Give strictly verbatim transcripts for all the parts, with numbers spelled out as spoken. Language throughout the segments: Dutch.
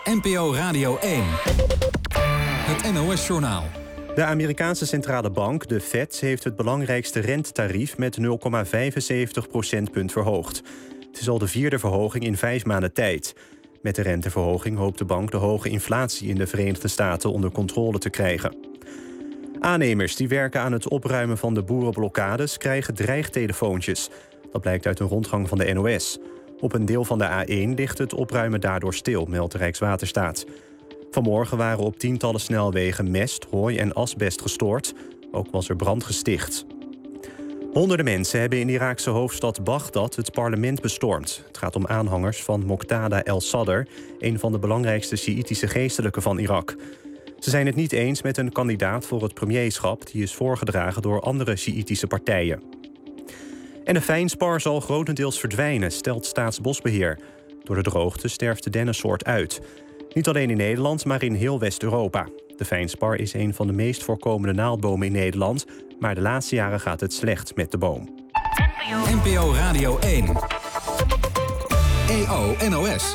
N P O Radio één. Het N O S-journaal. De Amerikaanse centrale bank, de Fed, heeft het belangrijkste rentetarief met nul komma vijfenzeventig procentpunt verhoogd. Het is al de vierde verhoging in vijf maanden tijd. Met de renteverhoging hoopt de bank de hoge inflatie in de Verenigde Staten onder controle te krijgen. Aannemers die werken aan het opruimen van de boerenblokkades krijgen dreigtelefoontjes. Dat blijkt uit een rondgang van de N O S. Op een deel van de A één ligt het opruimen daardoor stil, meldt de Rijkswaterstaat. Vanmorgen waren op tientallen snelwegen mest, hooi en asbest gestoord. Ook was er brand gesticht. Honderden mensen hebben in de Iraakse hoofdstad Bagdad het parlement bestormd. Het gaat om aanhangers van Moqtada el-Sadr, een van de belangrijkste Sjiïtische geestelijken van Irak. Ze zijn het niet eens met een kandidaat voor het premierschap die is voorgedragen door andere Sjiïtische partijen. En de fijnspar zal grotendeels verdwijnen, stelt Staatsbosbeheer. Door de droogte sterft de dennensoort uit. Niet alleen in Nederland, maar in heel West-Europa. De fijnspar is een van de meest voorkomende naaldbomen in Nederland, maar de laatste jaren gaat het slecht met de boom. N P O Radio één. E O N O S.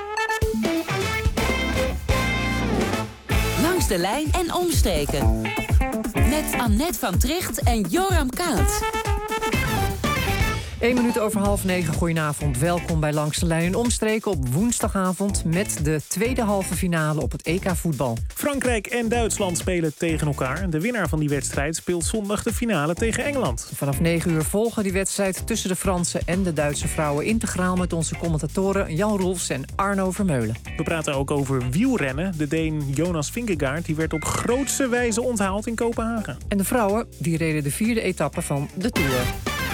Langs de lijn en omstreken. Met Annette van Tricht en Joram Kaat. Eén minuut over half negen, goedenavond. Welkom bij Langs de Lijn en Omstreken op woensdagavond met de tweede halve finale op het E K voetbal. Frankrijk en Duitsland spelen tegen elkaar. De winnaar van die wedstrijd speelt zondag de finale tegen Engeland. Vanaf negen uur volgen die wedstrijd tussen de Franse en de Duitse vrouwen integraal met onze commentatoren Jan Roelfs en Arno Vermeulen. We praten ook over wielrennen. De Deen Jonas Vingegaard die werd op grootste wijze onthaald in Kopenhagen. En de vrouwen die reden de vierde etappe van de Tour.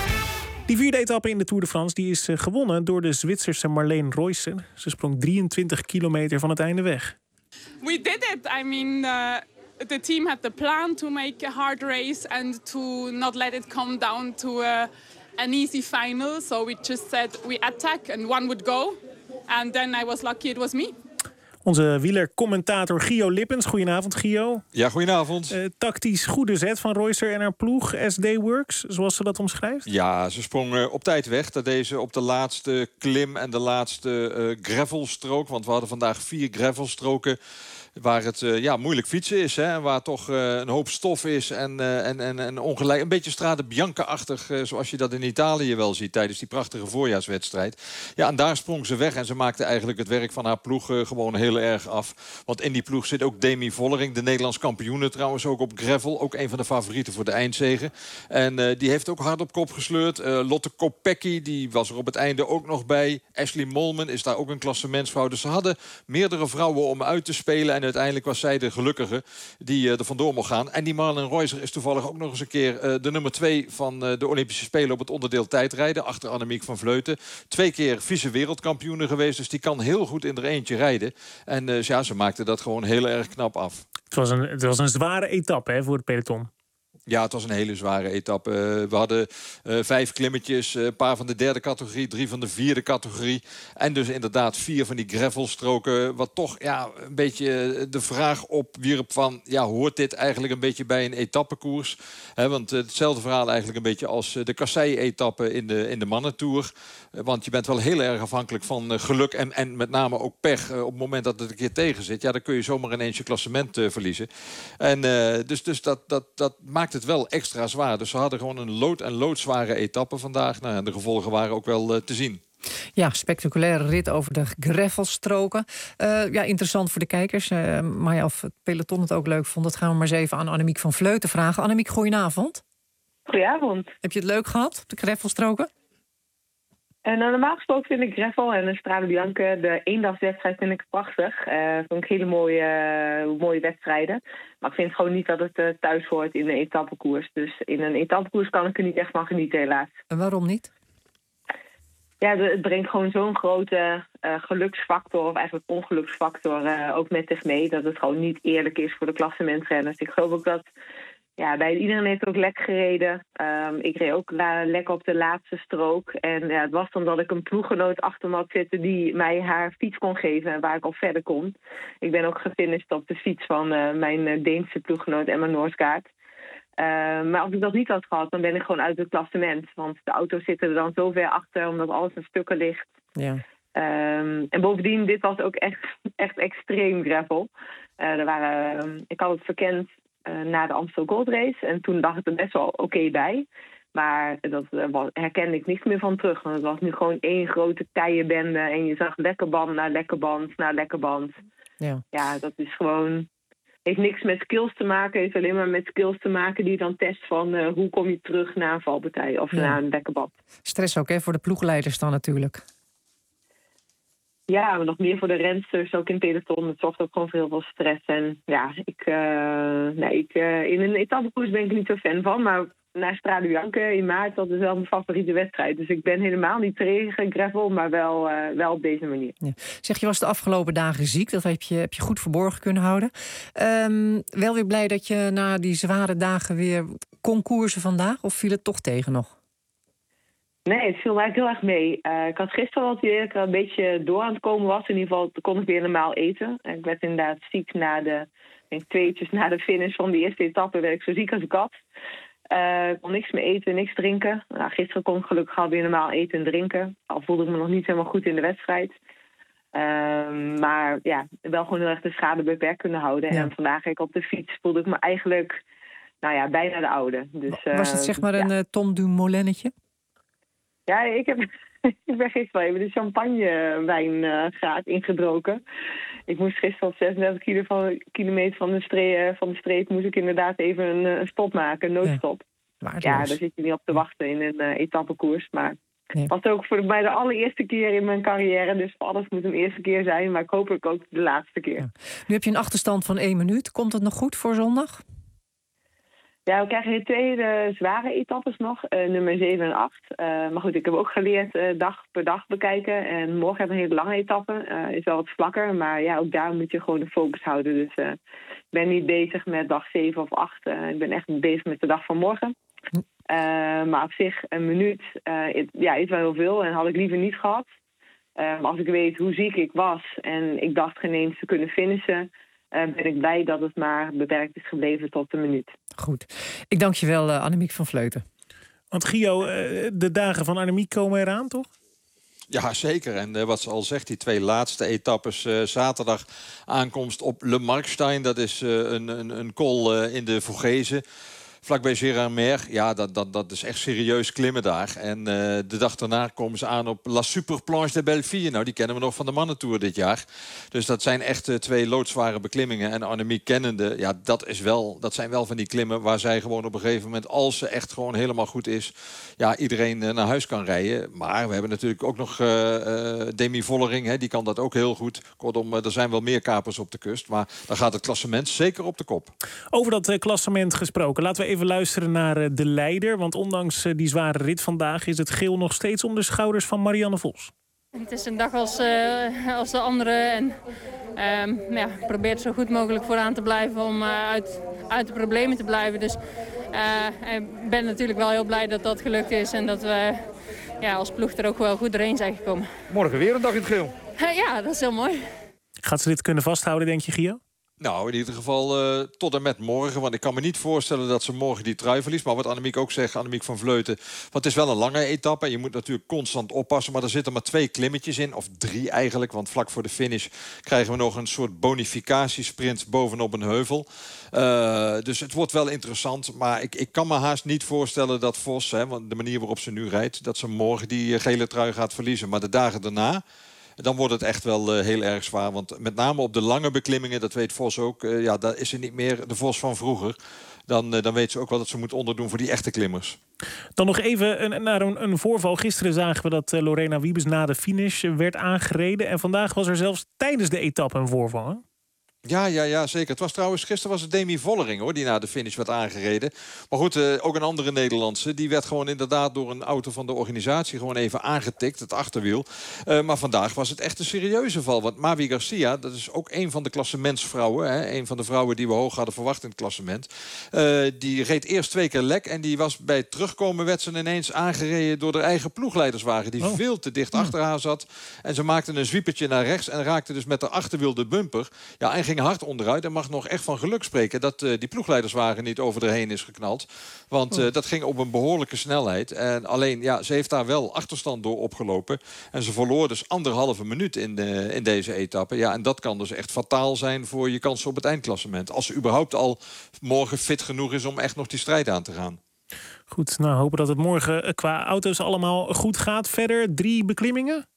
Die vierde etappe in de Tour de France die is gewonnen door de Zwitserse Marleen Reuser. Ze sprong drieëntwintig kilometer van het einde weg. We did it. I mean, uh, the team had the plan to make a hard race and to not let it come down to uh, an easy final. So we just said we attack and one would go. And then I was lucky it was me. Onze wielercommentator Gio Lippens. Goedenavond, Gio. Ja, goedenavond. Uh, tactisch goede zet van Reuser en haar ploeg. S D Works, zoals ze dat omschrijft. Ja, ze sprong uh, op tijd weg. Dat deze op de laatste klim en de laatste uh, gravelstrook. Want we hadden vandaag vier gravelstroken. Waar het uh, ja, moeilijk fietsen is. Hè, en waar toch uh, een hoop stof is. En, uh, en, en, en ongelijk. Een beetje Strade Bianca-achtig. Uh, zoals je dat in Italië wel ziet. Tijdens die prachtige voorjaarswedstrijd. Ja, en daar sprong ze weg. En ze maakte eigenlijk het werk van haar ploeg uh, gewoon heel erg af. Want in die ploeg zit ook Demi Vollering. De Nederlands kampioene trouwens ook op gravel. Ook een van de favorieten voor de eindzege. En uh, die heeft ook hard op kop gesleurd. Uh, Lotte Kopecky, die was er op het einde ook nog bij. Ashley Molman is daar ook een klassementsvrouw. Dus ze hadden meerdere vrouwen om uit te spelen. En uiteindelijk was zij de gelukkige die uh, er vandoor mocht gaan. En die Marleen Reuser is toevallig ook nog eens een keer uh, de nummer twee van uh, de Olympische Spelen op het onderdeel tijdrijden. Achter Annemiek van Vleuten. Twee keer vice-wereldkampioene geweest. Dus die kan heel goed in er eentje rijden. En uh, ja, ze maakte dat gewoon heel erg knap af. Het was een, het was een zware etappe hè, voor het peloton. Ja, het was een hele zware etappe. Uh, we hadden uh, vijf klimmetjes, een uh, paar van de derde categorie, drie van de vierde categorie. En dus inderdaad vier van die gravelstroken. Wat toch ja, een beetje de vraag opwierp van... ja, hoort dit eigenlijk een beetje bij een etappekoers? He, want uh, hetzelfde verhaal eigenlijk een beetje als uh, de Kassei-etappe in de, in de mannentour. Uh, want je bent wel heel erg afhankelijk van uh, geluk en, en met name ook pech. Uh, op het moment dat het een keer tegen zit, ja, dan kun je zomaar ineens je klassement uh, verliezen. En uh, dus, dus dat, dat, dat maakt het wel extra zwaar. Dus ze hadden gewoon een lood- en loodzware etappe vandaag. Nou, en de gevolgen waren ook wel uh, te zien. Ja, spectaculaire rit over de gravelstroken. Uh, ja, interessant voor de kijkers. Uh, maar ja, of het peloton het ook leuk vond, dat gaan we maar eens even aan Annemiek van Vleuten vragen. Annemiek, goedenavond. Goedenavond. Heb je het leuk gehad op de gravelstroken? Uh, nou, normaal gesproken vind ik gravel en de Strade Bianca, de eendagswedstrijd, vind ik prachtig. Uh, vind ik hele mooie, uh, mooie wedstrijden. Maar ik vind gewoon niet dat het uh, thuis hoort in een etappekoers. Dus in een etappekoers kan ik er niet echt van genieten, helaas. En waarom niet? Ja, de, het brengt gewoon zo'n grote uh, geluksfactor, of eigenlijk ongeluksfactor, uh, ook met zich mee. Dat het gewoon niet eerlijk is voor de klassementrenners. Ik geloof ook dat... Ja, bij iedereen heeft ook lek gereden. Um, ik reed ook la- lek op de laatste strook. En ja, het was dan dat ik een ploeggenoot achter me had zitten die mij haar fiets kon geven en waar ik al verder kon. Ik ben ook gefinished op de fiets van uh, mijn Deense ploeggenoot Emma Noorskaart. Uh, maar als ik dat niet had gehad, dan ben ik gewoon uit het klassement. Want de auto's zitten er dan zo ver achter, omdat alles in stukken ligt. Ja. Um, en bovendien, dit was ook echt, echt extreem gravel. Uh, er waren, um, ik had het verkend uh, na de Amstel Gold Race. En toen dacht ik er best wel oké okay bij. Maar dat uh, was, herkende ik niks meer van terug. Want het was nu gewoon één grote keienbende. En je zag lekker band na lekker band na lekker band. Ja, ja dat is gewoon... heeft niks met skills te maken. heeft alleen maar met skills te maken die je dan test van... Uh, hoe kom je terug na een valpartij of ja. na een lekker band. Stress ook, hè, voor de ploegleiders dan natuurlijk. Ja, maar nog meer voor de rensters, ook in peloton. Het zorgt ook gewoon voor heel veel stress. En ja, ik, uh, nee, ik, uh, in een etappekoers ben ik er niet zo fan van. Maar naar Strade Bianche in maart, dat is wel mijn favoriete wedstrijd. Dus ik ben helemaal niet tegen gravel, maar wel, uh, wel op deze manier. Ja. Zeg, je was de afgelopen dagen ziek. Dat heb je, heb je goed verborgen kunnen houden. Um, wel weer blij dat je na die zware dagen weer kon koersen vandaag? Of viel het toch tegen nog? Nee, het viel mij heel erg mee. Uh, ik had gisteren wat weer een beetje door aan het komen was. In ieder geval kon ik weer normaal eten. Ik werd inderdaad ziek na de, denk twee uurtjes na de finish van de eerste etappe. Werd ik zo ziek als ik had. Uh, ik kon niks meer eten, niks drinken. Nou, gisteren kon ik gelukkig al weer normaal eten en drinken. Al voelde ik me nog niet helemaal goed in de wedstrijd. Uh, maar ja, wel gewoon heel erg de schade beperkt kunnen houden. Ja. En vandaag ik op de fiets voelde ik me eigenlijk, nou ja, bijna de oude. Dus, uh, was het zeg maar een ja. Tom Dumoulin-etje? Ja, ik, heb, ik ben gisteren even de champagnewijngraad uh, ingebroken. Ik moest gisteren op zesendertig kilo van, kilometer van de, streep, van de streep... moest ik inderdaad even een, een stop maken, een noodstop. Ja, ja, daar zit je niet op te wachten in een uh, etappekoers. Maar nee. Het was ook voor mij de allereerste keer in mijn carrière. Dus alles moet een eerste keer zijn, maar ik hoop ook de laatste keer. Ja. Nu heb je een achterstand van één minuut. Komt het nog goed voor zondag? Ja, we krijgen twee uh, zware etappes nog, uh, nummer zeven en acht. Uh, maar goed, ik heb ook geleerd uh, dag per dag bekijken. En morgen hebben we een hele lange etappe. Uh, is wel wat vlakker, maar ja, ook daar moet je gewoon de focus houden. Dus uh, ik ben niet bezig met dag zeven of acht. Uh, ik ben echt bezig met de dag van morgen. Uh, maar op zich, een minuut uh, it, ja, is wel heel veel en had ik liever niet gehad. Uh, maar als ik weet hoe ziek ik was en ik dacht geen eens te kunnen finishen... Uh, ben ik blij dat het maar beperkt is gebleven tot een minuut. Goed. Ik dank je wel, uh, Annemiek van Vleuten. Want Gio, uh, de dagen van Annemiek komen eraan, toch? Ja, zeker. En uh, wat ze al zegt, die twee laatste etappes. Uh, zaterdag aankomst op Le Markstein. Dat is uh, een, een, een col uh, in de Vogezen. Vlakbij Gérardmer, ja, dat, dat, dat is echt serieus klimmen daar. En uh, de dag daarna komen ze aan op La Superplanche de Belleville. Nou, die kennen we nog van de Mannentour dit jaar. Dus dat zijn echt uh, twee loodzware beklimmingen. En Annemiek kennende, ja, dat, is wel, dat zijn wel van die klimmen... waar zij gewoon op een gegeven moment, als ze echt gewoon helemaal goed is... ja, iedereen uh, naar huis kan rijden. Maar we hebben natuurlijk ook nog uh, uh, Demi Vollering, hè, die kan dat ook heel goed. Kortom, uh, er zijn wel meer kapers op de kust. Maar dan gaat het klassement zeker op de kop. Over dat uh, klassement gesproken, laten we even Even luisteren naar de leider. Want ondanks die zware rit vandaag is het geel nog steeds om de schouders van Marianne Vos. Het is een dag als, uh, als de andere. En um, ja, probeert zo goed mogelijk vooraan te blijven om uh, uit, uit de problemen te blijven. Dus uh, ik ben natuurlijk wel heel blij dat dat gelukt is. En dat we ja, als ploeg er ook wel goed doorheen zijn gekomen. Morgen weer een dag in het geel. Uh, ja, dat is heel mooi. Gaat ze dit kunnen vasthouden, denk je, Gio? Nou, in ieder geval uh, tot en met morgen. Want ik kan me niet voorstellen dat ze morgen die trui verliest. Maar wat Annemiek ook zegt, Annemiek van Vleuten... want het is wel een lange etappe. En je moet natuurlijk constant oppassen. Maar er zitten maar twee klimmetjes in. Of drie eigenlijk. Want vlak voor de finish krijgen we nog een soort bonificatiesprint bovenop een heuvel. Uh, dus het wordt wel interessant. Maar ik, ik kan me haast niet voorstellen dat Vos... Hè, want de manier waarop ze nu rijdt... dat ze morgen die gele trui gaat verliezen. Maar de dagen daarna... dan wordt het echt wel uh, heel erg zwaar. Want met name op de lange beklimmingen, dat weet Vos ook... Uh, ja, daar is ze niet meer de Vos van vroeger. Dan, uh, dan weet ze ook wel dat ze moet onderdoen voor die echte klimmers. Dan nog even een, naar een, een voorval. Gisteren zagen we dat uh, Lorena Wiebes na de finish uh, werd aangereden. En vandaag was er zelfs tijdens de etappe een voorval, hè? Ja, ja, ja, zeker. Het was trouwens, gisteren was het Demi Vollering, hoor, die na de finish werd aangereden. Maar goed, uh, ook een andere Nederlandse. Die werd gewoon inderdaad door een auto van de organisatie gewoon even aangetikt, het achterwiel. Uh, maar vandaag was het echt een serieuze val. Want Mavi Garcia, dat is ook een van de klassementsvrouwen. Hè, een van de vrouwen die we hoog hadden verwacht in het klassement. Uh, die reed eerst twee keer lek. En die was bij het terugkomen werd ze ineens aangereden door de eigen ploegleiderswagen. Die oh. veel te dicht achter haar zat. En ze maakte een zwiepertje naar rechts en raakte dus met de achterwiel de bumper. Ja, en ging ging hard onderuit en mag nog echt van geluk spreken dat uh, die ploegleiderswagen niet over erheen is geknald. Want uh, dat ging op een behoorlijke snelheid. En alleen, ja, ze heeft daar wel achterstand door opgelopen. En ze verloor dus anderhalve minuut in, de, in deze etappe. Ja, en dat kan dus echt fataal zijn voor je kansen op het eindklassement. Als ze überhaupt al morgen fit genoeg is om echt nog die strijd aan te gaan. Goed, nou hopen dat het morgen qua auto's allemaal goed gaat. Verder drie beklimmingen?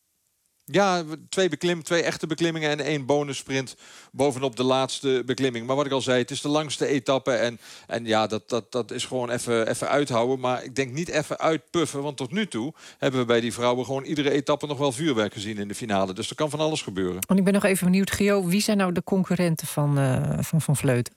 Ja, twee, beklim, twee echte beklimmingen en één bonussprint bovenop de laatste beklimming. Maar wat ik al zei, het is de langste etappe. En, en ja, dat, dat, dat is gewoon even, even uithouden. Maar ik denk niet even uitpuffen. Want tot nu toe hebben we bij die vrouwen gewoon iedere etappe nog wel vuurwerk gezien in de finale. Dus er kan van alles gebeuren. En ik ben nog even benieuwd, Gio. Wie zijn nou de concurrenten van uh, Van, van Vleuten?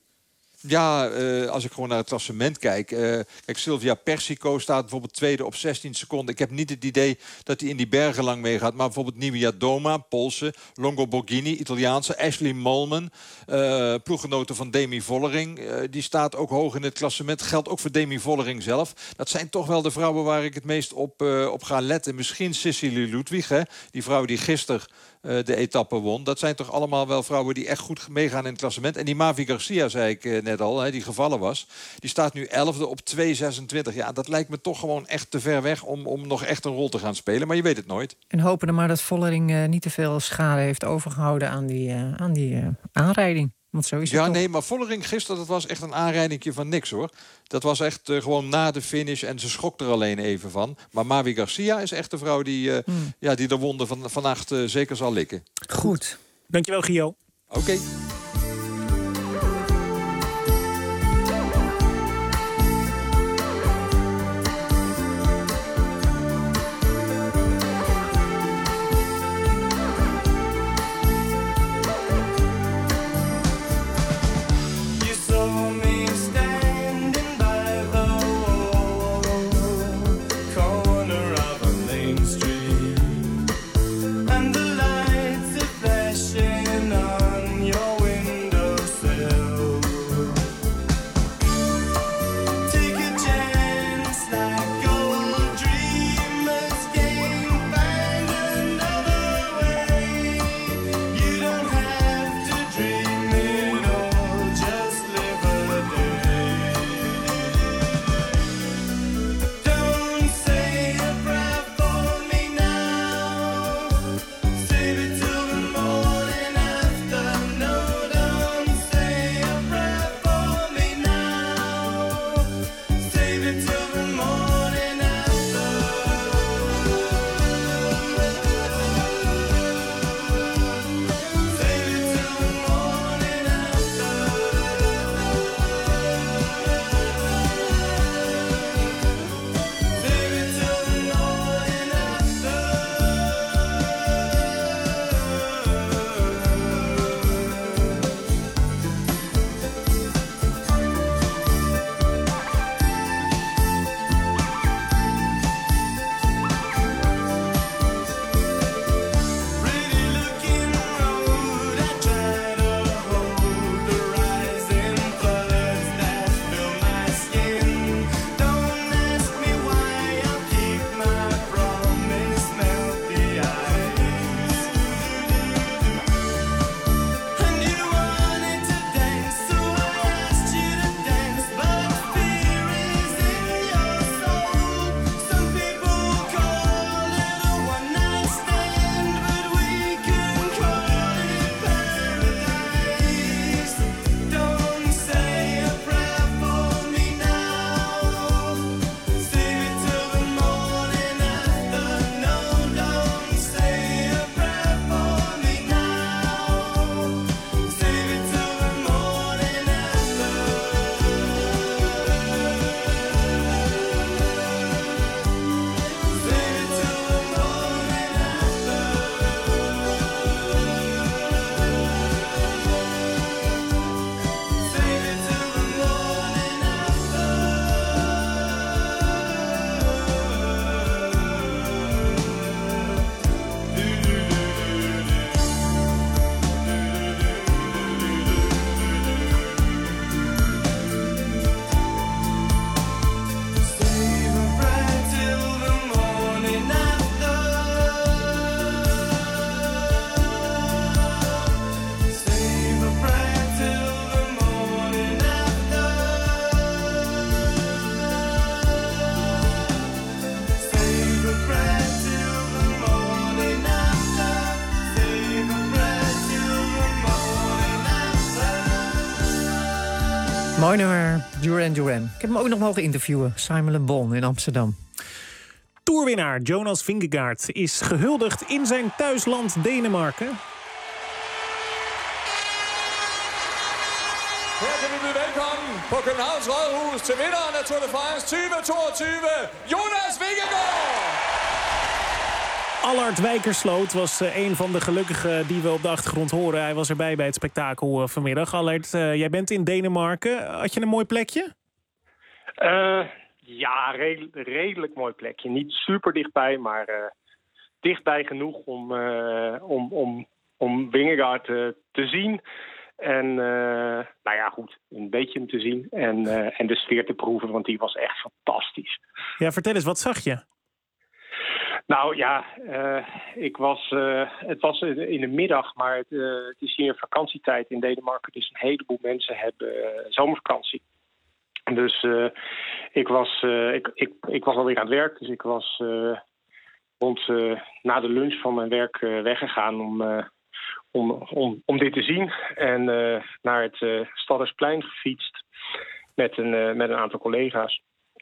Ja, uh, als ik gewoon naar het klassement kijk. Uh, kijk, Silvia Persico staat bijvoorbeeld tweede op zestien seconden. Ik heb niet het idee dat hij in die bergen lang meegaat. Maar bijvoorbeeld Nivia Doma, Poolse. Longo Borghini, Italiaanse. Ashley Molman, uh, ploeggenote van Demi Vollering. Uh, die staat ook hoog in het klassement. Geldt ook voor Demi Vollering zelf. Dat zijn toch wel de vrouwen waar ik het meest op, uh, op ga letten. Misschien Cecilie Ludwig, hè? Die vrouw die gisteren uh, de etappe won. Dat zijn toch allemaal wel vrouwen die echt goed meegaan in het klassement. En die Mavi Garcia, zei ik uh, net al, hè, die gevallen was. Die staat nu elfde op twee zesentwintig. Ja, dat lijkt me toch gewoon echt te ver weg om, om nog echt een rol te gaan spelen. Maar je weet het nooit. En hopen er maar dat Vollering uh, niet te veel schade heeft overgehouden aan die, uh, aan die uh, aanrijding. Want zo is het ja, toch. nee, maar Vollering gisteren, dat was echt een aanrijdingje van niks, hoor. Dat was echt uh, gewoon na de finish en ze schrok er alleen even van. Maar Mavi Garcia is echt de vrouw die, uh, hmm. ja, die de wonden van vannacht uh, zeker zal likken. Goed. Dankjewel, Gio. Oké. Okay. And the lights are flashing on your Mooi nummer, Duran Duran. Ik heb hem ook nog mogen interviewen, Simon Le Bon in Amsterdam. Toerwinnaar Jonas Vingegaard is gehuldigd in zijn thuisland Denemarken. Her kan vi byde velkommen på Københavns Rådhus til vinderen af Tour de France tyve toogtyve, Jonas Vingegaard! Allard Wijkersloot was uh, een van de gelukkigen die we op de achtergrond horen. Hij was erbij bij het spektakel uh, vanmiddag. Allard, uh, jij bent in Denemarken. Had je een mooi plekje? Uh, ja, redelijk, redelijk mooi plekje. Niet super dichtbij, maar uh, dichtbij genoeg om, uh, om, om, om Vingegaard uh, te zien. En uh, nou ja, goed, een beetje hem te zien. En, uh, en de sfeer te proeven, want die was echt fantastisch. Ja, vertel eens, wat zag je? Nou ja, uh, ik was, uh, het was in de middag, maar het, uh, het is hier vakantietijd in Denemarken. Dus een heleboel mensen hebben uh, zomervakantie. Dus uh, ik, was, uh, ik, ik, ik was alweer aan het werk. Dus ik was uh, rond uh, na de lunch van mijn werk uh, weggegaan om, uh, om, om, om dit te zien. En uh, naar het uh, Stadhuisplein gefietst met een, uh, met een aantal collega's.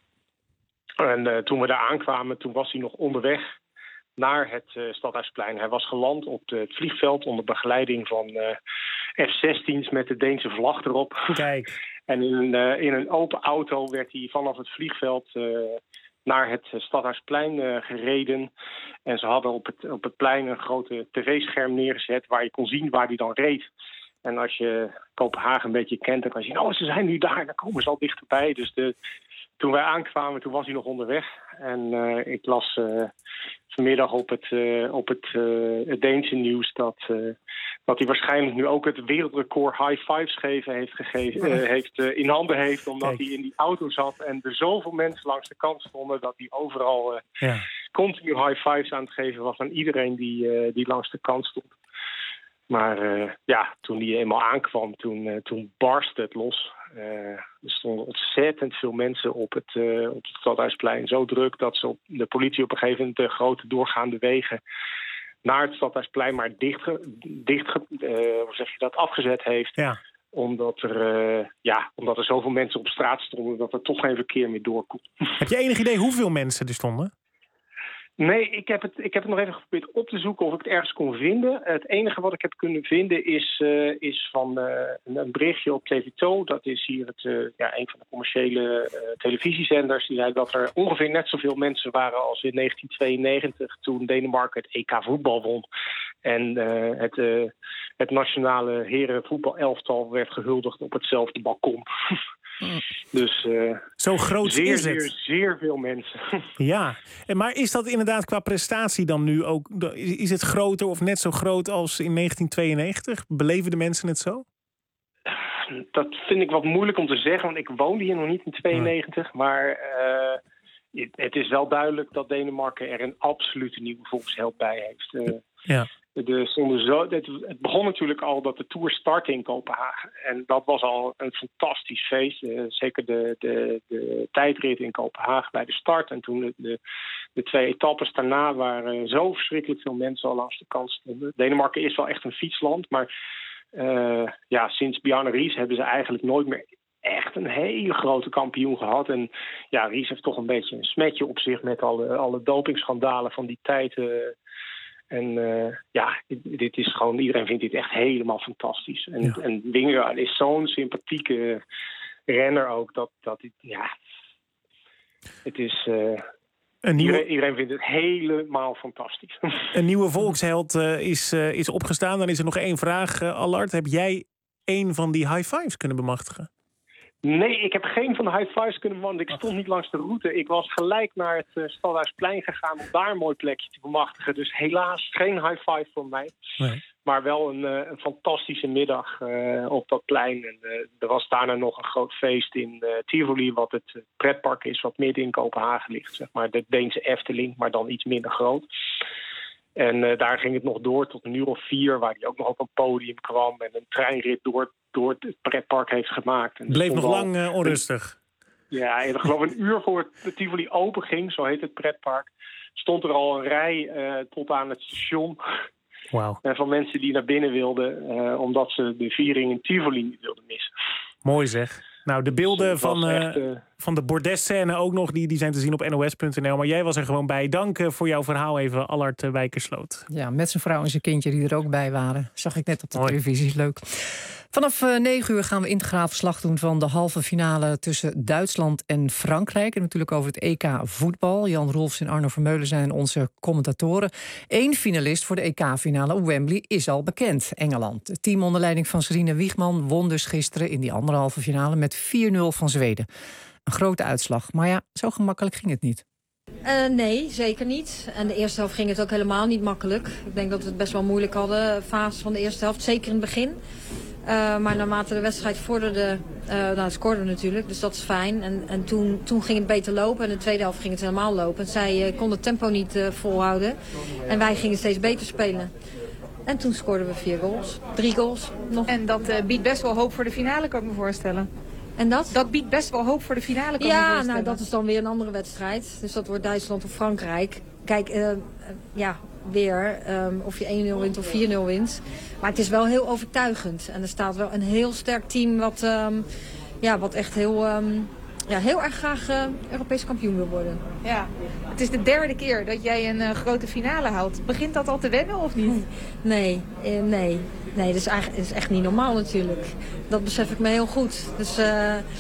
En uh, toen we daar aankwamen, toen was hij nog onderweg naar het uh, Stadhuisplein. Hij was geland op het vliegveld onder begeleiding van uh, F zestien's met de Deense vlag erop. Kijk. En in een, uh, in een open auto werd hij vanaf het vliegveld uh, naar het Stadhuisplein uh, gereden. En ze hadden op het, op het plein een grote tv-scherm neergezet waar je kon zien waar hij dan reed. En als je Kopenhagen een beetje kent, dan kan je zien, oh, ze zijn nu daar, dan komen ze al dichterbij. Dus de... Toen wij aankwamen, toen was hij nog onderweg. En uh, ik las uh, vanmiddag op het, uh, op het, uh, het Deense nieuws dat, uh, dat hij waarschijnlijk nu ook het wereldrecord high fives geven heeft, gegeven, uh, heeft uh, in handen heeft. Omdat Kijk. hij in die auto zat en er zoveel mensen langs de kant stonden dat hij overal uh, ja. continu high fives aan het geven was aan iedereen die, uh, die langs de kant stond. Maar uh, ja, toen hij eenmaal aankwam, toen, uh, toen barstte het los. Uh, er stonden ontzettend veel mensen op het, uh, op het Stadhuisplein. Zo druk dat ze op, de politie op een gegeven moment de grote doorgaande wegen naar het Stadhuisplein maar dicht, dicht uh, hoe zeg je dat, afgezet heeft. Ja. Omdat er, uh, ja, omdat er zoveel mensen op straat stonden dat er toch geen verkeer meer door kon. Heb je enig idee hoeveel mensen er stonden? Nee, ik heb, het, ik heb het nog even geprobeerd op te zoeken of ik het ergens kon vinden. Het enige wat ik heb kunnen vinden is, uh, is van uh, een, een berichtje op T V twee. Dat is hier het, uh, ja, een van de commerciële uh, televisiezenders. Die zei dat er ongeveer net zoveel mensen waren als in negentien tweeënnegentig... toen Denemarken het E K voetbal won. En uh, het, uh, het nationale herenvoetbalelftal werd gehuldigd op hetzelfde balkon. Dus uh, zo groot zeer, is het. Zeer, zeer veel mensen. Ja, maar is dat inderdaad qua prestatie dan nu ook... Is het groter of net zo groot als in negentien tweeënnegentig? Beleven de mensen het zo? Dat vind ik wat moeilijk om te zeggen, want ik woonde hier nog niet in tweeënnegentig. Ja. Maar uh, het is wel duidelijk dat Denemarken er een absolute nieuwe volksheld bij heeft. Uh, ja. De, zo, het, het begon natuurlijk al dat de Tour startte in Kopenhagen. En dat was al een fantastisch feest. Uh, zeker de, de, de tijdrit in Kopenhagen bij de start. En toen de, de, de twee etappes daarna waren zo verschrikkelijk veel mensen al langs de kant stonden. Denemarken is wel echt een fietsland. Maar uh, ja, sinds Bjarne Ries hebben ze eigenlijk nooit meer echt een hele grote kampioen gehad. En ja, Ries heeft toch een beetje een smetje op zich met alle, alle dopingschandalen van die tijd. Uh, En uh, ja, dit is gewoon, iedereen vindt dit echt helemaal fantastisch. En, ja. en Vingegaard is zo'n sympathieke renner ook. Dat, dat het, ja, het is... Uh, een nieuwe... iedereen, iedereen vindt het helemaal fantastisch. Een nieuwe volksheld uh, is, uh, is opgestaan. Dan is er nog één vraag, uh, Allard. Heb jij één van die high fives kunnen bemachtigen? Nee, ik heb geen van de high fives kunnen bemachtigen. Ik stond niet langs de route. Ik was gelijk naar het uh, Stadhuisplein gegaan om daar een mooi plekje te bemachtigen. Dus helaas geen high five voor mij. Nee. Maar wel een, uh, een fantastische middag uh, op dat plein. En, uh, er was daarna nog een groot feest in uh, Tivoli, wat het uh, pretpark is, wat midden in Kopenhagen ligt. Zeg maar de Deense Efteling, maar dan iets minder groot. En uh, daar ging het nog door tot een uur of vier, waar hij ook nog op een podium kwam en een treinrit door, door het pretpark heeft gemaakt. En bleef nog lang uh, onrustig. Ja, ik geloof een uur voor het Tivoli open ging, zo heet het pretpark, stond er al een rij uh, tot aan het station. Wow. En van mensen die naar binnen wilden, uh, omdat ze de viering in Tivoli niet wilden missen. Mooi zeg. Nou, de beelden Dus van, uh, echt, uh... van de bordesscène ook nog, die, die zijn te zien op N O S punt n l. Maar jij was er gewoon bij. Dank uh, voor jouw verhaal even, Allard uh, Wijkersloot. Ja, met zijn vrouw en zijn kindje die er ook bij waren. Zag ik net op de Hoi. televisie, leuk. Vanaf uh, negen uur gaan we integraal verslag doen van de halve finale tussen Duitsland en Frankrijk. En natuurlijk over het E K voetbal. Jan Rolfs en Arno Vermeulen zijn onze commentatoren. Eén finalist voor de E K-finale op Wembley is al bekend, Engeland. Het team onder leiding van Sarine Wiegman won dus gisteren in die andere halve finale met vier nul van Zweden. Een grote uitslag, maar ja, zo gemakkelijk ging het niet. Uh, nee, zeker niet. En de eerste helft ging het ook helemaal niet makkelijk. Ik denk dat we het best wel moeilijk hadden, fase van de eerste helft, zeker in het begin. Uh, maar naarmate de wedstrijd vorderde, uh, nou, scoorden we natuurlijk, dus dat is fijn. En, en toen, toen ging het beter lopen en in de tweede helft ging het helemaal lopen. Zij uh, konden het tempo niet uh, volhouden en wij gingen steeds beter spelen. En toen scoorden we vier goals, drie goals nog. En dat uh, biedt best wel hoop voor de finale, kan ik me voorstellen. En dat? Dat biedt best wel hoop voor de finale, kan ik me voorstellen. Ja, nou dat is dan weer een andere wedstrijd. Dus dat wordt Duitsland of Frankrijk. Kijk, uh, uh, ja... weer um, of je één nul wint of vier nul wint. Maar het is wel heel overtuigend. En er staat wel een heel sterk team wat, um, ja, wat echt heel, um, ja, heel erg graag uh, Europees kampioen wil worden. Ja, het is de derde keer dat jij een uh, grote finale haalt. Begint dat al te wennen of niet? Nee, uh, nee. Nee, dat is, eigenlijk, dat is echt niet normaal natuurlijk. Dat besef ik me heel goed. Dus uh,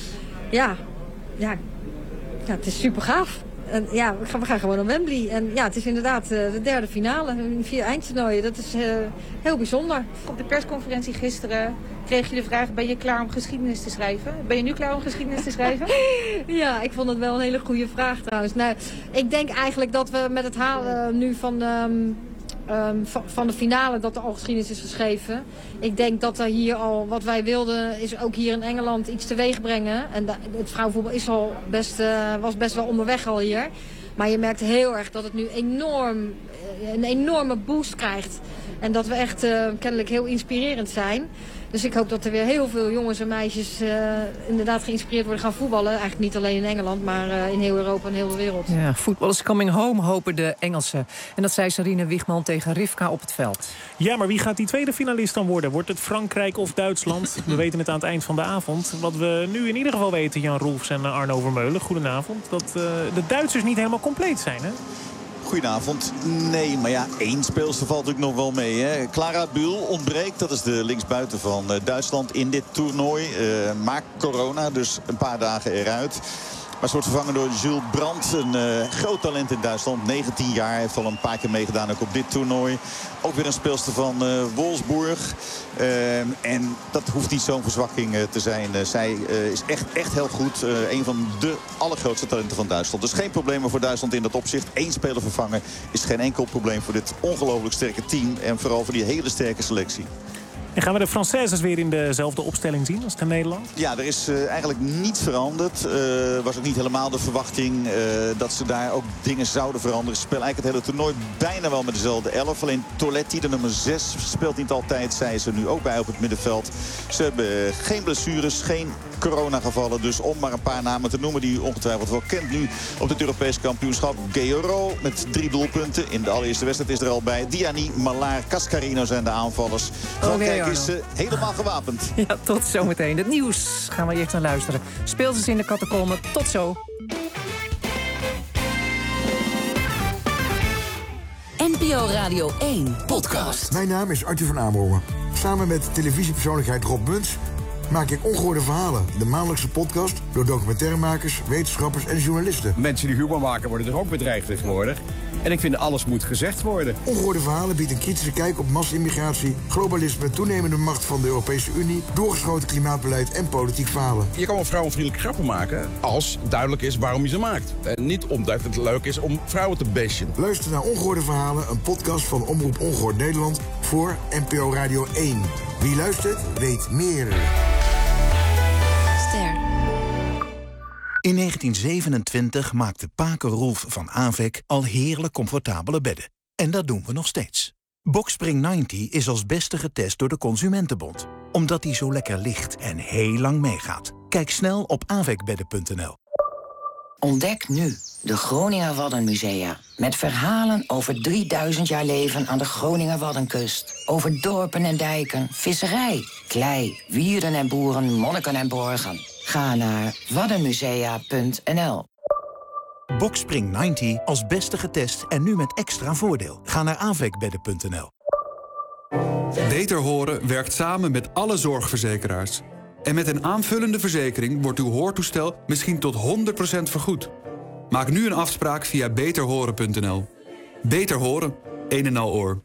ja, ja, ja, het is super gaaf. En ja, we gaan, we gaan gewoon naar Wembley. En ja, het is inderdaad uh, de derde finale. Vier eindtoernooien. Dat is uh, heel bijzonder. Op de persconferentie gisteren kreeg je de vraag: ben je klaar om geschiedenis te schrijven? Ben je nu klaar om geschiedenis te schrijven? Ja, ik vond het wel een hele goede vraag trouwens. Nou, ik denk eigenlijk dat we met het halen nu van... Um, Um, van de finale dat er al geschiedenis is geschreven. Ik denk dat er hier al, wat wij wilden, is ook hier in Engeland iets teweeg brengen. En da, het vrouwenvoetbal is al best, uh, was best wel onderweg al hier. Maar je merkt heel erg dat het nu enorm, een enorme boost krijgt. En dat we echt uh, kennelijk heel inspirerend zijn. Dus ik hoop dat er weer heel veel jongens en meisjes uh, inderdaad geïnspireerd worden gaan voetballen. Eigenlijk niet alleen in Engeland, maar uh, in heel Europa en heel de wereld. Ja, voetbal is coming home, hopen de Engelsen. En dat zei Sarine Wiegman tegen Rivka op het veld. Ja, maar wie gaat die tweede finalist dan worden? Wordt het Frankrijk of Duitsland? We weten het aan het eind van de avond. Wat we nu in ieder geval weten, Jan Rolfs en Arno Vermeulen, goedenavond, dat uh, de Duitsers niet helemaal compleet zijn, hè? Goedenavond. Nee, maar ja, één speelster valt natuurlijk nog wel mee. Hè. Clara Buhl ontbreekt. Dat is de linksbuiten van uh, Duitsland in dit toernooi. Uh, maakt corona, dus een paar dagen eruit. Maar ze wordt vervangen door Jules Brandt. Een uh, groot talent in Duitsland. negentien jaar. Heeft al een paar keer meegedaan ook op dit toernooi. Ook weer een speelster van uh, Wolfsburg. Uh, en dat hoeft niet zo'n verzwakking uh, te zijn. Uh, zij uh, is echt, echt heel goed. Uh, een van de allergrootste talenten van Duitsland. Dus geen problemen voor Duitsland in dat opzicht. Eén speler vervangen is geen enkel probleem voor dit ongelooflijk sterke team. En vooral voor die hele sterke selectie. En gaan we de Françaises weer in dezelfde opstelling zien als in Nederland? Ja, er is uh, eigenlijk niets veranderd. Uh, was ook niet helemaal de verwachting uh, dat ze daar ook dingen zouden veranderen. Ze spelen eigenlijk het hele toernooi bijna wel met dezelfde elf. Alleen Toletti, de nummer zes, speelt niet altijd. Zij is er nu ook bij op het middenveld. Ze hebben uh, geen blessures, geen coronagevallen. Dus om maar een paar namen te noemen die u ongetwijfeld wel kent nu op het Europese kampioenschap. Guerrero met drie doelpunten. In de allereerste wedstrijd is er al bij. Diani, Malaar, Cascarino zijn de aanvallers. Frankrijk is uh, helemaal gewapend. Ja, tot zometeen. Het nieuws gaan we eerst naar luisteren. Speelsters in de catacomben. Tot zo. N P O Radio één podcast. Mijn naam is Arthur van Amerongen. Samen met televisiepersoonlijkheid Rob Muns maak ik Ongehoorde Verhalen, de maandelijkse podcast door documentairemakers, wetenschappers en journalisten. Mensen die humor maken worden er ook bedreigd tegenwoordig. En ik vind alles moet gezegd worden. Ongehoorde Verhalen biedt een kritische kijk op massimmigratie, globalisme, toenemende macht van de Europese Unie, doorgeschoten klimaatbeleid en politiek falen. Je kan wel vrouwenvriendelijke grappen maken als duidelijk is waarom je ze maakt. En niet omdat het leuk is om vrouwen te bashen. Luister naar Ongehoorde Verhalen, een podcast van Omroep Ongehoord Nederland voor N P O Radio één. Wie luistert, weet meer. In negentien zevenentwintig maakte Paken Roelf van Avec al heerlijk comfortabele bedden. En dat doen we nog steeds. Boxspring negentig is als beste getest door de Consumentenbond. Omdat hij zo lekker ligt en heel lang meegaat. Kijk snel op avecbedden punt n l. Ontdek nu de Groninger Waddenmusea. Met verhalen over drieduizend jaar leven aan de Groninger Waddenkust. Over dorpen en dijken, visserij, klei, wierden en boeren, monniken en borgen. Ga naar waddenmusea punt n l. Boxspring negentig als beste getest en nu met extra voordeel. Ga naar aanvekbedden punt n l. Beter Horen werkt samen met alle zorgverzekeraars. En met een aanvullende verzekering wordt uw hoortoestel misschien tot honderd procent vergoed. Maak nu een afspraak via beter horen punt n l. Beter Horen, een en al oor.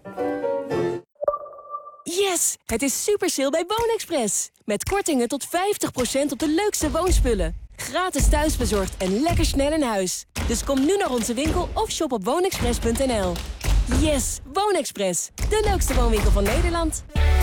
Yes, het is super sale bij Woonexpress. Met kortingen tot vijftig procent op de leukste woonspullen. Gratis thuisbezorgd en lekker snel in huis. Dus kom nu naar onze winkel of shop op woonexpress punt n l. Yes, Woonexpress, de leukste woonwinkel van Nederland.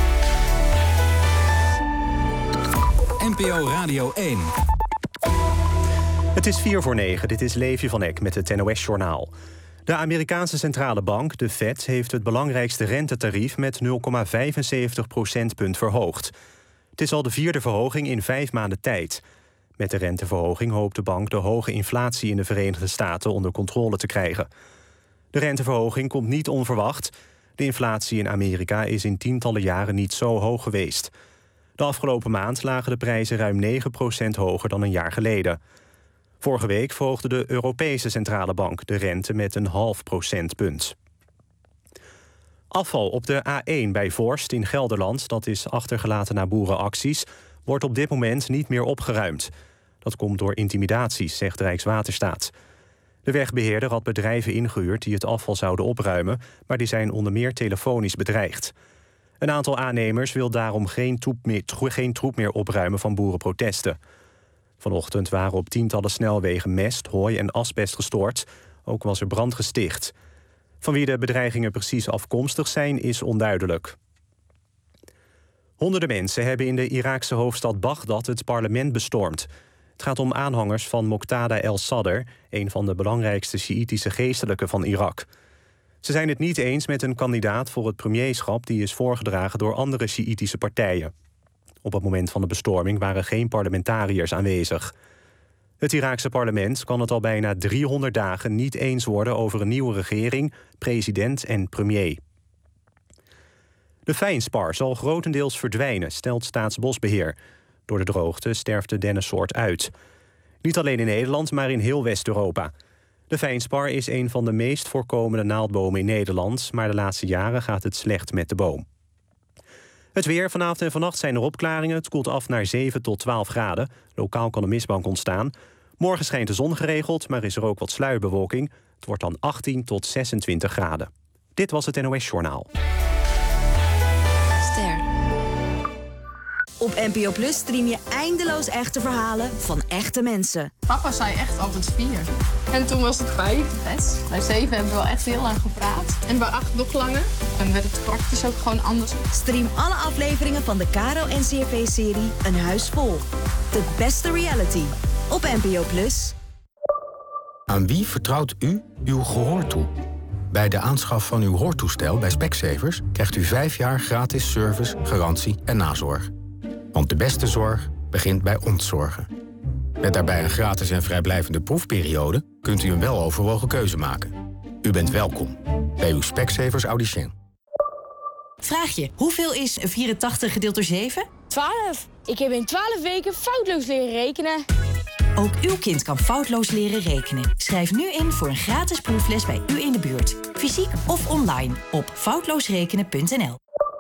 N P O Radio één. Het is vier voor negen, dit is Leefje van Eck met het N O S-journaal. De Amerikaanse centrale bank, de Fed, heeft het belangrijkste rentetarief met nul komma vijfenzeventig procentpunt verhoogd. Het is al de vierde verhoging in vijf maanden tijd. Met de renteverhoging hoopt de bank de hoge inflatie in de Verenigde Staten onder controle te krijgen. De renteverhoging komt niet onverwacht. De inflatie in Amerika is in tientallen jaren niet zo hoog geweest. De afgelopen maand lagen de prijzen ruim negen procent hoger dan een jaar geleden. Vorige week verhoogde de Europese Centrale Bank de rente met een half procentpunt. Afval op de A één bij Voorst in Gelderland, dat is achtergelaten na boerenacties, wordt op dit moment niet meer opgeruimd. Dat komt door intimidaties, zegt Rijkswaterstaat. De wegbeheerder had bedrijven ingehuurd die het afval zouden opruimen, maar die zijn onder meer telefonisch bedreigd. Een aantal aannemers wil daarom geen troep meer, geen troep meer opruimen van boerenprotesten. Vanochtend waren op tientallen snelwegen mest, hooi en asbest gestort. Ook was er brand gesticht. Van wie de bedreigingen precies afkomstig zijn, is onduidelijk. Honderden mensen hebben in de Iraakse hoofdstad Bagdad het parlement bestormd. Het gaat om aanhangers van Moqtada el-Sadr, een van de belangrijkste Sjiïtische geestelijken van Irak. Ze zijn het niet eens met een kandidaat voor het premierschap die is voorgedragen door andere Sjiïtische partijen. Op het moment van de bestorming waren geen parlementariërs aanwezig. Het Iraakse parlement kan het al bijna driehonderd dagen niet eens worden over een nieuwe regering, president en premier. De fijnspar zal grotendeels verdwijnen, stelt Staatsbosbeheer. Door de droogte sterft de dennensoort uit. Niet alleen in Nederland, maar in heel West-Europa. De fijnspar is een van de meest voorkomende naaldbomen in Nederland, maar de laatste jaren gaat het slecht met de boom. Het weer. Vanavond en vannacht zijn er opklaringen. Het koelt af naar zeven tot twaalf graden. Lokaal kan een mistbank ontstaan. Morgen schijnt de zon geregeld, maar is er ook wat sluierbewolking. Het wordt dan achttien tot zesentwintig graden. Dit was het N O S-journaal. Ster. Op N P O Plus stream je eindeloos echte verhalen van echte mensen. Papa zei echt altijd vier. En toen was het vijf. Zes. Bij zeven hebben we wel echt heel lang gepraat. En bij acht nog langer. Dan werd het praktisch ook gewoon anders. Stream alle afleveringen van de Caro N C R V-serie Een Huis Vol. De beste reality. Op N P O Plus. Aan wie vertrouwt u uw gehoor toe? Bij de aanschaf van uw hoortoestel bij Specsavers krijgt u vijf jaar gratis service, garantie en nazorg. Want de beste zorg begint bij ons zorgen. Met daarbij een gratis en vrijblijvende proefperiode kunt u een weloverwogen keuze maken. U bent welkom bij uw Specsavers Audicien. Vraag je, hoeveel is vierentachtig gedeeld door zeven? twaalf. Ik heb in twaalf weken foutloos leren rekenen. Ook uw kind kan foutloos leren rekenen. Schrijf nu in voor een gratis proefles bij u in de buurt. Fysiek of online op foutloosrekenen punt n l.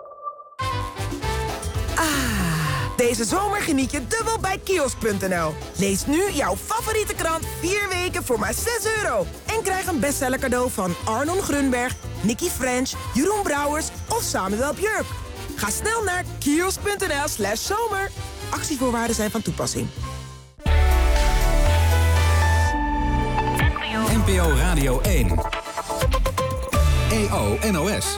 Deze zomer geniet je dubbel bij kiosk punt n l. Lees nu jouw favoriete krant vier weken voor maar zes euro. En krijg een bestseller cadeau van Arnon Grunberg, Nicky French, Jeroen Brouwers of Samuel Björk. Ga snel naar kiosk punt n l slash zomer. Actievoorwaarden zijn van toepassing. N P O Radio één. E O N O S.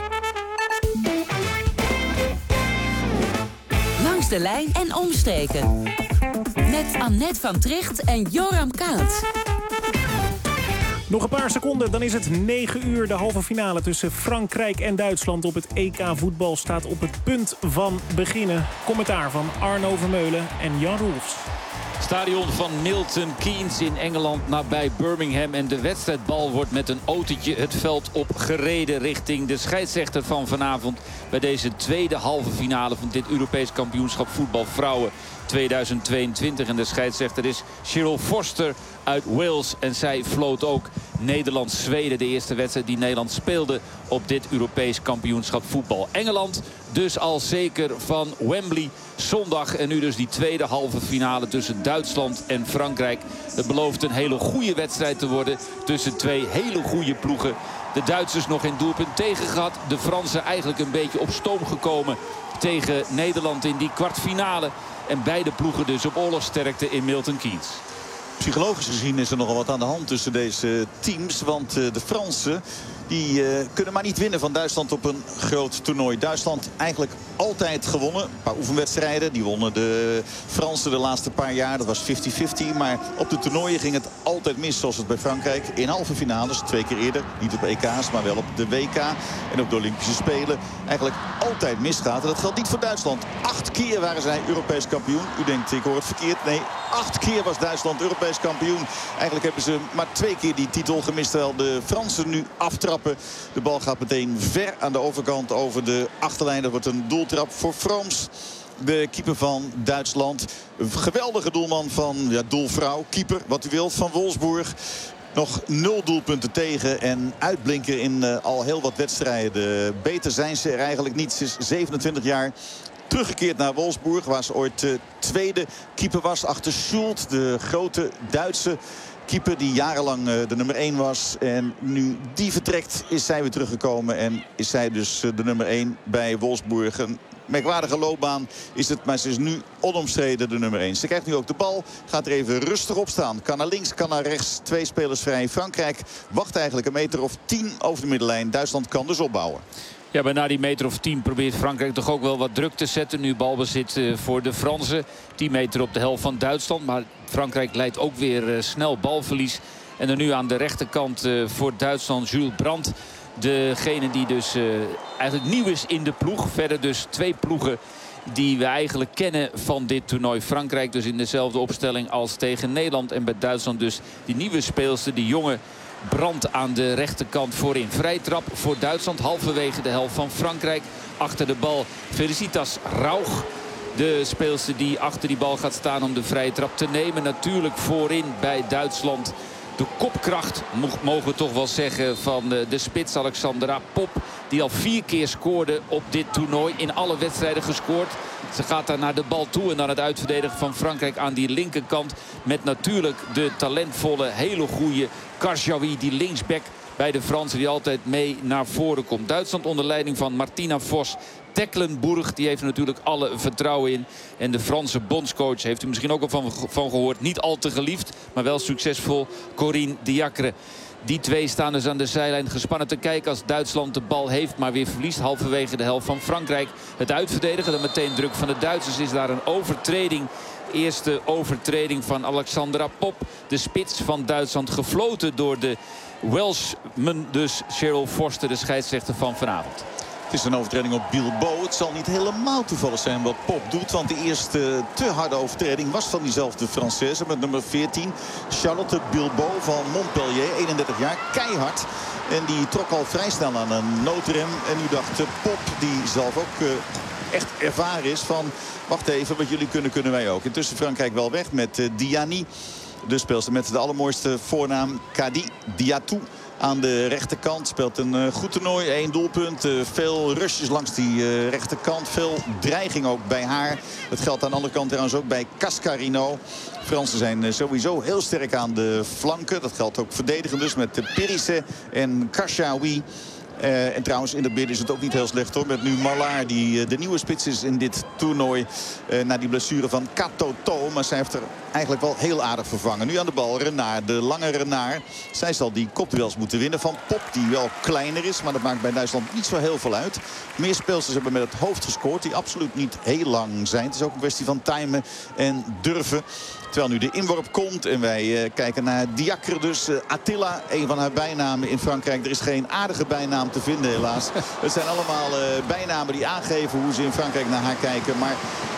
Langs de lijn en omstreken. Met Annette van Tricht en Joram Kaat. Nog een paar seconden, dan is het negen uur. De halve finale tussen Frankrijk en Duitsland op het E K voetbal staat op het punt van beginnen. Commentaar van Arno Vermeulen en Jan Roelfs. Stadion van Milton Keynes in Engeland nabij Birmingham. En de wedstrijdbal wordt met een autootje het veld op gereden richting de scheidsrechter van vanavond. Bij deze tweede halve finale van dit Europees kampioenschap voetbal vrouwen tweeduizend tweeëntwintig. En de scheidsrechter is Cheryl Forster uit Wales. En zij floot ook Nederland-Zweden. De eerste wedstrijd die Nederland speelde op dit Europees kampioenschap voetbal. Engeland dus al zeker van Wembley zondag. En nu dus die tweede halve finale tussen Duitsland en Frankrijk. Het belooft een hele goede wedstrijd te worden tussen twee hele goede ploegen. De Duitsers nog geen doelpunt tegen gehad. De Fransen eigenlijk een beetje op stoom gekomen tegen Nederland in die kwartfinale. En beide ploegen dus op oorlogssterkte in Milton Keynes. Psychologisch gezien is er nogal wat aan de hand tussen deze teams. Want de Fransen die uh, kunnen maar niet winnen van Duitsland op een groot toernooi. Duitsland eigenlijk altijd gewonnen. Een paar oefenwedstrijden. Die wonnen de Fransen de laatste paar jaar. Dat was vijftig vijftig. Maar op de toernooien ging het altijd mis. Zoals het bij Frankrijk in halve finales. Twee keer eerder. Niet op E K's, maar wel op de W K. En op de Olympische Spelen. Eigenlijk altijd misgaat. En dat geldt niet voor Duitsland. Acht keer waren zij Europees kampioen. U denkt, ik hoor het verkeerd. Nee, acht keer was Duitsland Europees kampioen. Eigenlijk hebben ze maar twee keer die titel gemist. Terwijl de Fransen nu aftrappen. De bal gaat meteen ver aan de overkant over de achterlijn. Dat wordt een doeltrap voor Frooms. De keeper van Duitsland. Een geweldige doelman van, ja, doelvrouw, keeper, wat u wilt, van Wolfsburg. Nog nul doelpunten tegen en uitblinken in uh, al heel wat wedstrijden. Beter zijn ze er eigenlijk niet. Ze is zevenentwintig jaar. Teruggekeerd naar Wolfsburg, waar ze ooit uh, tweede keeper was. Achter Schult, de grote Duitse keeper die jarenlang uh, de nummer één was. En nu die vertrekt, is zij weer teruggekomen. En is zij dus uh, de nummer één bij Wolfsburg. Een merkwaardige loopbaan is het, maar ze is nu onomstreden de nummer één. Ze krijgt nu ook de bal, gaat er even rustig op staan. Kan naar links, kan naar rechts. Twee spelers vrij. Frankrijk wacht eigenlijk een meter of tien over de middenlijn. Duitsland kan dus opbouwen. Ja, maar na die meter of tien probeert Frankrijk toch ook wel wat druk te zetten. Nu balbezit uh, voor de Fransen. tien meter op de helft van Duitsland. Maar Frankrijk leidt ook weer uh, snel balverlies. En dan nu aan de rechterkant uh, voor Duitsland Jules Brandt. Degene die dus uh, eigenlijk nieuw is in de ploeg. Verder dus twee ploegen die we eigenlijk kennen van dit toernooi. Frankrijk dus in dezelfde opstelling als tegen Nederland. En bij Duitsland dus die nieuwe speelster, die jonge Brandt aan de rechterkant voorin. Vrijtrap voor Duitsland, halverwege de helft van Frankrijk. Achter de bal Felicitas Rauch. De speelster die achter die bal gaat staan om de vrije trap te nemen. Natuurlijk voorin bij Duitsland de kopkracht, mogen we toch wel zeggen, van de, de spits Alexandra Pop. Die al vier keer scoorde op dit toernooi. In alle wedstrijden gescoord. Ze gaat daar naar de bal toe. En dan het uitverdedigen van Frankrijk aan die linkerkant. Met natuurlijk de talentvolle, hele goede Karjaoui, die linksback bij de Fransen, die altijd mee naar voren komt. Duitsland onder leiding van Martina Vos. Tecklenburg, die heeft er natuurlijk alle vertrouwen in. En de Franse bondscoach, heeft u misschien ook al van, van gehoord, niet al te geliefd, maar wel succesvol, Corinne Diacre. Die twee staan dus aan de zijlijn gespannen te kijken als Duitsland de bal heeft, maar weer verliest halverwege de helft van Frankrijk. Het uitverdedigen, dan meteen druk van de Duitsers, is daar een overtreding. Eerste overtreding van Alexandra Pop, de spits van Duitsland, gefloten door de Welshman, dus Cheryl Forster, de scheidsrechter van vanavond. Het is een overtreding op Bilbao. Het zal niet helemaal toevallig zijn wat Pop doet. Want de eerste te harde overtreding was van diezelfde Française met nummer veertien. Charlotte Bilbao van Montpellier, eenendertig jaar. Keihard. En die trok al vrij snel aan een noodrem. En nu dacht Pop, die zelf ook uh, echt ervaren is, van wacht even, wat jullie kunnen, kunnen wij ook. Intussen Frankrijk wel weg met uh, Diani. De speelster met de allermooiste voornaam Kadi Diatou. Aan de rechterkant speelt een uh, goed toernooi. Eén doelpunt. Uh, veel rushes langs die uh, rechterkant. Veel dreiging ook bij haar. Dat geldt aan de andere kant trouwens ook bij Cascarino. Fransen zijn uh, sowieso heel sterk aan de flanken. Dat geldt ook verdedigend dus met uh, Perisset en Karjaoui. Uh, en trouwens in de midden is het ook niet heel slecht hoor. Met nu Marlaar die uh, de nieuwe spits is in dit toernooi. Uh, na die blessure van Katoto. Maar zij heeft er eigenlijk wel heel aardig vervangen. Nu aan de bal Renard, de lange Renard. Zij zal die kopduels moeten winnen van Pop. Die wel kleiner is, maar dat maakt bij Duitsland niet zo heel veel uit. Meer speelsters hebben met het hoofd gescoord. Die absoluut niet heel lang zijn. Het is ook een kwestie van timen en durven. Terwijl nu de inworp komt en wij uh, kijken naar Diacre dus. Uh, Attila, een van haar bijnamen in Frankrijk. Er is geen aardige bijnaam te vinden helaas. Het zijn allemaal uh, bijnamen die aangeven hoe ze in Frankrijk naar haar kijken. Maar ach,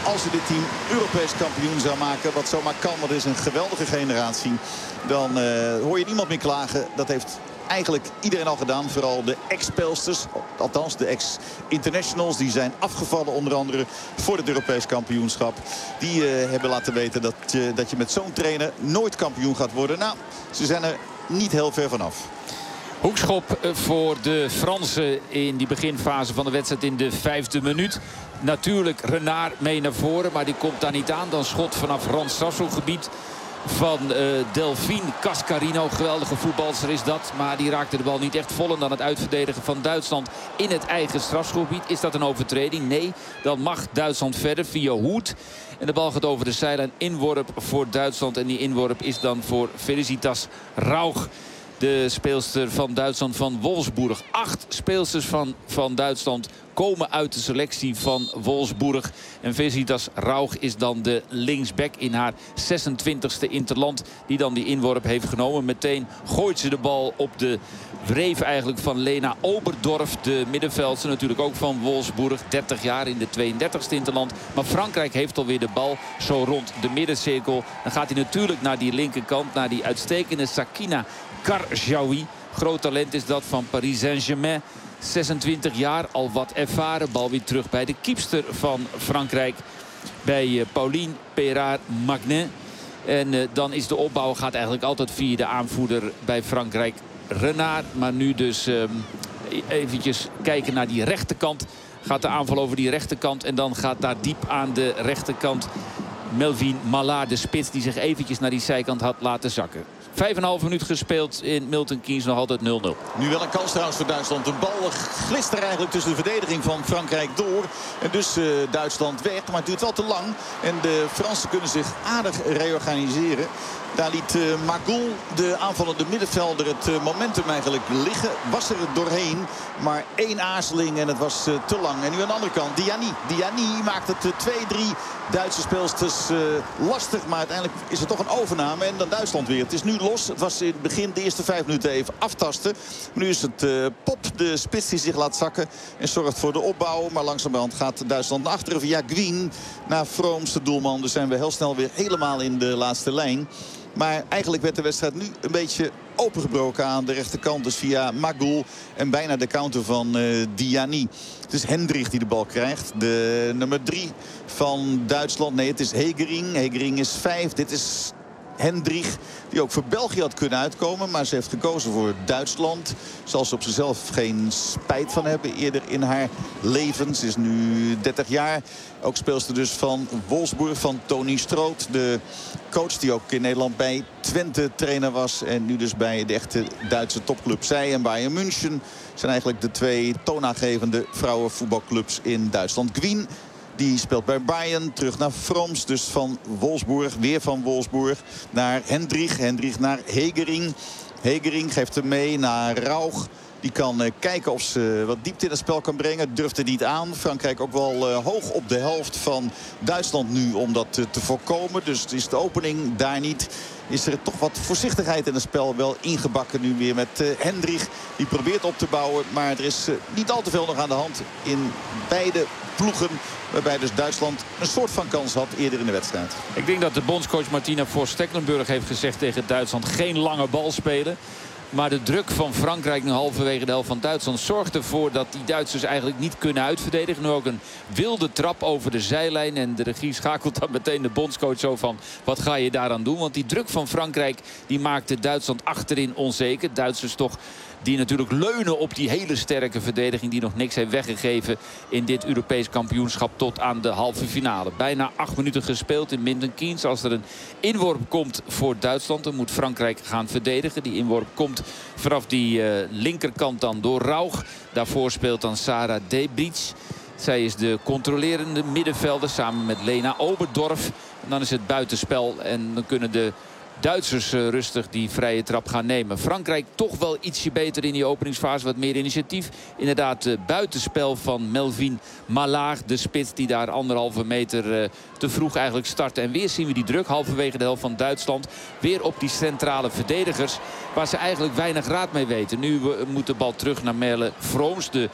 als ze dit team Europees kampioen zou maken, wat zomaar kan, want het is een geweldige generatie, dan uh, hoor je niemand meer klagen. Dat heeft eigenlijk iedereen al gedaan. Vooral de ex-speelsters, althans de ex-internationals, die zijn afgevallen onder andere voor het Europees kampioenschap. Die uh, hebben laten weten dat je, dat je met zo'n trainer nooit kampioen gaat worden. Nou, ze zijn er niet heel ver vanaf. Hoekschop voor de Fransen in die beginfase van de wedstrijd in de vijfde minuut. Natuurlijk Renard mee naar voren, maar die komt daar niet aan. Dan schot vanaf randstrafschopgebied van uh, Delphine Cascarino. Geweldige voetbalster is dat, maar die raakte de bal niet echt vol. En dan het uitverdedigen van Duitsland in het eigen strafschopgebied. Is dat een overtreding? Nee, dan mag Duitsland verder via Hoed. En de bal gaat over de zijlijn. Inworp voor Duitsland en die inworp is dan voor Felicitas Rauch. De speelster van Duitsland van Wolfsburg. Acht speelsters van, van Duitsland komen uit de selectie van Wolfsburg. En Felicitas Rauch is dan de linksback in haar zesentwintigste interland. Die dan die inworp heeft genomen. Meteen gooit ze de bal op de wreef eigenlijk van Lena Oberdorf. De middenveldster natuurlijk ook van Wolfsburg. dertig jaar in de tweeëndertigste interland. Maar Frankrijk heeft alweer de bal zo rond de middencirkel. Dan gaat hij natuurlijk naar die linkerkant. Naar die uitstekende Sakina Karjaoui. Groot talent is dat van Paris Saint-Germain. zesentwintig jaar, al wat ervaren. Bal weer terug bij de kiepster van Frankrijk. Bij uh, Pauline Pérard-Magnin. En uh, dan is de opbouw gaat eigenlijk altijd via de aanvoerder bij Frankrijk, Renard. Maar nu dus uh, eventjes kijken naar die rechterkant. Gaat de aanval over die rechterkant. En dan gaat daar diep aan de rechterkant Melvin Mallard, de spits, die zich eventjes naar die zijkant had laten zakken. Vijf en een half minuut gespeeld in Milton Keynes, nog altijd nul nul. Nu wel een kans trouwens voor Duitsland. De bal glist er eigenlijk tussen de verdediging van Frankrijk door. En dus uh, Duitsland weg, maar het duurt wel te lang. En de Fransen kunnen zich aardig reorganiseren. Daar liet uh, Magoul, de aanvallende middenvelder, het uh, momentum eigenlijk liggen. Was er doorheen, maar één aarzeling en het was uh, te lang. En nu aan de andere kant, Diani. Diani maakt het uh, twee drie Duitse speelsters uh, lastig. Maar uiteindelijk is er toch een overname en dan Duitsland weer. Het is nu los. Het was in het begin de eerste vijf minuten even aftasten. Maar nu is het uh, Pop, de spits, die zich laat zakken. En zorgt voor de opbouw. Maar langzamerhand gaat Duitsland naar achteren via Guin naar Vrooms, de doelman. Dus zijn we heel snel weer helemaal in de laatste lijn. Maar eigenlijk werd de wedstrijd nu een beetje opengebroken aan de rechterkant. Dus via Magoul en bijna de counter van uh, Diani. Het is Hendrich die de bal krijgt. De nummer drie van Duitsland. Nee, het is Hegering. Hegering is vijf. Dit is Hendrich, die ook voor België had kunnen uitkomen. Maar ze heeft gekozen voor Duitsland. Zal ze op zichzelf geen spijt van hebben eerder in haar leven. Ze is nu dertig jaar. Ook speelster dus van Wolfsburg, van Tony Stroot. De coach die ook in Nederland bij Twente trainer was. En nu dus bij de echte Duitse topclub. Zij en Bayern München zijn eigenlijk de twee toonaangevende vrouwenvoetbalclubs in Duitsland. Guin, die speelt bij Bayern, terug naar Vrooms. Dus van Wolfsburg, weer van Wolfsburg naar Hendrich. Hendrich naar Hegering. Hegering geeft hem mee naar Rauch. Die kan uh, kijken of ze wat diepte in het spel kan brengen. Durft het niet aan. Frankrijk ook wel uh, hoog op de helft van Duitsland nu om dat uh, te voorkomen. Dus is de opening daar niet. Is er toch wat voorzichtigheid in het spel wel ingebakken nu weer met uh, Hendrich. Die probeert op te bouwen. Maar er is uh, niet al te veel nog aan de hand in beide ploegen. Waarbij dus Duitsland een soort van kans had eerder in de wedstrijd. Ik denk dat de bondscoach Martina Voss-Tecklenburg heeft gezegd tegen Duitsland: geen lange bal spelen. Maar de druk van Frankrijk nu halverwege de helft van Duitsland zorgt ervoor dat die Duitsers eigenlijk niet kunnen uitverdedigen. Nu ook een wilde trap over de zijlijn. En de regie schakelt dan meteen de bondscoach zo van: wat ga je daaraan doen? Want die druk van Frankrijk die maakte Duitsland achterin onzeker. Duitsers toch die natuurlijk leunen op die hele sterke verdediging die nog niks heeft weggegeven in dit Europees kampioenschap tot aan de halve finale. Bijna acht minuten gespeeld in Milton Keynes. Als er een inworp komt voor Duitsland, dan moet Frankrijk gaan verdedigen. Die inworp komt vanaf die uh, linkerkant dan door Rauch. Daarvoor speelt dan Sarah Debrich. Zij is de controlerende middenvelder samen met Lena Oberdorf. En dan is het buitenspel en dan kunnen de Duitsers uh, rustig die vrije trap gaan nemen. Frankrijk toch wel ietsje beter in die openingsfase. Wat meer initiatief. Inderdaad uh, buitenspel van Melvin Mallard. De spits die daar anderhalve meter uh, te vroeg eigenlijk start. En weer zien we die druk halverwege de helft van Duitsland. Weer op die centrale verdedigers. Waar ze eigenlijk weinig raad mee weten. Nu uh, moet de bal terug naar Merle Vrooms. De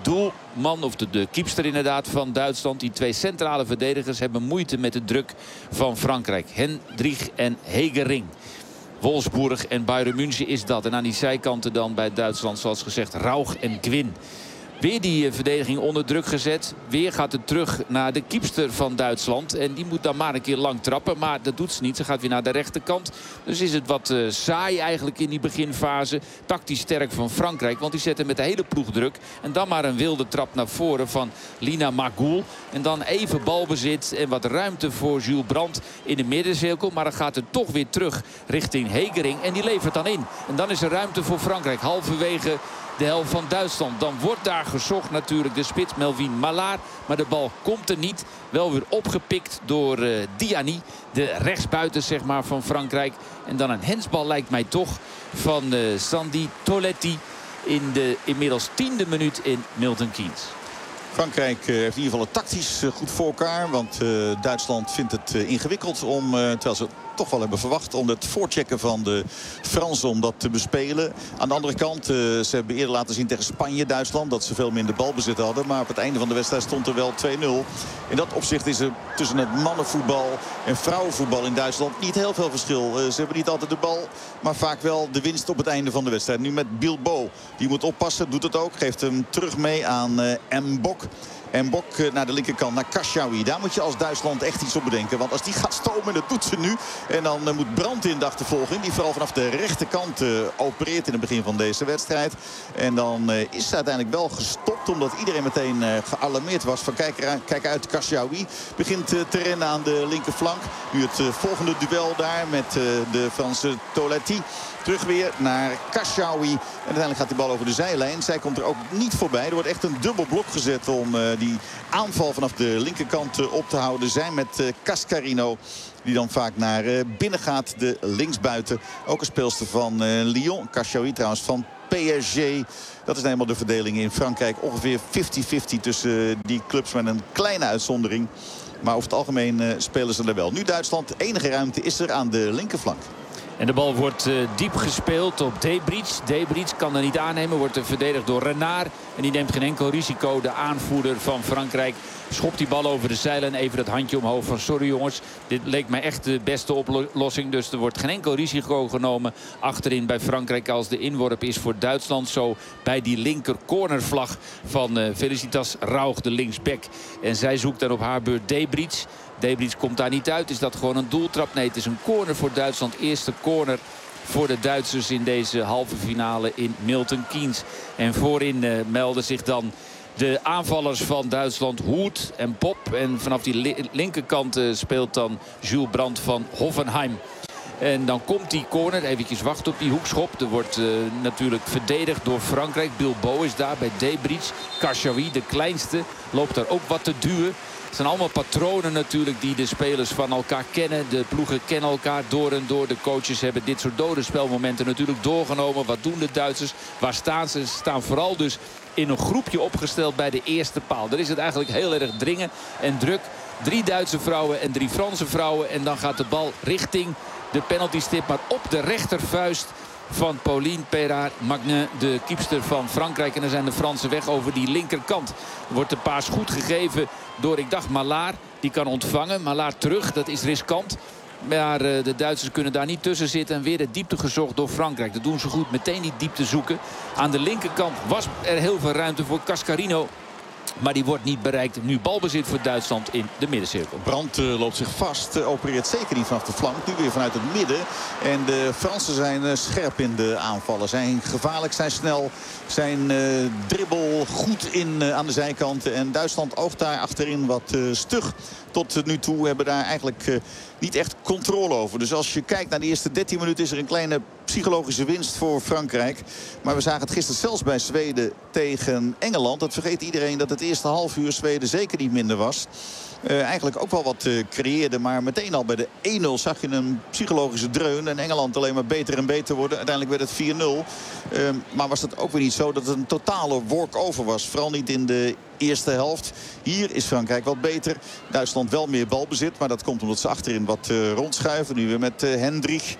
doelman, of de, de keepster inderdaad van Duitsland. Die twee centrale verdedigers hebben moeite met de druk van Frankrijk. Hendrich en Hegering. Wolfsburg en Bayern München is dat. En aan die zijkanten dan bij Duitsland, zoals gezegd, Rauch en Gwyn. Weer die verdediging onder druk gezet. Weer gaat het terug naar de keepster van Duitsland. En die moet dan maar een keer lang trappen. Maar dat doet ze niet. Ze gaat weer naar de rechterkant. Dus is het wat uh, saai eigenlijk in die beginfase. Tactisch sterk van Frankrijk. Want die zetten met de hele ploeg druk. En dan maar een wilde trap naar voren van Lina Magoul. En dan even balbezit en wat ruimte voor Jules Brandt in de middencirkel. Maar dan gaat het toch weer terug richting Hegering. En die levert dan in. En dan is er ruimte voor Frankrijk. Halverwege de helft van Duitsland. Dan wordt daar gezocht natuurlijk de spits Melvin Mallard. Maar de bal komt er niet. Wel weer opgepikt door uh, Diani. De rechtsbuiten zeg maar van Frankrijk. En dan een hensbal lijkt mij toch van uh, Sandy Toletti. In de inmiddels tiende minuut in Milton Keynes. Frankrijk heeft in ieder geval het tactisch goed voor elkaar. Want uh, Duitsland vindt het uh, ingewikkeld om, uh, terwijl ze toch wel hebben verwacht, om het voorchecken van de Fransen om dat te bespelen. Aan de andere kant, uh, ze hebben eerder laten zien tegen Spanje, Duitsland, dat ze veel minder balbezit hadden. Maar op het einde van de wedstrijd stond er wel twee nul. In dat opzicht is er tussen het mannenvoetbal en vrouwenvoetbal in Duitsland niet heel veel verschil. Uh, ze hebben niet altijd de bal, maar vaak wel de winst op het einde van de wedstrijd. Nu met Bilbao. Die moet oppassen, doet het ook. Geeft hem terug mee aan uh, Mbok. En Bok naar de linkerkant, naar Kashawi. Daar moet je als Duitsland echt iets op bedenken. Want als die gaat stomen, dat doet ze nu. En dan uh, moet Brandt in de achtervolging. Die vooral vanaf de rechterkant uh, opereert in het begin van deze wedstrijd. En dan uh, is ze uiteindelijk wel gestopt. Omdat iedereen meteen uh, gealarmeerd was. Van kijk, er, kijk uit, Kashawi begint uh, te rennen aan de linkerflank. Nu het uh, volgende duel daar met uh, de Franse Toletti. Terug weer naar Kashawi. En uiteindelijk gaat die bal over de zijlijn. Zij komt er ook niet voorbij. Er wordt echt een dubbel blok gezet om uh, die aanval vanaf de linkerkant uh, op te houden. Zij met uh, Cascarino. Die dan vaak naar uh, binnen gaat. De linksbuiten. Ook een speelster van uh, Lyon. Kashawi trouwens van P S G. Dat is helemaal de verdeling in Frankrijk. Ongeveer vijftig vijftig tussen uh, die clubs met een kleine uitzondering. Maar over het algemeen uh, spelen ze er wel. Nu Duitsland. Enige ruimte is er aan de linkerflank. En de bal wordt uh, diep gespeeld op Debrich. Debrich kan er niet aannemen. Wordt er verdedigd door Renard. En die neemt geen enkel risico. De aanvoerder van Frankrijk schopt die bal over de zeilen. Even dat handje omhoog van sorry jongens. Dit leek mij echt de beste oplossing. Dus er wordt geen enkel risico genomen achterin bij Frankrijk. Als de inworp is voor Duitsland. Zo bij die linker cornervlag van uh, Felicitas Rauch, de linksback. En zij zoekt dan op haar beurt Debrich. Debrich komt daar niet uit. Is dat gewoon een doeltrap? Nee, het is een corner voor Duitsland. Eerste corner voor de Duitsers in deze halve finale in Milton Keynes. En voorin uh, melden zich dan de aanvallers van Duitsland, Hoed en Pop. En vanaf die li linkerkant uh, speelt dan Jules Brandt van Hoffenheim. En dan komt die corner. Eventjes wachten op die hoekschop. Er wordt uh, natuurlijk verdedigd door Frankrijk. Bilbao is daar bij Debrich. Kashawi, de kleinste, loopt daar ook wat te duwen. Het zijn allemaal patronen natuurlijk die de spelers van elkaar kennen. De ploegen kennen elkaar door en door. De coaches hebben dit soort dode spelmomenten natuurlijk doorgenomen. Wat doen de Duitsers? Waar staan ze? Ze staan vooral dus in een groepje opgesteld bij de eerste paal. Daar is het eigenlijk heel erg dringen en druk. Drie Duitse vrouwen en drie Franse vrouwen. En dan gaat de bal richting de penaltystip. Maar op de rechtervuist van Pauline Perard-Magnin, de keepster van Frankrijk. En dan zijn de Fransen weg over die linkerkant. Er wordt de paas goed gegeven door, ik dacht, Mallard. Die kan ontvangen. Mallard terug, dat is riskant. Maar uh, de Duitsers kunnen daar niet tussen zitten. En weer de diepte gezocht door Frankrijk. Dat doen ze goed, meteen die diepte zoeken. Aan de linkerkant was er heel veel ruimte voor Cascarino. Maar die wordt niet bereikt. Nu balbezit voor Duitsland in de middencirkel. Brandt uh, loopt zich vast. Uh, opereert zeker niet vanaf de flank. Nu weer vanuit het midden. En de Fransen zijn uh, scherp in de aanvallen. Zijn gevaarlijk, zijn snel. Zijn uh, dribbel goed in uh, aan de zijkanten. En Duitsland oogt daar achterin wat uh, stug. Tot nu toe hebben daar eigenlijk uh, niet echt controle over. Dus als je kijkt naar de eerste dertien minuten is er een kleine psychologische winst voor Frankrijk. Maar we zagen het gisteren zelfs bij Zweden tegen Engeland. Dat vergeet iedereen dat het eerste half uur Zweden zeker niet minder was. Uh, eigenlijk ook wel wat uh, creëerde. Maar meteen al bij de één nul zag je een psychologische dreun. En Engeland alleen maar beter en beter worden. Uiteindelijk werd het vier nul. Uh, maar was het ook weer niet zo dat het een totale walk-over was. Vooral niet in de eerste helft. Hier is Frankrijk wat beter. Duitsland wel meer balbezit. Maar dat komt omdat ze achterin wat uh, rondschuiven. Nu weer met uh, Hendrich.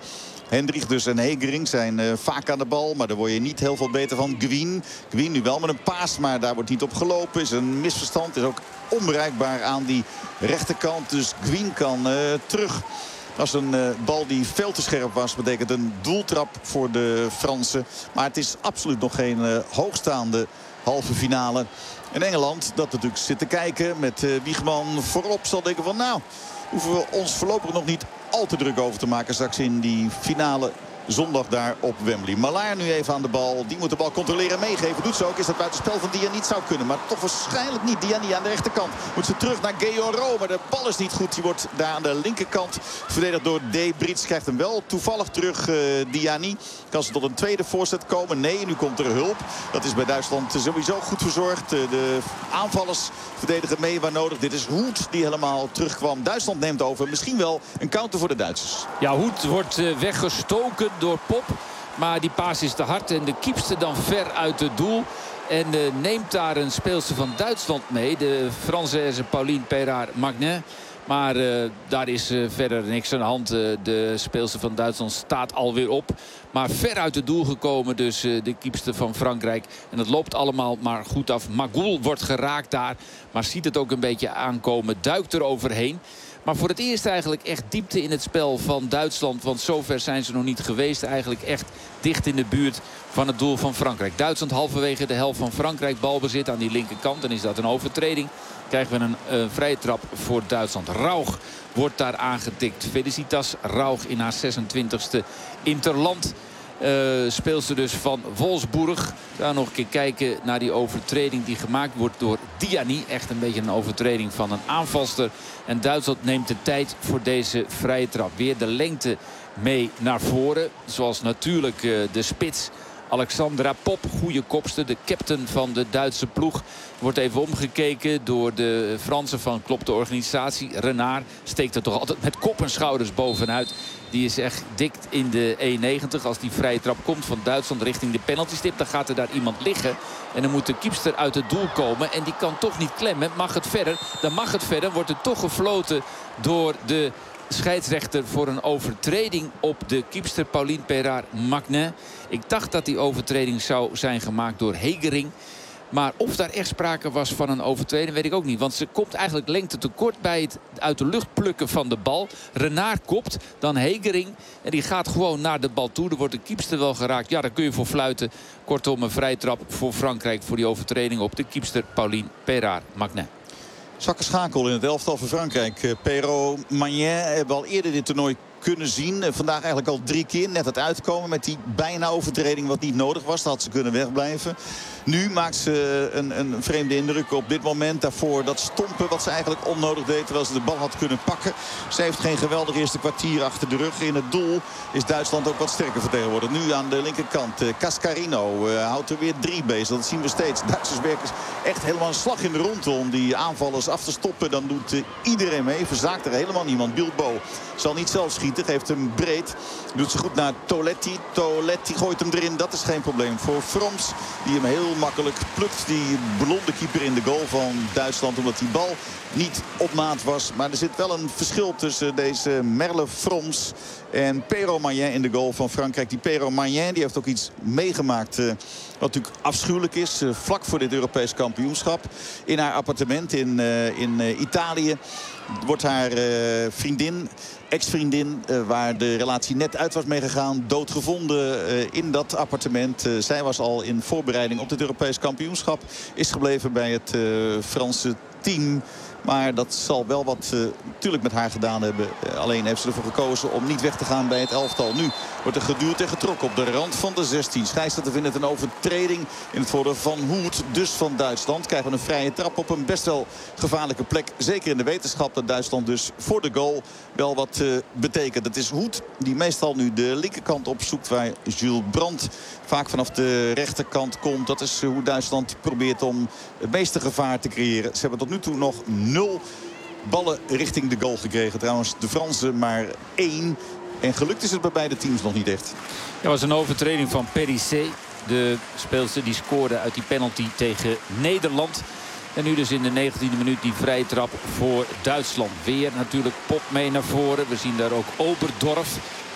Hendrich dus en Hegering zijn uh, vaak aan de bal. Maar daar word je niet heel veel beter van. Gwien, Gwien nu wel met een paas, maar daar wordt niet op gelopen. Is een misverstand. Is ook onbereikbaar aan die rechterkant. Dus Gwien kan uh, terug. Dat is een uh, bal die veel te scherp was. Betekent een doeltrap voor de Fransen. Maar het is absoluut nog geen uh, hoogstaande halve finale. En Engeland, dat natuurlijk zit te kijken met uh, Wiegman voorop, zal denken van nou, hoeven we ons voorlopig nog niet al te druk over te maken straks in die finale zondag daar op Wembley. Malaar nu even aan de bal. Die moet de bal controleren en meegeven. Doet ze ook. Is dat buitenspel van Diani? Niet zou kunnen. Maar toch waarschijnlijk niet. Diani aan de rechterkant. Moet ze terug naar Guéhoro. Maar de bal is niet goed. Die wordt daar aan de linkerkant verdedigd door De Brits. Krijgt hem wel toevallig terug uh, Diani. Kan ze tot een tweede voorzet komen? Nee, nu komt er hulp. Dat is bij Duitsland sowieso goed verzorgd. Uh, de aanvallers verdedigen mee waar nodig. Dit is Hoed die helemaal terugkwam. Duitsland neemt over. Misschien wel een counter voor de Duitsers. Ja, Hoed wordt uh, weggestoken door Pop. Maar die paas is te hard en de kiepste dan ver uit het doel. En uh, neemt daar een speelster van Duitsland mee. De Française Pauline Perard-Magnin. Maar uh, daar is uh, verder niks aan de hand. Uh, de speelster van Duitsland staat alweer op. Maar ver uit het doel gekomen dus uh, de kiepster van Frankrijk. En het loopt allemaal maar goed af. Magoul wordt geraakt daar. Maar ziet het ook een beetje aankomen. Duikt er overheen. Maar voor het eerst eigenlijk echt diepte in het spel van Duitsland. Want zover zijn ze nog niet geweest. Eigenlijk echt dicht in de buurt van het doel van Frankrijk. Duitsland halverwege de helft van Frankrijk. Balbezit aan die linkerkant. Dan is dat een overtreding. Krijgen we een uh, vrije trap voor Duitsland. Rauch wordt daar aangetikt. Felicitas Rauch in haar zesentwintigste interland. Uh, speelster dus van Wolfsburg. Daar nog een keer kijken naar die overtreding die gemaakt wordt door Diani. Echt een beetje een overtreding van een aanvalster. En Duitsland neemt de tijd voor deze vrije trap. Weer de lengte mee naar voren. Zoals natuurlijk uh, de spits Alexandra Pop, goede kopster, de captain van de Duitse ploeg. Wordt even omgekeken door de Fransen van Klopt de organisatie. Renard steekt er toch altijd met kop en schouders bovenuit. Die is echt dik in de één negentig. Als die vrije trap komt van Duitsland richting de penaltystip, dan gaat er daar iemand liggen. En dan moet de kiepster uit het doel komen. En die kan toch niet klemmen. Mag het verder? Dan mag het verder. Wordt het toch gefloten door de scheidsrechter voor een overtreding op de kiepster Pauline Perard-Magnin. Ik dacht dat die overtreding zou zijn gemaakt door Hegering. Maar of daar echt sprake was van een overtreding, weet ik ook niet. Want ze komt eigenlijk lengte tekort bij het uit de lucht plukken van de bal. Renard kopt, dan Hegering. En die gaat gewoon naar de bal toe. Er wordt de kiepster wel geraakt. Ja, daar kun je voor fluiten. Kortom, een vrije trap voor Frankrijk voor die overtreding op de kiepster Pauline Perard-Magnin. Zwakke schakel in het elftal van Frankrijk. Perrault-Magnin hebben al eerder dit toernooi kunnen zien. Vandaag eigenlijk al drie keer net het uitkomen met die bijna overtreding wat niet nodig was. Dat had ze kunnen wegblijven. Nu maakt ze een, een vreemde indruk op dit moment. Daarvoor dat stompen wat ze eigenlijk onnodig deed terwijl ze de bal had kunnen pakken. Ze heeft geen geweldig eerste kwartier achter de rug. In het doel is Duitsland ook wat sterker vertegenwoordigd. Nu aan de linkerkant. Cascarino uh, houdt er weer drie bezig. Dat zien we steeds. Duitsers werken echt helemaal een slag in de ronde om die aanvallers af te stoppen. Dan doet uh, iedereen mee. Verzaakt er helemaal niemand. Bilbao zal niet zelf schieten. Geeft hem breed. Doet ze goed naar Toletti. Toletti gooit hem erin. Dat is geen probleem voor Froms. Die hem heel makkelijk plukt. Die blonde keeper in de goal van Duitsland. Omdat die bal niet op maat was. Maar er zit wel een verschil tussen deze Merle Froms en Perrault-Magnin in de goal van Frankrijk. Die Perrault-Magnin die heeft ook iets meegemaakt. Uh, wat natuurlijk afschuwelijk is. Uh, vlak voor dit Europees kampioenschap. In haar appartement in, uh, in uh, Italië. Wordt haar uh, vriendin, ex-vriendin, uh, waar de relatie net uit was meegegaan, doodgevonden uh, in dat appartement. Uh, zij was al in voorbereiding op het Europees kampioenschap. Is gebleven bij het uh, Franse team. Maar dat zal wel wat uh, natuurlijk met haar gedaan hebben. Uh, alleen heeft ze ervoor gekozen om niet weg te gaan bij het elftal. Nu wordt er geduwd en getrokken op de rand van de zestien. Scheidsrechter vindt het een overtreding in het voordeel van Hoed. Dus van Duitsland krijgen we een vrije trap op een best wel gevaarlijke plek. Zeker in de wetenschap dat Duitsland dus voor de goal wel wat uh, betekent. Het is Hoed die meestal nu de linkerkant opzoekt waar Jules Brandt vaak vanaf de rechterkant komt. Dat is hoe Duitsland probeert om het meeste gevaar te creëren. Ze hebben tot nu toe nog nul ballen richting de goal gekregen. Trouwens de Fransen maar één. En gelukt is het bij beide teams nog niet echt. Dat was een overtreding van Périssé. De speelster die scoorde uit die penalty tegen Nederland. En nu dus in de negentiende minuut die vrije trap voor Duitsland. Weer natuurlijk Pop mee naar voren. We zien daar ook Oberdorf.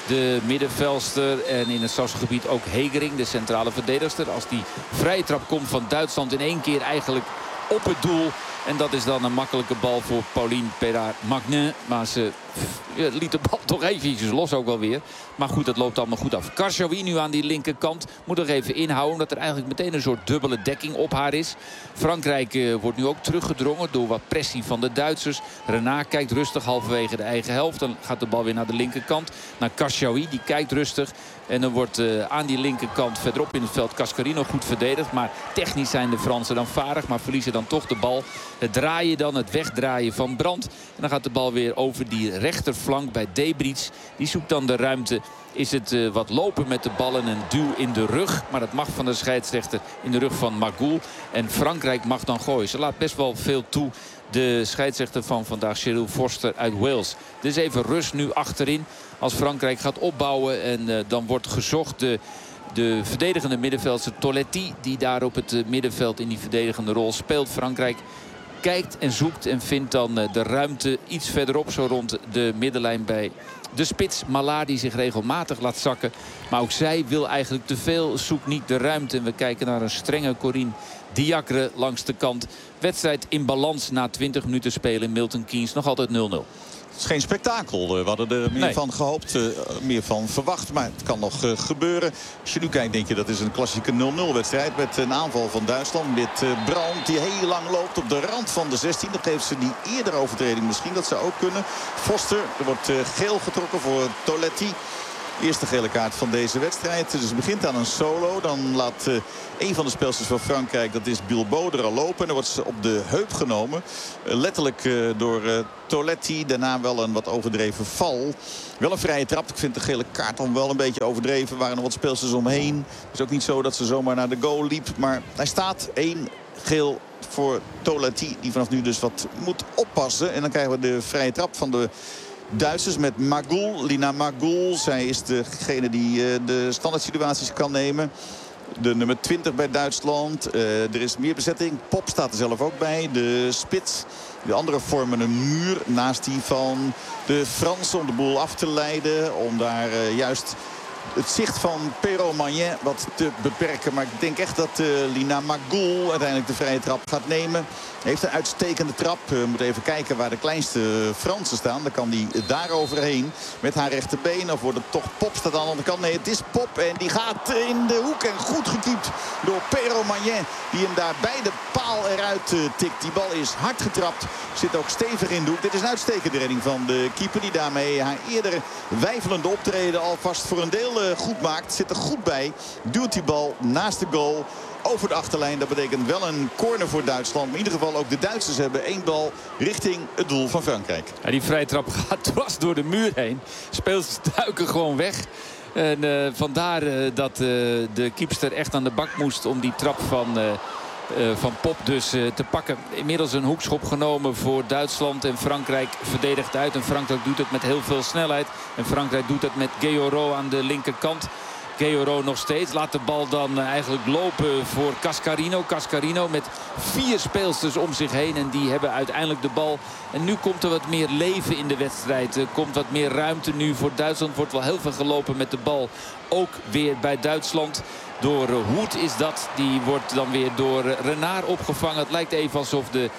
de middenvelster. En in het strafschopgebied ook Hegering, de centrale verdedigster. Als die vrije trap komt van Duitsland in één keer eigenlijk op het doel. En dat is dan een makkelijke bal voor Pauline Perard-Magnin. Maar ze ja, liet de bal toch eventjes los ook wel weer. Maar goed, dat loopt allemaal goed af. Karchaoui nu aan die linkerkant moet nog even inhouden. Omdat er eigenlijk meteen een soort dubbele dekking op haar is. Frankrijk uh, wordt nu ook teruggedrongen door wat pressie van de Duitsers. Renard kijkt rustig halverwege de eigen helft. Dan gaat de bal weer naar de linkerkant. Naar Karchaoui, die kijkt rustig. En dan wordt uh, aan die linkerkant verderop in het veld Cascarino goed verdedigd. Maar technisch zijn de Fransen dan vaardig. Maar verliezen dan toch de bal. Het draaien dan, het wegdraaien van Brandt. En dan gaat de bal weer over die rechterflank bij Debrits. Die zoekt dan de ruimte. Is het uh, wat lopen met de bal en een duw in de rug. Maar dat mag van de scheidsrechter in de rug van Magoul. En Frankrijk mag dan gooien. Ze laat best wel veel toe. De scheidsrechter van vandaag, Cyril Forster uit Wales. Dus even rust nu achterin. Als Frankrijk gaat opbouwen en uh, dan wordt gezocht de, de verdedigende middenveldster Toletti. Die daar op het uh, middenveld in die verdedigende rol speelt. Frankrijk kijkt en zoekt en vindt dan uh, de ruimte iets verderop. Zo rond de middenlijn bij de spits Mallard, die zich regelmatig laat zakken. Maar ook zij wil eigenlijk te veel. Zoekt niet de ruimte. En we kijken naar een strenge Corinne Diacre langs de kant. Wedstrijd in balans na twintig minuten spelen in Milton Keynes. Nog altijd nul nul. Het is geen spektakel. We hadden er meer nee. van gehoopt, uh, meer van verwacht. Maar het kan nog uh, gebeuren. Als je nu kijkt, denk je dat is een klassieke nul nul wedstrijd. Met een aanval van Duitsland. Met uh, Brandt die heel lang loopt op de rand van de zestien. Dan geeft ze die eerdere overtreding misschien. Dat zou ook kunnen. Foster, er wordt uh, geel getrokken voor Toletti. Eerste gele kaart van deze wedstrijd. Dus het begint aan een solo. Dan laat uh, een van de speelsters van Frankrijk, dat is Bilbao, er al lopen. En dan wordt ze op de heup genomen. Uh, letterlijk uh, door uh, Toletti. Daarna wel een wat overdreven val. Wel een vrije trap. Ik vind de gele kaart dan wel een beetje overdreven. Er waren nog wat speelsters omheen. Het is ook niet zo dat ze zomaar naar de goal liep. Maar hij staat één geel voor Toletti. Die vanaf nu dus wat moet oppassen. En dan krijgen we de vrije trap van de Duitsers met Magoul, Lina Magoul. Zij is degene die uh, de standaard situaties kan nemen. De nummer twintig bij Duitsland. Uh, er is meer bezetting. Pop staat er zelf ook bij. De spits. De anderen vormen een muur naast die van de Fransen om de boel af te leiden. Om daar uh, juist het zicht van Perrault-Magnin wat te beperken. Maar ik denk echt dat uh, Lina Magoul uiteindelijk de vrije trap gaat nemen. Heeft een uitstekende trap. We uh, moeten even kijken waar de kleinste Fransen staan. Dan kan die daar overheen met haar rechterbeen. Of wordt het toch Pop staat aan de andere kant. Nee, het is Pop en die gaat in de hoek. En goed gekiept door Perrault-Magnin. Die hem daar bij de paal eruit uh, tikt. Die bal is hard getrapt. Zit ook stevig in de hoek. Dit is een uitstekende redding van de keeper. Die daarmee haar eerder weifelende optreden alvast voor een deel uh, goed maakt. Zit er goed bij. Duwt die bal naast de goal. Over de achterlijn. Dat betekent wel een corner voor Duitsland. Maar in ieder geval ook de Duitsers hebben één bal richting het doel van Frankrijk. Ja, die vrije trap gaat dwars door de muur heen. Speelsters duiken gewoon weg. En uh, vandaar uh, dat uh, de keepster echt aan de bak moest om die trap van, uh, uh, van Pop dus uh, te pakken. Inmiddels een hoekschop genomen voor Duitsland. En Frankrijk verdedigt uit. En Frankrijk doet het met heel veel snelheid. En Frankrijk doet het met Guéhoro aan de linkerkant. Guéhoro nog steeds. Laat de bal dan eigenlijk lopen voor Cascarino. Cascarino met vier speelsters om zich heen. En die hebben uiteindelijk de bal. En nu komt er wat meer leven in de wedstrijd. Er komt wat meer ruimte nu voor Duitsland. Wordt wel heel veel gelopen met de bal. Ook weer bij Duitsland. Door Hoed is dat. Die wordt dan weer door Renard opgevangen. Het lijkt even alsof de...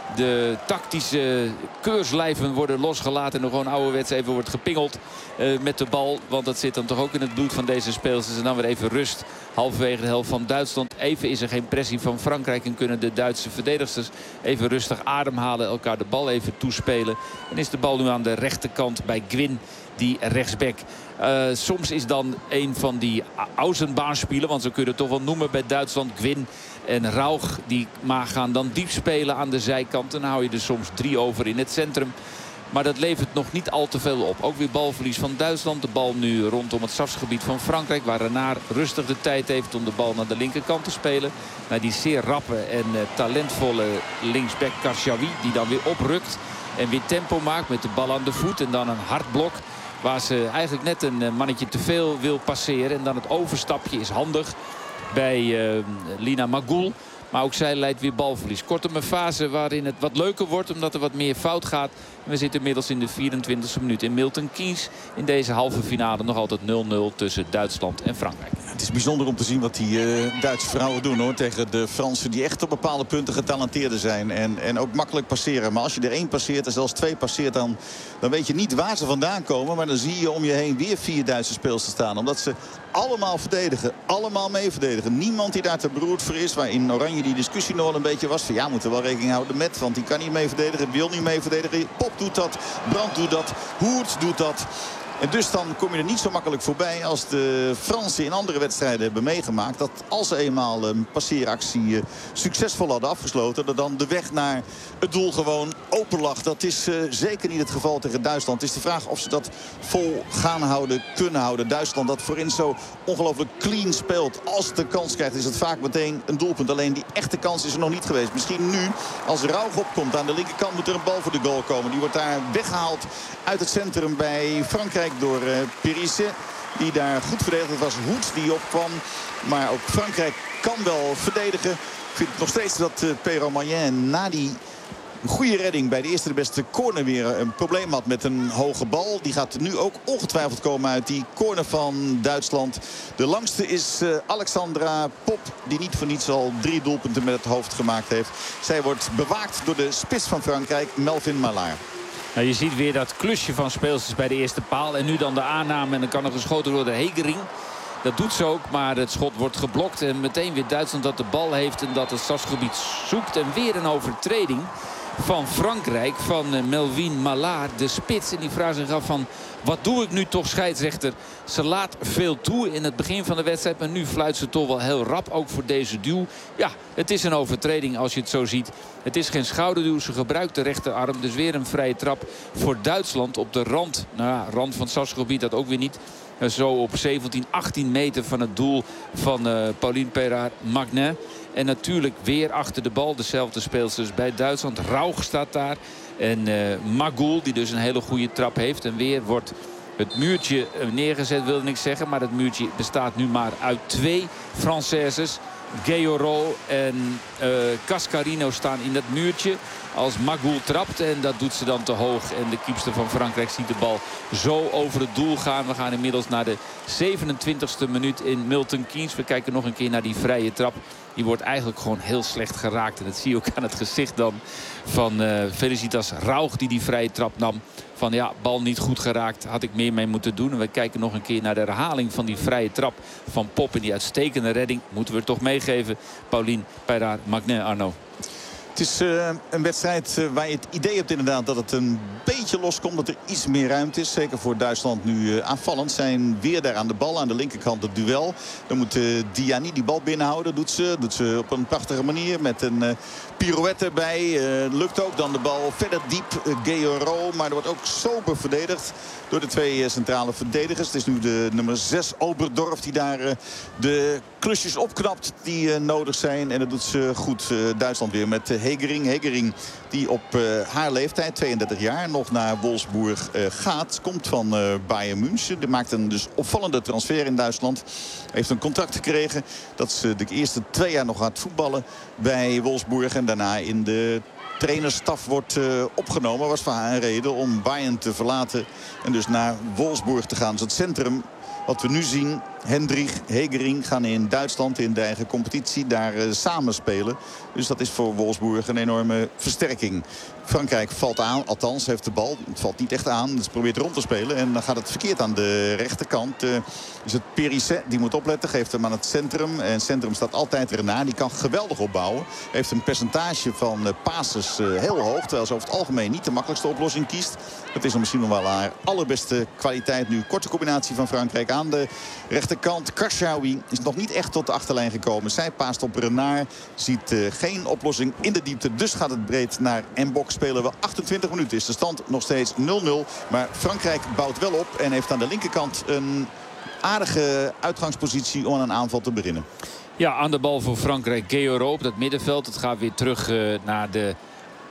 De tactische keurslijven worden losgelaten. En er gewoon ouderwets even wordt gepingeld uh, met de bal. Want dat zit dan toch ook in het bloed van deze speelsters. En dan weer even rust. Halverwege de helft van Duitsland. Even is er geen pressie van Frankrijk. En kunnen de Duitse verdedigsters even rustig ademhalen. Elkaar de bal even toespelen. En is de bal nu aan de rechterkant bij Gwyn. Die rechtsback. Uh, soms is dan een van die Außenbahnspieler. Want ze kunnen het toch wel noemen bij Duitsland. Gwyn en Rauch. Die maar gaan dan diep spelen aan de zijkant. En dan hou je er soms drie over in het centrum. Maar dat levert nog niet al te veel op. Ook weer balverlies van Duitsland. De bal nu rondom het strafgebied van Frankrijk. Waar Renard rustig de tijd heeft om de bal naar de linkerkant te spelen. Naar die zeer rappe en uh, talentvolle linksback Karchaoui. Die dan weer oprukt. En weer tempo maakt met de bal aan de voet. En dan een hard blok. Waar ze eigenlijk net een mannetje te veel wil passeren. En dan het overstapje is handig bij uh, Lina Magoul. Maar ook zij leidt weer balverlies. Kortom, een fase waarin het wat leuker wordt omdat er wat meer fout gaat. We zitten inmiddels in de vierentwintigste minuut in Milton Keynes. In deze halve finale nog altijd nul nul tussen Duitsland en Frankrijk. Het is bijzonder om te zien wat die uh, Duitse vrouwen doen hoor. Tegen de Fransen die echt op bepaalde punten getalenteerder zijn. En, en ook makkelijk passeren. Maar als je er één passeert en zelfs twee passeert dan, dan weet je niet waar ze vandaan komen. Maar dan zie je om je heen weer vier Duitse speelsters staan. Omdat ze allemaal verdedigen. Allemaal mee verdedigen. Niemand die daar te beroerd voor is. Waar in Oranje die discussie nog wel een beetje was. Van ja, moeten we wel rekening houden met. Want die kan niet mee verdedigen. Wil niet mee verdedigen. Pop doet dat. Brandt doet dat. Hoert doet dat. En dus dan kom je er niet zo makkelijk voorbij als de Fransen in andere wedstrijden hebben meegemaakt. Dat als ze eenmaal een passeeractie succesvol hadden afgesloten, dat dan de weg naar het doel gewoon open lag. Dat is uh, zeker niet het geval tegen Duitsland. Het is de vraag of ze dat vol gaan houden, kunnen houden. Duitsland dat voorin zo ongelooflijk clean speelt. Als het een kans krijgt is het vaak meteen een doelpunt. Alleen die echte kans is er nog niet geweest. Misschien nu als Rauch opkomt aan de linkerkant moet er een bal voor de goal komen. Die wordt daar weggehaald uit het centrum bij Frankrijk door uh, Périsset. Die daar goed verdedigd. Het was Hoed die opkwam. Maar ook Frankrijk kan wel verdedigen. Ik vind nog steeds dat uh, Pero Mayen na die goede redding bij de eerste de beste corner weer een probleem had met een hoge bal. Die gaat nu ook ongetwijfeld komen uit die corner van Duitsland. De langste is uh, Alexandra Pop. Die niet voor niets al drie doelpunten met het hoofd gemaakt heeft. Zij wordt bewaakt door de spits van Frankrijk, Melvin Mallard. Nou, je ziet weer dat klusje van speelsters bij de eerste paal. En nu dan de aanname en dan kan er geschoten worden door Hegering. Dat doet ze ook, maar het schot wordt geblokt. En meteen weer Duitsland dat de bal heeft en dat het stadsgebied zoekt. En weer een overtreding van Frankrijk, van Melvin Mallard, de spits. En die vraagt zich af van, wat doe ik nu toch, scheidsrechter? Ze laat veel toe in het begin van de wedstrijd. Maar nu fluit ze toch wel heel rap, ook voor deze duw. Ja, het is een overtreding als je het zo ziet. Het is geen schouderduw, ze gebruikt de rechterarm. Dus weer een vrije trap voor Duitsland op de rand. Nou ja, rand van het stadsgebied, dat ook weer niet. Zo op zeventien, achttien meter van het doel van uh, Pauline Pérard-Magnin. En natuurlijk weer achter de bal dezelfde speelsters bij Duitsland. Rauch staat daar. En uh, Magoul, die dus een hele goede trap heeft. En weer wordt het muurtje neergezet, wilde ik zeggen. Maar het muurtje bestaat nu maar uit twee Françaises. Guéyorot en uh, Cascarino staan in dat muurtje. Als Magoul trapt en dat doet ze dan te hoog. En de keepster van Frankrijk ziet de bal zo over het doel gaan. We gaan inmiddels naar de zevenentwintigste minuut in Milton Keynes. We kijken nog een keer naar die vrije trap. Die wordt eigenlijk gewoon heel slecht geraakt. En dat zie je ook aan het gezicht dan van uh, Felicitas Rauch die die vrije trap nam. Van ja, bal niet goed geraakt. Had ik meer mee moeten doen. En we kijken nog een keer naar de herhaling van die vrije trap van Pop. En die uitstekende redding moeten we toch meegeven. Pauline Pérard-Magnin, Arno. Het is uh, een wedstrijd uh, waar je het idee hebt inderdaad dat het een beetje loskomt. Dat er iets meer ruimte is. Zeker voor Duitsland nu uh, aanvallend. Zijn weer daar aan de bal. Aan de linkerkant het duel. Dan moet uh, Diani die bal binnenhouden. Doet ze. Doet ze op een prachtige manier. Met een uh, pirouette erbij. Uh, lukt ook dan de bal verder diep. Uh, Guéyorot. Maar er wordt ook sober verdedigd door de twee uh, centrale verdedigers. Het is nu de nummer zes Oberdorf die daar uh, de klusjes opknapt die uh, nodig zijn. En dat doet ze goed. Uh, Duitsland weer met uh, Hegering. Hegering die op uh, haar leeftijd, tweeëndertig jaar, nog naar Wolfsburg uh, gaat. Komt van uh, Bayern München. Die maakt een dus opvallende transfer in Duitsland. Heeft een contract gekregen dat ze de eerste twee jaar nog gaat voetballen bij Wolfsburg. En daarna in de trainerstaf wordt uh, opgenomen. Was voor haar een reden om Bayern te verlaten. En dus naar Wolfsburg te gaan. Dus het centrum wat we nu zien, Hendrich, Hegering gaan in Duitsland in de eigen competitie daar uh, samen spelen. Dus dat is voor Wolfsburg een enorme versterking. Frankrijk valt aan, althans heeft de bal. Het valt niet echt aan, dus probeert rond te spelen. En dan gaat het verkeerd aan de rechterkant. Uh, is het Périsset die moet opletten, geeft hem aan het centrum. En het centrum staat altijd erna. Die kan geweldig opbouwen. Heeft een percentage van uh, passes uh, heel hoog. Terwijl ze over het algemeen niet de makkelijkste oplossing kiest. Dat is dan misschien nog wel haar allerbeste kwaliteit nu. Korte combinatie van Frankrijk aan de rechterkant. Karshaoui is nog niet echt tot de achterlijn gekomen. Zij paast op Renard. Ziet uh, geen oplossing in de diepte. Dus gaat het breed naar Mbok. Spelen we achtentwintig minuten. Is de stand nog steeds nul nul. Maar Frankrijk bouwt wel op. En heeft aan de linkerkant een aardige uitgangspositie om aan een aanval te beginnen. Ja, aan de bal voor Frankrijk. Guéyorot op dat middenveld. Het gaat weer terug uh, naar de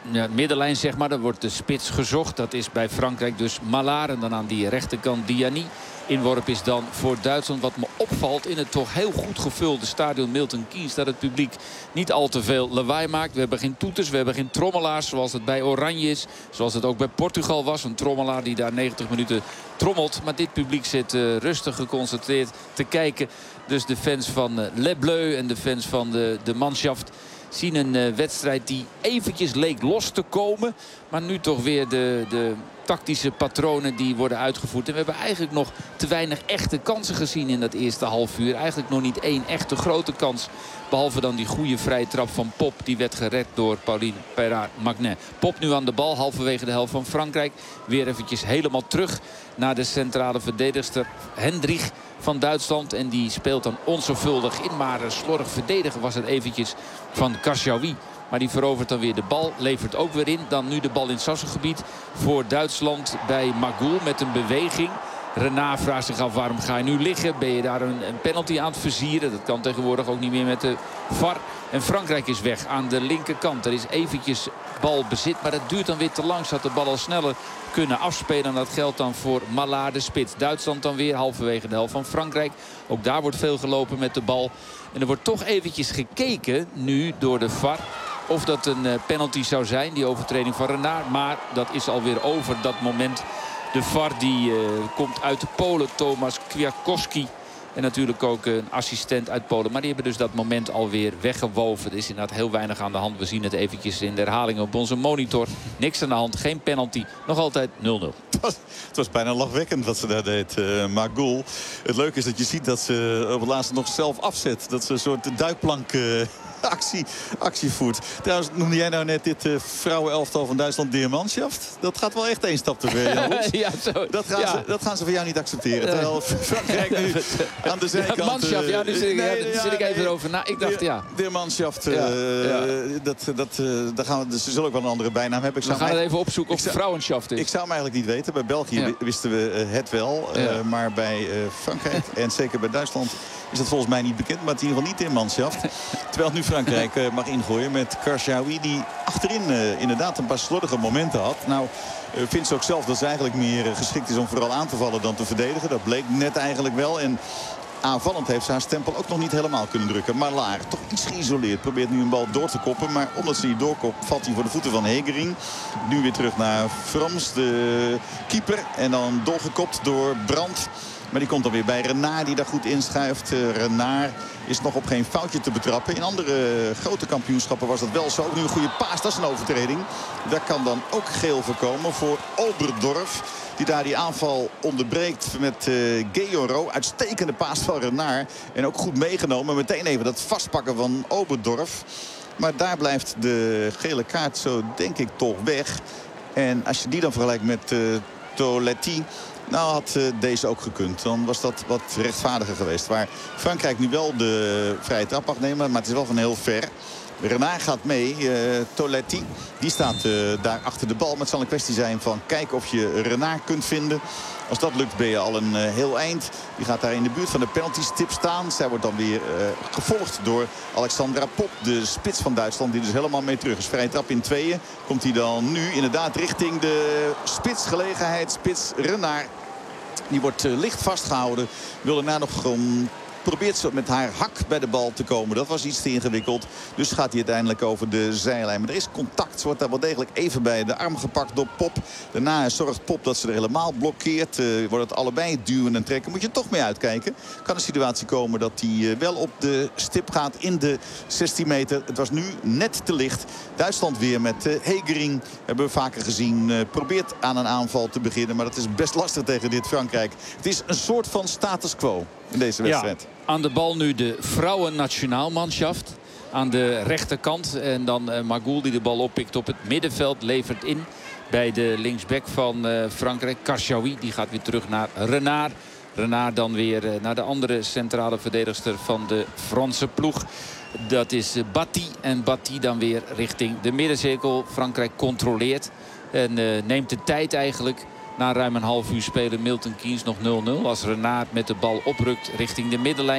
ja, middenlijn, zeg maar. Dan wordt de spits gezocht. Dat is bij Frankrijk dus Malard. En dan aan die rechterkant Diani. Inworp is dan voor Duitsland. Wat me opvalt in het toch heel goed gevulde stadion Milton Keynes, dat het publiek niet al te veel lawaai maakt. We hebben geen toeters, we hebben geen trommelaars zoals het bij Oranje is. Zoals het ook bij Portugal was. Een trommelaar die daar negentig minuten trommelt. Maar dit publiek zit uh, rustig geconcentreerd te kijken. Dus de fans van uh, Les Bleus en de fans van de, de Mannschaft zien een uh, wedstrijd die eventjes leek los te komen. Maar nu toch weer de, de tactische patronen die worden uitgevoerd. En we hebben eigenlijk nog te weinig echte kansen gezien in dat eerste half uur. Eigenlijk nog niet één echte grote kans. Behalve dan die goede vrije trap van Pop. Die werd gered door Pauline Perard-Magnin. Pop nu aan de bal, halverwege de helft van Frankrijk. Weer eventjes helemaal terug naar de centrale verdedigster Hendrich van Duitsland. En die speelt dan onzorgvuldig in. Maar slordig verdedigen was het eventjes van Kashaoui. Maar die verovert dan weer de bal. Levert ook weer in. Dan nu de bal in het Sassengebied voor Duitsland bij Magoul met een beweging. Renard vraagt zich af, waarom ga je nu liggen? Ben je daar een, een penalty aan het versieren? Dat kan tegenwoordig ook niet meer met de V A R. En Frankrijk is weg aan de linkerkant. Er is eventjes balbezit, maar dat duurt dan weer te lang. Ze had de bal al sneller kunnen afspelen. En dat geldt dan voor Malard, de spits. Duitsland dan weer halverwege de helft van Frankrijk. Ook daar wordt veel gelopen met de bal. En er wordt toch eventjes gekeken, nu door de V A R, of dat een penalty zou zijn, die overtreding van Renard. Maar dat is alweer over dat moment. De V A R die uh, komt uit Polen, Tomasz Kwiatkowski. En natuurlijk ook een assistent uit Polen. Maar die hebben dus dat moment alweer weggewoven. Er is inderdaad heel weinig aan de hand. We zien het eventjes in de herhaling op onze monitor. Niks aan de hand, geen penalty. Nog altijd nul nul. Het was, het was bijna lachwekkend wat ze daar deed, uh, Magoul. Het leuke is dat je ziet dat ze op het laatste nog zelf afzet. Dat ze een soort duikplank Uh... Actie, actie voert. Trouwens, noemde jij nou net dit uh, vrouwenelftal van Duitsland de Mannschaft? Dat gaat wel echt één stap te ver, Jan. Ja, zo. Dat gaan, ja. ze, dat gaan ze van jou niet accepteren. Terwijl Frankrijk nu aan de zijkant... Ja, Mannschaft, ja, nu zit ik, nee, ja, ja, zit ik even nee, over. Nou, ik dacht, de, ja. De Mannschaft, uh, ja, ja. dat, dat, uh, daar gaan we, dus ze zullen ook wel een andere bijnaam hebben. Ik we gaan het even opzoeken of de Vrouwenschaft is. Ik zou hem eigenlijk niet weten. Bij België ja. wisten we uh, het wel. Uh, ja. Maar bij uh, Frankrijk en zeker bij Duitsland is dat volgens mij niet bekend. Maar het is in ieder geval niet in Mannschaft. Terwijl nu Frankrijk uh, mag ingooien met Kashaoui, die achterin uh, inderdaad een paar slordige momenten had. Nou uh, vindt ze ook zelf dat ze eigenlijk meer uh, geschikt is om vooral aan te vallen dan te verdedigen. Dat bleek net eigenlijk wel. En aanvallend heeft ze haar stempel ook nog niet helemaal kunnen drukken. Maar Laar, toch iets geïsoleerd, probeert nu een bal door te koppen. Maar omdat ze die doorkopt, valt hij voor de voeten van Hegering. Nu weer terug naar Frans, de keeper. En dan doorgekopt door Brandt. Maar die komt dan weer bij Renard, die daar goed inschuift. Uh, Renard is nog op geen foutje te betrappen. In andere uh, grote kampioenschappen was dat wel zo. Ook nu een goede paas, dat is een overtreding. Daar kan dan ook geel voorkomen voor Oberdorf. Die daar die aanval onderbreekt met uh, Guerreiro. Uitstekende paas van Renard. En ook goed meegenomen. Meteen even dat vastpakken van Oberdorf. Maar daar blijft de gele kaart zo denk ik toch weg. En als je die dan vergelijkt met uh, Toletti, nou had uh, deze ook gekund. Dan was dat wat rechtvaardiger geweest. Waar Frankrijk nu wel de vrije trap mag nemen. Maar het is wel van heel ver. Renard gaat mee. Uh, Toletti, die staat uh, daar achter de bal. Maar het zal een kwestie zijn van kijken of je Renard kunt vinden. Als dat lukt ben je al een uh, heel eind. Die gaat daar in de buurt van de penalty-stip staan. Zij wordt dan weer uh, gevolgd door Alexandra Pop, de spits van Duitsland. Die dus helemaal mee terug is. Vrije trap in tweeën. Komt hij dan nu inderdaad richting de spitsgelegenheid. Spits Renard. Die wordt uh, licht vastgehouden. Wil daarna nog um, probeert ze met haar hak bij de bal te komen. Dat was iets te ingewikkeld. Dus gaat hij uiteindelijk over de zijlijn. Maar er is contact. Ze wordt daar wel degelijk even bij de arm gepakt door Pop. Daarna zorgt Pop dat ze er helemaal blokkeert. Uh, wordt het allebei duwen en trekken. Moet je toch mee uitkijken. Kan een situatie komen dat hij uh, wel op de stip gaat in de zestien meter. Het was nu net te licht. Duitsland weer met uh, Hegering. Hebben we vaker gezien. Uh, probeert aan een aanval te beginnen. Maar dat is best lastig tegen dit Frankrijk. Het is een soort van status quo in deze wedstrijd. Ja. Aan de bal nu de vrouwennationaalmanschaft. Aan de rechterkant. En dan uh, Magoul die de bal oppikt op het middenveld. Levert in bij de linksback van uh, Frankrijk. Kashaoui die gaat weer terug naar Renard. Renard dan weer uh, naar de andere centrale verdedigster van de Franse ploeg. Dat is uh, Batti. En Batti dan weer richting de middencirkel. Frankrijk controleert. En uh, neemt de tijd eigenlijk. Na ruim een half uur spelen Milton Keynes nog nul nul. Als Renard met de bal oprukt richting de middenlijn.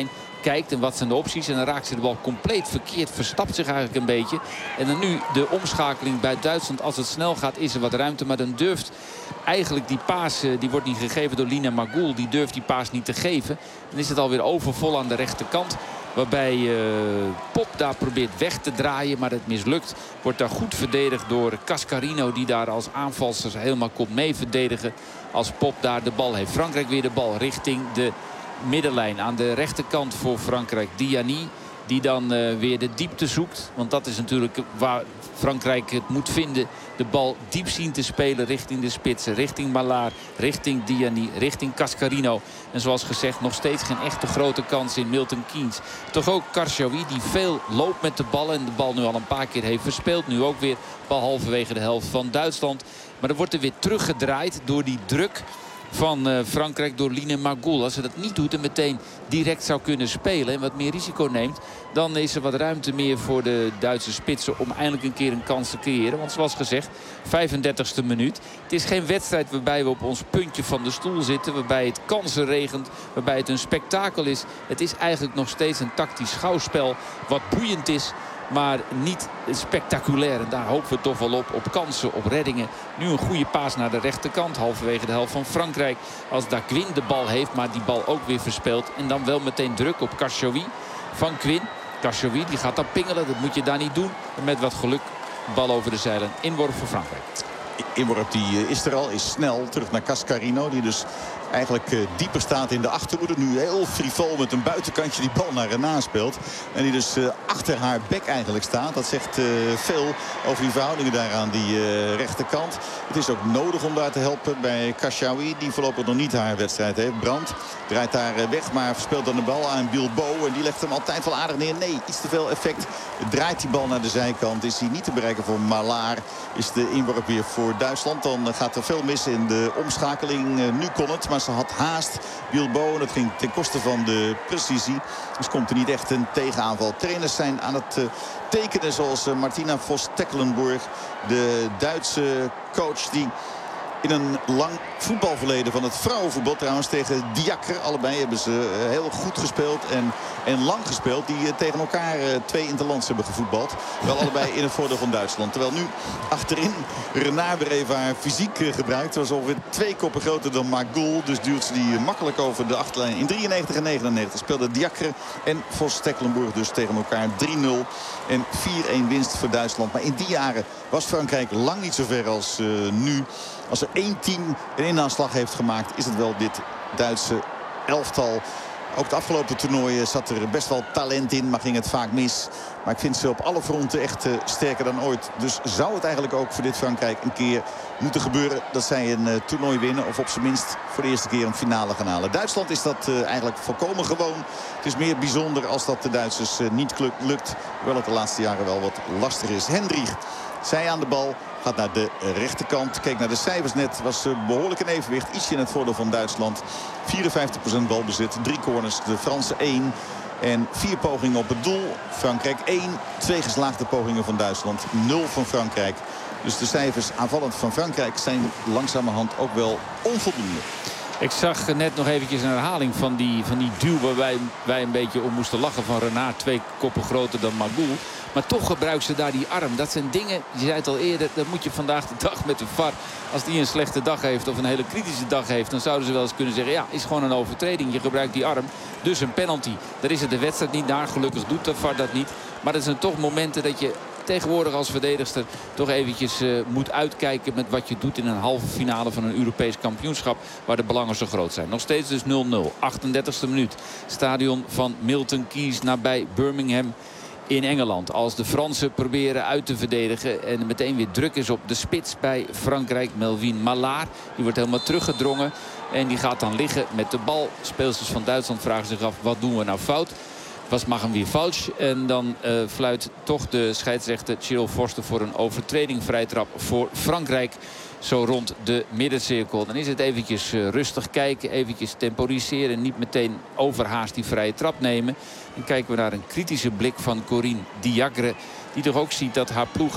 kijkt en wat zijn de opties. En dan raakt ze de bal compleet verkeerd. Verstapt zich eigenlijk een beetje. En dan nu de omschakeling bij Duitsland. Als het snel gaat is er wat ruimte. Maar dan durft eigenlijk die paas, die wordt niet gegeven door Lina Magoul. Die durft die paas niet te geven. Dan is het alweer overvol aan de rechterkant. Waarbij uh, Pop daar probeert weg te draaien. Maar dat mislukt. Wordt daar goed verdedigd door Cascarino. Die daar als aanvalster helemaal komt mee verdedigen. Als Pop daar de bal heeft. Frankrijk weer de bal richting de middenlijn. Aan de rechterkant voor Frankrijk. Diani. Die dan uh, weer de diepte zoekt. Want dat is natuurlijk waar Frankrijk het moet vinden. De bal diep zien te spelen richting de spitsen. Richting Mallard, richting Diani, richting Cascarino. En zoals gezegd nog steeds geen echte grote kans in Milton Keynes. Toch ook Karchaoui die veel loopt met de bal. En de bal nu al een paar keer heeft verspeeld. Nu ook weer bal halverwege de helft van Duitsland. Maar er wordt er weer teruggedraaid door die druk van uh, Frankrijk door Line Magoul. Als ze dat niet doet en meteen direct zou kunnen spelen en wat meer risico neemt, dan is er wat ruimte meer voor de Duitse spitsen om eindelijk een keer een kans te creëren. Want zoals gezegd, vijfendertigste minuut. Het is geen wedstrijd waarbij we op ons puntje van de stoel zitten, waarbij het kansen regent, waarbij het een spektakel is. Het is eigenlijk nog steeds een tactisch schouwspel wat boeiend is, maar niet spectaculair. En daar hopen we toch wel op. Op kansen, op reddingen. Nu een goede paas naar de rechterkant. Halverwege de helft van Frankrijk. Als Daquin de bal heeft, maar die bal ook weer verspeelt. En dan wel meteen druk op Karchaoui van Quinn. Karchaoui die gaat dan pingelen. Dat moet je daar niet doen. En met wat geluk bal over de zeilen. Inworp voor Frankrijk. Inworp die is er al. Is snel terug naar Cascarino. Die dus eigenlijk uh, dieper staat in de achterhoede. Nu heel frivol met een buitenkantje die bal naar Renard speelt. En die dus uh, achter haar bek eigenlijk staat. Dat zegt uh, veel over die verhoudingen daar aan die uh, rechterkant. Het is ook nodig om daar te helpen bij Caschaoui. Die voorlopig nog niet haar wedstrijd heeft. Brandt draait daar uh, weg, maar verspeelt dan de bal aan Bilbao. En die legt hem altijd wel aardig neer. Nee, iets te veel effect. Draait die bal naar de zijkant. Is hij niet te bereiken voor Mallard. Is de inworp weer voor Duitsland. Dan uh, gaat er veel mis in de omschakeling. Uh, nu kon het, maar ze had haast. Bilbao, en dat ging ten koste van de precisie. Dus komt er niet echt een tegenaanval. Trainers zijn aan het uh, tekenen zoals uh, Martina Voss-Tecklenburg. De Duitse coach die in een lang voetbalverleden van het vrouwenvoetbal trouwens tegen Diacre. Allebei hebben ze heel goed gespeeld en, en lang gespeeld. Die uh, tegen elkaar uh, twee interlands hebben gevoetbald. Wel allebei in het voordeel van Duitsland. Terwijl nu achterin Renard weer even haar fysiek uh, gebruikt. Was ongeveer twee koppen groter dan Magoul. Dus duwt ze die uh, makkelijk over de achterlijn. In drieënnegentig en negenennegentig speelden Diacre en Voss-Tecklenburg dus tegen elkaar drie nul. En vier-een winst voor Duitsland. Maar in die jaren was Frankrijk lang niet zo ver als uh, nu. Als er één team een inaanslag heeft gemaakt, is het wel dit Duitse elftal. Ook het afgelopen toernooi zat er best wel talent in, maar ging het vaak mis. Maar ik vind ze op alle fronten echt uh, sterker dan ooit. Dus zou het eigenlijk ook voor dit Frankrijk een keer moeten gebeuren dat zij een uh, toernooi winnen. Of op zijn minst voor de eerste keer een finale gaan halen. Duitsland is dat uh, eigenlijk volkomen gewoon. Het is meer bijzonder als dat de Duitsers uh, niet lukt. Hoewel het de laatste jaren wel wat lastiger is. Hendrich, zij aan de bal. Gaat naar de rechterkant. Keek naar de cijfers net. Was behoorlijk een evenwicht. Ietsje in het voordeel van Duitsland. vierenvijftig procent balbezit. Drie corners. De Fransen één. En vier pogingen op het doel. Frankrijk één. Twee geslaagde pogingen van Duitsland. Nul van Frankrijk. Dus de cijfers aanvallend van Frankrijk zijn langzamerhand ook wel onvoldoende. Ik zag net nog eventjes een herhaling van die, van die duw waar wij, wij een beetje om moesten lachen van Renard. Twee koppen groter dan Magoul. Maar toch gebruikt ze daar die arm. Dat zijn dingen, je zei het al eerder, dat moet je vandaag de dag met de V A R. Als die een slechte dag heeft of een hele kritische dag heeft, dan zouden ze wel eens kunnen zeggen, ja, is gewoon een overtreding. Je gebruikt die arm, dus een penalty. Daar is het de wedstrijd niet naar. Gelukkig doet de V A R dat niet. Maar dat zijn toch momenten dat je tegenwoordig als verdedigster toch eventjes uh, moet uitkijken met wat je doet in een halve finale van een Europees kampioenschap waar de belangen zo groot zijn. Nog steeds dus nul nul. achtendertigste minuut. Stadion van Milton Keynes nabij Birmingham in Engeland. Als de Fransen proberen uit te verdedigen en meteen weer druk is op de spits bij Frankrijk. Melvin Mallard. Die wordt helemaal teruggedrongen en die gaat dan liggen met de bal. Speelsters van Duitsland vragen zich af, wat doen we nou fout? Was mag hem weer fout. En dan uh, fluit toch de scheidsrechter Cyril Forster voor een overtreding. Vrijtrap voor Frankrijk. Zo rond de middencirkel. Dan is het eventjes uh, rustig kijken. Eventjes temporiseren. Niet meteen overhaast die vrije trap nemen. Dan kijken we naar een kritische blik van Corinne Diacre. Die toch ook ziet dat haar ploeg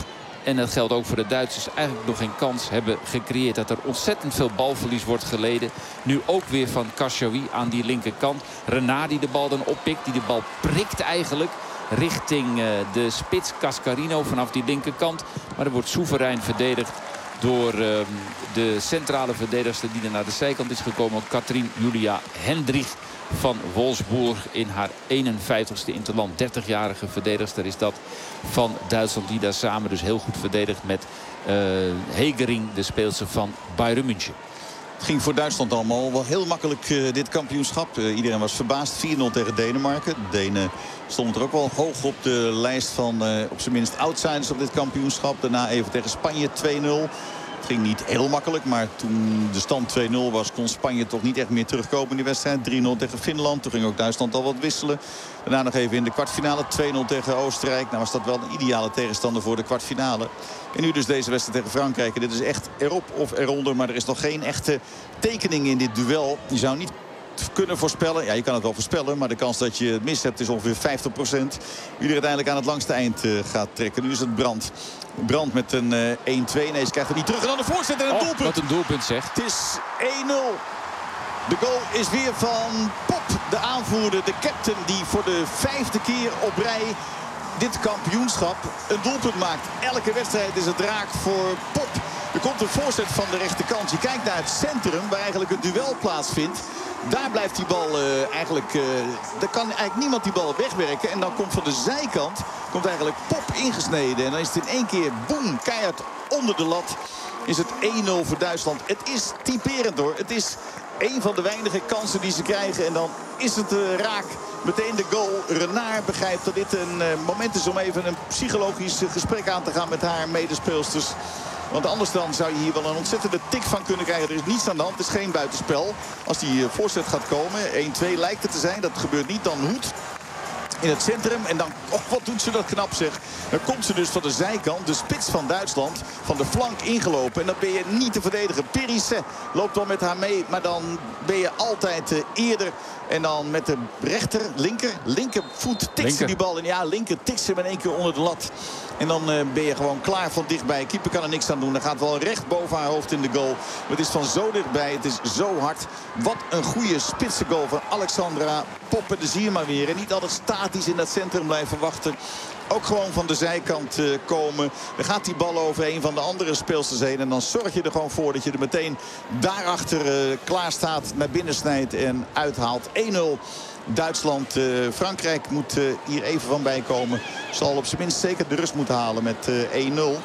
En dat geldt ook voor de Duitsers. Eigenlijk nog geen kans hebben gecreëerd. Dat er ontzettend veel balverlies wordt geleden. Nu ook weer van Khashoggi aan die linkerkant. Renard die de bal dan oppikt. Die de bal prikt eigenlijk richting uh, de spits Cascarino vanaf die linkerkant. Maar er wordt soeverein verdedigd door uh, de centrale verdedigster die er naar de zijkant is gekomen. Katrien Julia Hendrich van Wolfsburg in haar eenenvijftigste interland. dertigjarige verdedigster is dat van Duitsland. Die daar samen dus heel goed verdedigt met uh, Hegering, de speelster van Bayern München. Het ging voor Duitsland allemaal wel heel makkelijk uh, dit kampioenschap. Uh, iedereen was verbaasd. vier nul tegen Denemarken. De Denen stonden er ook wel hoog op de lijst van uh, op zijn minst outsiders op dit kampioenschap. Daarna even tegen Spanje twee nul. Het ging niet heel makkelijk, maar toen de stand twee nul was kon Spanje toch niet echt meer terugkomen in die wedstrijd. drie nul tegen Finland. Toen ging ook Duitsland al wat wisselen. Daarna nog even in de kwartfinale. twee nul tegen Oostenrijk. Nou was dat wel een ideale tegenstander voor de kwartfinale. En nu dus deze wedstrijd tegen Frankrijk. En dit is echt erop of eronder. Maar er is nog geen echte tekening in dit duel. Je zou niet kunnen voorspellen. Ja, je kan het wel voorspellen. Maar de kans dat je het mis hebt is ongeveer vijftig procent. Wie er uiteindelijk aan het langste eind uh, gaat trekken. Nu is het Brandt. Brandt met een uh, één twee. Nee, ze krijgt het niet terug. En dan de voorzet en een oh, doelpunt. Wat een doelpunt zegt. Het is één nul. De goal is weer van Pop, de aanvoerder, de captain, die voor de vijfde keer op rij dit kampioenschap een doelpunt maakt. Elke wedstrijd is het raak voor Pop. Er komt een voorzet van de rechterkant. Je kijkt naar het centrum waar eigenlijk een duel plaatsvindt. Daar blijft die bal uh, eigenlijk... Uh, daar kan eigenlijk niemand die bal wegwerken. En dan komt van de zijkant komt eigenlijk Pop ingesneden. En dan is het in één keer boem, keihard onder de lat. Is het één nul voor Duitsland. Het is typerend hoor. Het is een van de weinige kansen die ze krijgen. En dan is het uh, raak. Meteen de goal. Renard begrijpt dat dit een uh, moment is om even een psychologisch uh, gesprek aan te gaan met haar medespeelsters. Want anders dan zou je hier wel een ontzettende tik van kunnen krijgen. Er is niets aan de hand. Het is geen buitenspel. Als die uh, voorzet gaat komen. één twee lijkt het te zijn. Dat gebeurt niet. Dan Hoed in het centrum. En dan, oh, wat doet ze dat knap zeg. Dan komt ze dus van de zijkant, de spits van Duitsland, van de flank ingelopen. En dan ben je niet te verdedigen. Perisset loopt wel met haar mee. Maar dan ben je altijd uh, eerder. En dan met de rechter, linker, linkervoet tikt linker. ze die bal. En ja, linker tikt ze hem in één keer onder de lat. En dan uh, ben je gewoon klaar van dichtbij. Keeper kan er niks aan doen. Dan gaat wel recht boven haar hoofd in de goal. Maar het is van zo dichtbij. Het is zo hard. Wat een goede spitse goal van Alexandra Poppen. Daar zie je maar weer. En niet altijd statisch in dat centrum blijven wachten. Ook gewoon van de zijkant uh, komen. Dan gaat die bal over een van de andere speelsters heen. En dan zorg je er gewoon voor dat je er meteen daarachter uh, klaar staat. Naar binnen snijdt en uithaalt. één nul. Duitsland, uh, Frankrijk moet uh, hier even van bijkomen. Zal op zijn minst zeker de rust moeten halen met uh, één nul.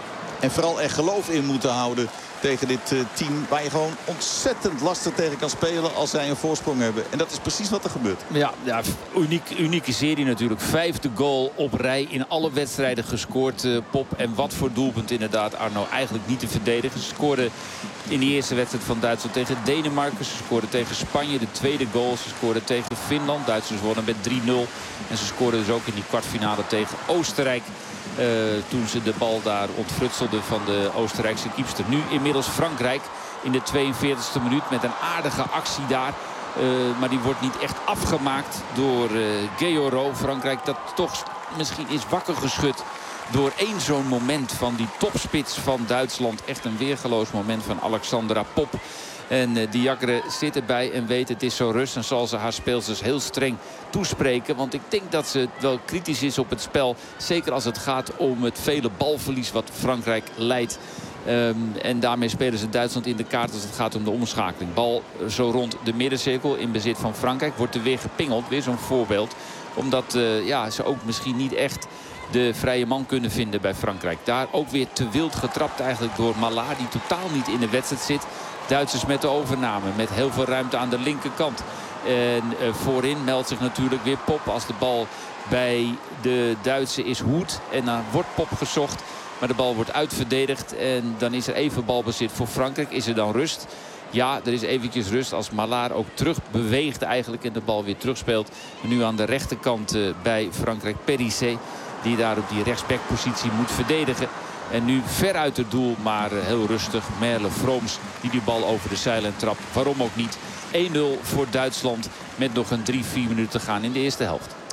En vooral er geloof in moeten houden tegen dit uh, team. Waar je gewoon ontzettend lastig tegen kan spelen als zij een voorsprong hebben. En dat is precies wat er gebeurt. Ja, ja uniek, unieke serie natuurlijk. Vijfde goal op rij in alle wedstrijden gescoord. Uh, Pop. En wat voor doelpunt inderdaad, Arno. Eigenlijk niet te verdedigen. Ze scoorden in de eerste wedstrijd van Duitsland tegen Denemarken. Ze scoorden tegen Spanje de tweede goal. Ze scoorden tegen Finland. Duitsers wonnen met drie nul. En ze scoorden dus ook in die kwartfinale tegen Oostenrijk. Uh, toen ze de bal daar ontfrutselden van de Oostenrijkse keepster. Nu inmiddels Frankrijk in de tweeënveertigste minuut met een aardige actie daar. Uh, maar die wordt niet echt afgemaakt door uh, Guéhoro. Frankrijk dat toch misschien is wakker geschud door één zo'n moment van die topspits van Duitsland. Echt een weergeloos moment van Alexandra Pop. En uh, Diacre zit erbij en weet het is zo rust. En zal ze haar speelsters heel streng toespreken. Want ik denk dat ze wel kritisch is op het spel. Zeker als het gaat om het vele balverlies wat Frankrijk leidt. Um, en daarmee spelen ze Duitsland in de kaart als het gaat om de omschakeling. Bal zo rond de middencirkel in bezit van Frankrijk. Wordt er weer gepingeld. Weer zo'n voorbeeld. Omdat uh, ja, ze ook misschien niet echt de vrije man kunnen vinden bij Frankrijk. Daar ook weer te wild getrapt eigenlijk door Mala. Die totaal niet in de wedstrijd zit. Duitsers met de overname. Met heel veel ruimte aan de linkerkant. En uh, voorin meldt zich natuurlijk weer Pop. Als de bal bij de Duitse is Hoed. En dan wordt Pop gezocht. Maar de bal wordt uitverdedigd. En dan is er even balbezit voor Frankrijk. Is er dan rust? Ja, er is eventjes rust als Mallard ook terug beweegt eigenlijk. En de bal weer terugspeelt. En nu aan de rechterkant uh, bij Frankrijk Perisset. Die daar op die rechtsbackpositie moet verdedigen. En nu ver uit het doel, maar heel rustig. Merle Vrooms die die bal over de zijlijn trapt. Waarom ook niet? één nul voor Duitsland met nog een drie vier minuten te gaan in de eerste helft.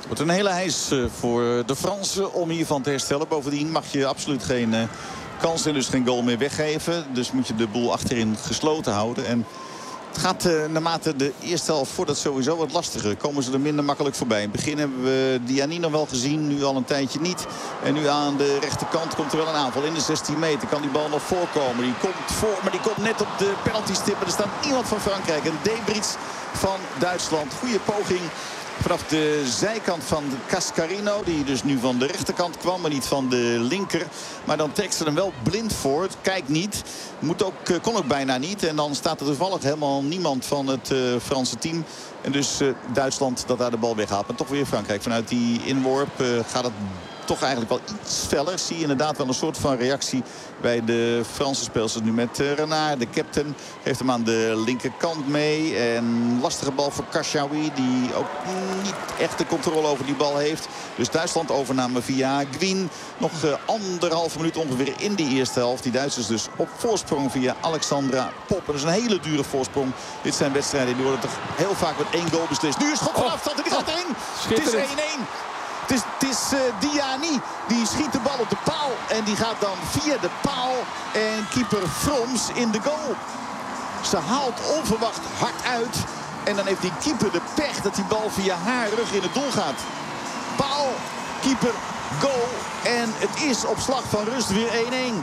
Wordt een hele hijs voor de Fransen om hiervan te herstellen. Bovendien mag je absoluut geen uh, kans en dus geen goal meer weggeven. Dus moet je de boel achterin gesloten houden. En het gaat uh, naarmate de eerste helft voor dat sowieso wat lastiger. Komen ze er minder makkelijk voorbij. In het begin hebben we Diani nog wel gezien. Nu al een tijdje niet. En nu aan de rechterkant komt er wel een aanval. In de zestien meter kan die bal nog voorkomen. Die komt voor, maar die komt net op de penaltystip. Er staat niemand van Frankrijk. En Debrits van Duitsland. Goede poging. Vanaf de zijkant van Cascarino. Die dus nu van de rechterkant kwam. Maar niet van de linker. Maar dan trekt ze hem wel blind voor. Kijkt niet. Moet ook, kon ook bijna niet. En dan staat er toevallig helemaal niemand van het uh, Franse team. En dus uh, Duitsland dat daar de bal weghaalt. Maar toch weer Frankrijk. Vanuit die inworp uh, gaat het toch eigenlijk wel iets feller. Zie je inderdaad wel een soort van reactie bij de Franse speelsters. Nu met uh, Renard, de captain. Geeft hem aan de linkerkant mee. En lastige bal voor Kashawi. Die ook niet echt de controle over die bal heeft. Dus Duitsland overname via Gwin. Nog uh, anderhalve minuut ongeveer in die eerste helft. Die Duitsers dus op voorsprong via Alexandra Pop. Dat is een hele dure voorsprong. Dit zijn wedstrijden die worden toch heel vaak met één goal beslist. Nu is schot van afstand en die gaat erin. Het is één-één. Het is, het is uh, Diani. Die schiet de bal op de paal. En die gaat dan via de paal. En keeper Froms in de goal. Ze haalt onverwacht hard uit. En dan heeft die keeper de pech dat die bal via haar rug in het doel gaat. Paal, keeper, goal. En het is op slag van rust weer één-één.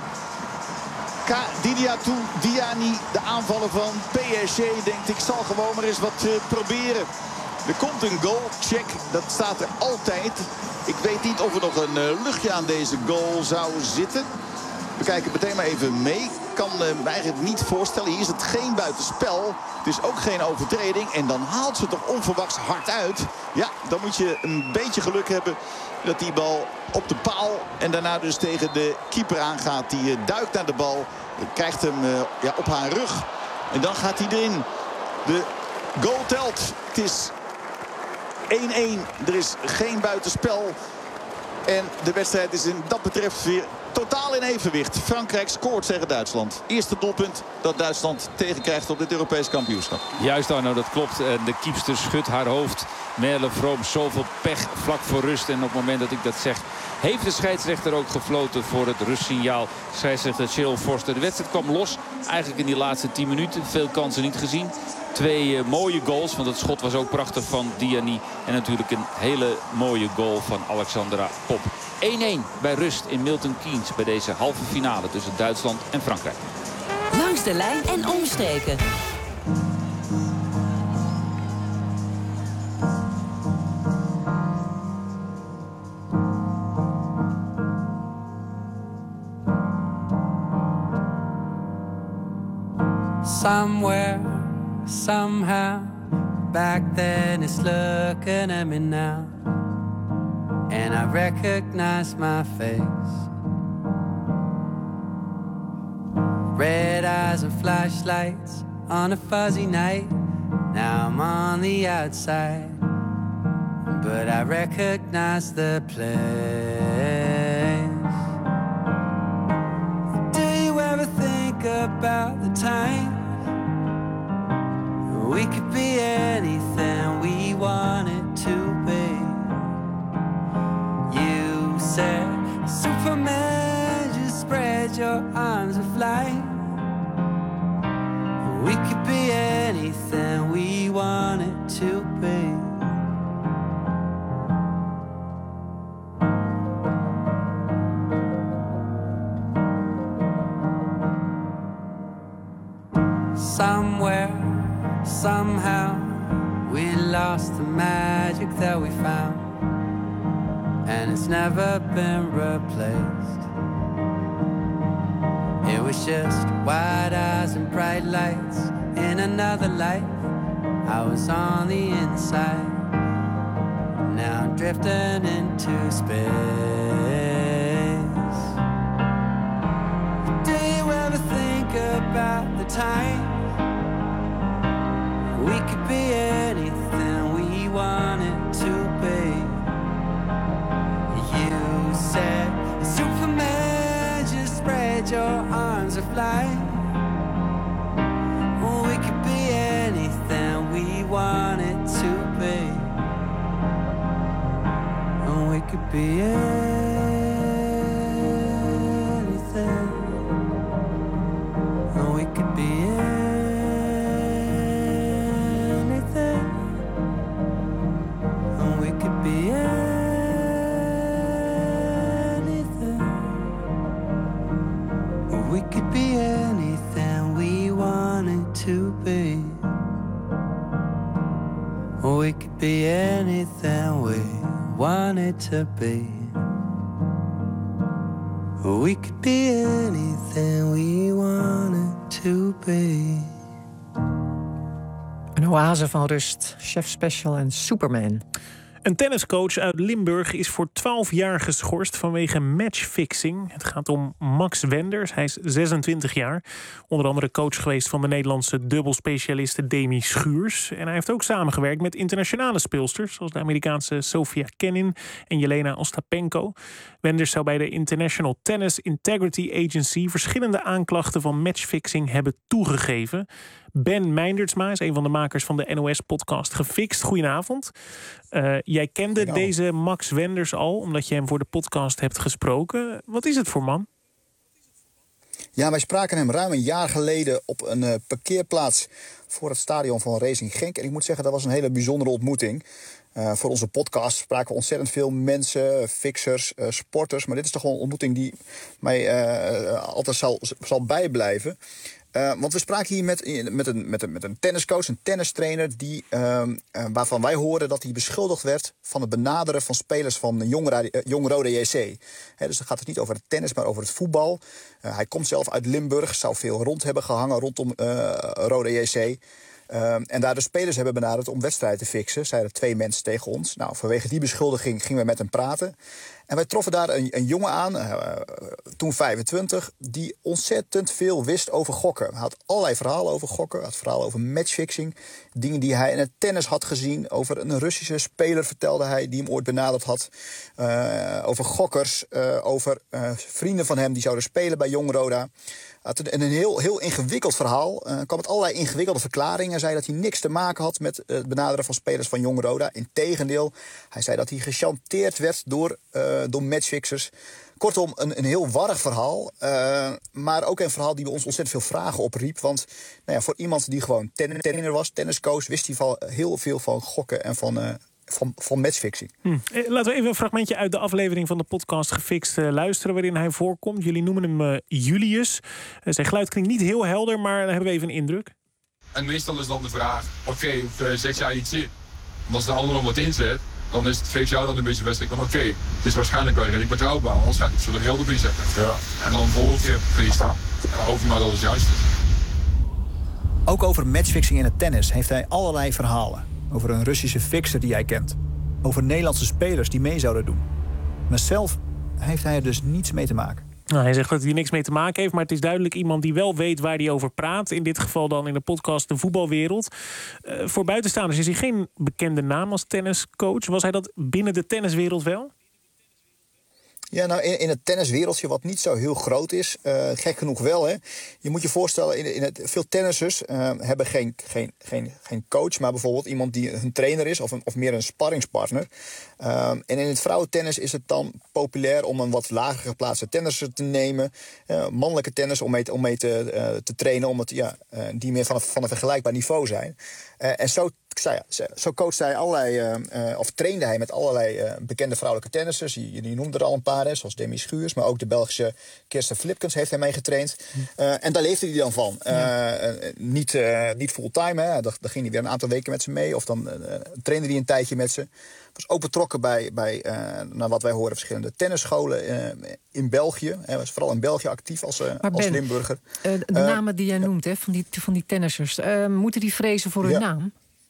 Didiatou Diani, de aanvaller van P S G, denkt ik zal gewoon maar eens wat uh, proberen. Er komt een goal, check, dat staat er altijd. Ik weet niet of er nog een uh, luchtje aan deze goal zou zitten. We kijken meteen maar even mee. Ik kan uh, me eigenlijk niet voorstellen. Hier is het geen buitenspel. Het is ook geen overtreding. En dan haalt ze toch onverwachts hard uit. Ja, dan moet je een beetje geluk hebben dat die bal op de paal en daarna dus tegen de keeper aangaat. Die uh, duikt naar de bal, krijgt hem uh, ja, op haar rug. En dan gaat hij erin. De goal telt. Het is één-één. Er is geen buitenspel. En de wedstrijd is in dat betreft weer totaal in evenwicht. Frankrijk scoort tegen Duitsland. Eerste doelpunt dat Duitsland tegenkrijgt op dit Europees kampioenschap. Juist Arno, dat klopt. En de kiepster schudt haar hoofd. Merle Vroom, zoveel pech vlak voor rust. En op het moment dat ik dat zeg, heeft de scheidsrechter ook gefloten voor het rustsignaal. Scheidsrechter Cheryl Forster. De wedstrijd kwam los. Eigenlijk in die laatste tien minuten. Veel kansen niet gezien. Twee uh, mooie goals, want het schot was ook prachtig van Diani. En natuurlijk een hele mooie goal van Alexandra Pop. één-één bij rust in Milton Keynes bij deze halve finale tussen Duitsland en Frankrijk. Langs de lijn en omstreken. Somewhere, somehow, back then it's looking at me now, and I recognize my face. Red eyes and flashlights on a fuzzy night. Now I'm on the outside, but I recognize the place. Do you ever think about the time we could be anything we wanted to be? You said, Superman, just spread your arms and fly. We could be anything we wanted to be. Somewhere, somehow, we lost the magic that we found, and it's never been replaced. It was just wide eyes and bright lights in another life. I was on the inside, now I'm drifting into space. Do you ever think about the time we could be anything we wanted to be? You said, Superman, just spread your arms and fly. We could be anything we wanted to be. be anything. Oh, we could be anything. Oh, we could be anything. Oh, we could be anything we wanted to be. Oh, we could be anything we wanted to be. We could be anything we wanted to be. Een oase van rust, Chef Special en Superman. Een tenniscoach uit Limburg is voor twaalf jaar geschorst vanwege matchfixing. Het gaat om Max Wenders. Hij is zesentwintig jaar. Onder andere coach geweest van de Nederlandse dubbelspecialiste Demi Schuurs. En hij heeft ook samengewerkt met internationale speelsters, zoals de Amerikaanse Sofia Kenin en Jelena Ostapenko. Wenders zou bij de International Tennis Integrity Agency verschillende aanklachten van matchfixing hebben toegegeven. Ben Meindertsma is een van de makers van de N O S-podcast Gefixt. Goedenavond. Uh, jij kende deze Max Wenders al, omdat je hem voor de podcast hebt gesproken. Wat is het voor man? Ja, wij spraken hem ruim een jaar geleden op een uh, parkeerplaats voor het stadion van Racing Genk. En ik moet zeggen, dat was een hele bijzondere ontmoeting. Uh, voor onze podcast spraken we ontzettend veel mensen, fixers, uh, sporters. Maar dit is toch wel een ontmoeting die mij uh, altijd zal, zal bijblijven. Uh, want we spraken hier met, met, een, met, een, met een tenniscoach, een tennistrainer, die, uh, uh, waarvan wij hoorden dat hij beschuldigd werd van het benaderen van spelers van Jong, uh, Jong Roda J C. He, dus dan gaat het niet over het tennis, maar over het voetbal. Uh, hij komt zelf uit Limburg, zou veel rond hebben gehangen rondom uh, Roda J C. Uh, en daar de spelers hebben benaderd om wedstrijden te fixen. Zeiden twee mensen tegen ons. Nou, vanwege die beschuldiging gingen we met hem praten. En wij troffen daar een, een jongen aan, uh, toen vijfentwintig... die ontzettend veel wist over gokken. Hij had allerlei verhalen over gokken. Hij had verhalen over matchfixing. Dingen die hij in het tennis had gezien. Over een Russische speler vertelde hij die hem ooit benaderd had. Uh, over gokkers. Uh, over uh, vrienden van hem die zouden spelen bij Jong Roda. Had een, een heel, heel ingewikkeld verhaal. Uh, kwam met allerlei ingewikkelde verklaringen. Hij zei dat hij niks te maken had met het benaderen van spelers van Jong Roda. Integendeel, hij zei dat hij gechanteerd werd door, uh, door matchfixers. Kortom, een, een heel warrig verhaal. Uh, maar ook een verhaal die bij ons ontzettend veel vragen opriep. Want nou ja, voor iemand die gewoon ten, tennisser was, tenniscoach, wist hij van, heel veel van gokken en van... Uh, Van, van matchfixing. Hm. Laten we even een fragmentje uit de aflevering van de podcast Gefixt uh, luisteren, waarin hij voorkomt. Jullie noemen hem uh, Julius. Uh, zijn geluid klinkt niet heel helder, maar dan hebben we even een indruk. En meestal is dan de vraag, oké, okay, uh, zeg jij iets in? En als de ander nog wat inzet, dan is het geeft jou dan een beetje best. Oké, okay, het is waarschijnlijk wel redelijk betrouwbaar, anders ga ik het zo er heel op inzetten. Ja. En dan volgende keer freestyle. Ja, hoop je maar dat het juist is. Ook over matchfixing in het tennis heeft hij allerlei verhalen. Over een Russische fixer die hij kent. Over Nederlandse spelers die mee zouden doen. Maar zelf heeft hij er dus niets mee te maken. Nou, hij zegt dat hij er niks mee te maken heeft, maar het is duidelijk iemand die wel weet waar hij over praat. In dit geval dan in de podcast De Voetbalwereld. Uh, voor buitenstaanders is hij geen bekende naam als tenniscoach. Was hij dat binnen de tenniswereld wel? Ja, nou, in, in het tenniswereldje, wat niet zo heel groot is, uh, gek genoeg wel, hè. Je moet je voorstellen, in, in het, veel tennissers uh, hebben geen, geen, geen, geen coach, maar bijvoorbeeld iemand die hun trainer is of, een, of meer een sparringspartner. Uh, en in het vrouwentennis is het dan populair om een wat lager geplaatste tennisser te nemen. Uh, mannelijke tennis om mee, om mee te, uh, te trainen, omdat ja, uh, die meer van een, van een vergelijkbaar niveau zijn. Uh, en zo Zo coachte hij allerlei, uh, of trainde hij met allerlei uh, bekende vrouwelijke tennissers. Je, je noemde er al een paar, hè, zoals Demi Schuurs. Maar ook de Belgische Kirsten Flipkens heeft hij mee getraind. Uh, en daar leefde hij dan van. Uh, ja. uh, niet, uh, niet fulltime, hè. Daar, daar ging hij weer een aantal weken met ze mee. Of dan uh, trainde hij een tijdje met ze. Was ook betrokken bij, bij uh, naar wat wij horen, verschillende tennisscholen uh, in België. Hij was vooral in België actief als, uh, Ben, als Limburger. Uh, de uh, namen die jij uh, noemt, hè, van, die, van die tennissers. Uh, moeten die vrezen voor hun ja. naam?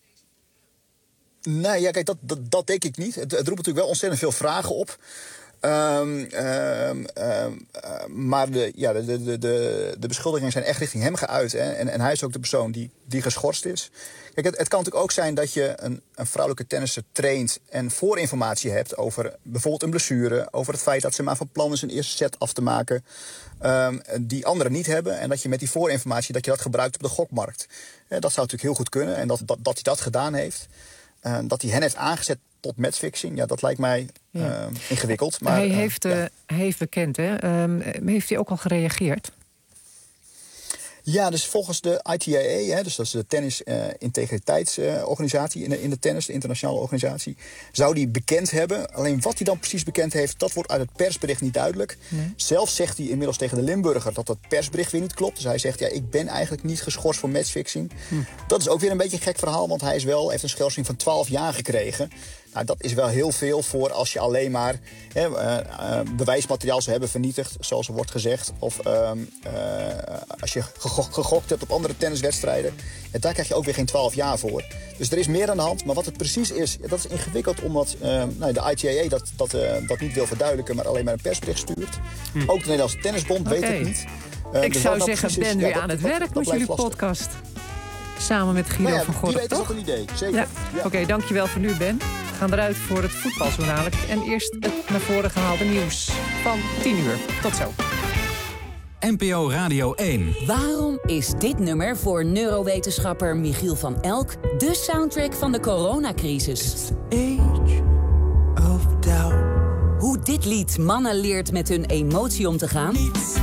Nee, ja, kijk, dat, dat, dat denk ik niet. Het, het roept natuurlijk wel ontzettend veel vragen op. Um, um, um, uh, maar de, ja, de, de, de, de beschuldigingen zijn echt richting hem geuit. Hè? En, en hij is ook de persoon die, die geschorst is. Kijk, het, het kan natuurlijk ook zijn dat je een, een vrouwelijke tennisser traint en voorinformatie hebt over bijvoorbeeld een blessure, over het feit dat ze maar van plan is een eerste set af te maken, um, die anderen niet hebben. En dat je met die voorinformatie dat je dat gebruikt op de gokmarkt. Uh, dat zou natuurlijk heel goed kunnen en dat, dat, dat hij dat gedaan heeft. Uh, dat hij hen heeft aangezet tot matchfixing. Ja, dat lijkt mij uh, ja. ingewikkeld. Maar, hij, uh, heeft, uh, ja. hij heeft bekend, hè? Um, heeft hij ook al gereageerd? Ja, dus volgens de I T A A, hè, dus dat is de tennis-integriteitsorganisatie uh, in, de, in de tennis, de internationale organisatie, zou die bekend hebben. Alleen wat hij dan precies bekend heeft, dat wordt uit het persbericht niet duidelijk. Nee. Zelf zegt hij inmiddels tegen de Limburger dat het persbericht weer niet klopt. Dus hij zegt, ja, ik ben eigenlijk niet geschorst voor matchfixing. Hm. Dat is ook weer een beetje een gek verhaal, want hij is wel, heeft een schorsing van twaalf jaar gekregen. Nou, dat is wel heel veel voor als je alleen maar hè, uh, uh, bewijsmateriaal zou hebben vernietigd, zoals er wordt gezegd. Of uh, uh, als je gegok, gegokt hebt op andere tenniswedstrijden. Ja, daar krijg je ook weer geen twaalf jaar voor. Dus er is meer aan de hand. Maar wat het precies is, dat is ingewikkeld omdat uh, nou, de I T A A dat, dat, uh, dat niet wil verduidelijken, maar alleen maar een persbericht stuurt. Hm. Ook de Nederlandse Tennisbond okay. weet het niet. Uh, Ik dus zou nou zeggen, ben is, weer ja, dat, aan het dat, werk dat, met dat jullie lastig. podcast. Samen met Guido nou ja, van Gordel, wie weet is dat een idee, zeker. Ja. Ja. Oké, okay, dankjewel voor nu, Ben. We gaan eruit voor het voetbaljournaal. En eerst het naar voren gehaalde nieuws van tien uur. Tot zo. N P O Radio één. Waarom is dit nummer voor neurowetenschapper Michiel van Elk de soundtrack van de coronacrisis? Age of doubt. Hoe dit lied mannen leert met hun emotie om te gaan?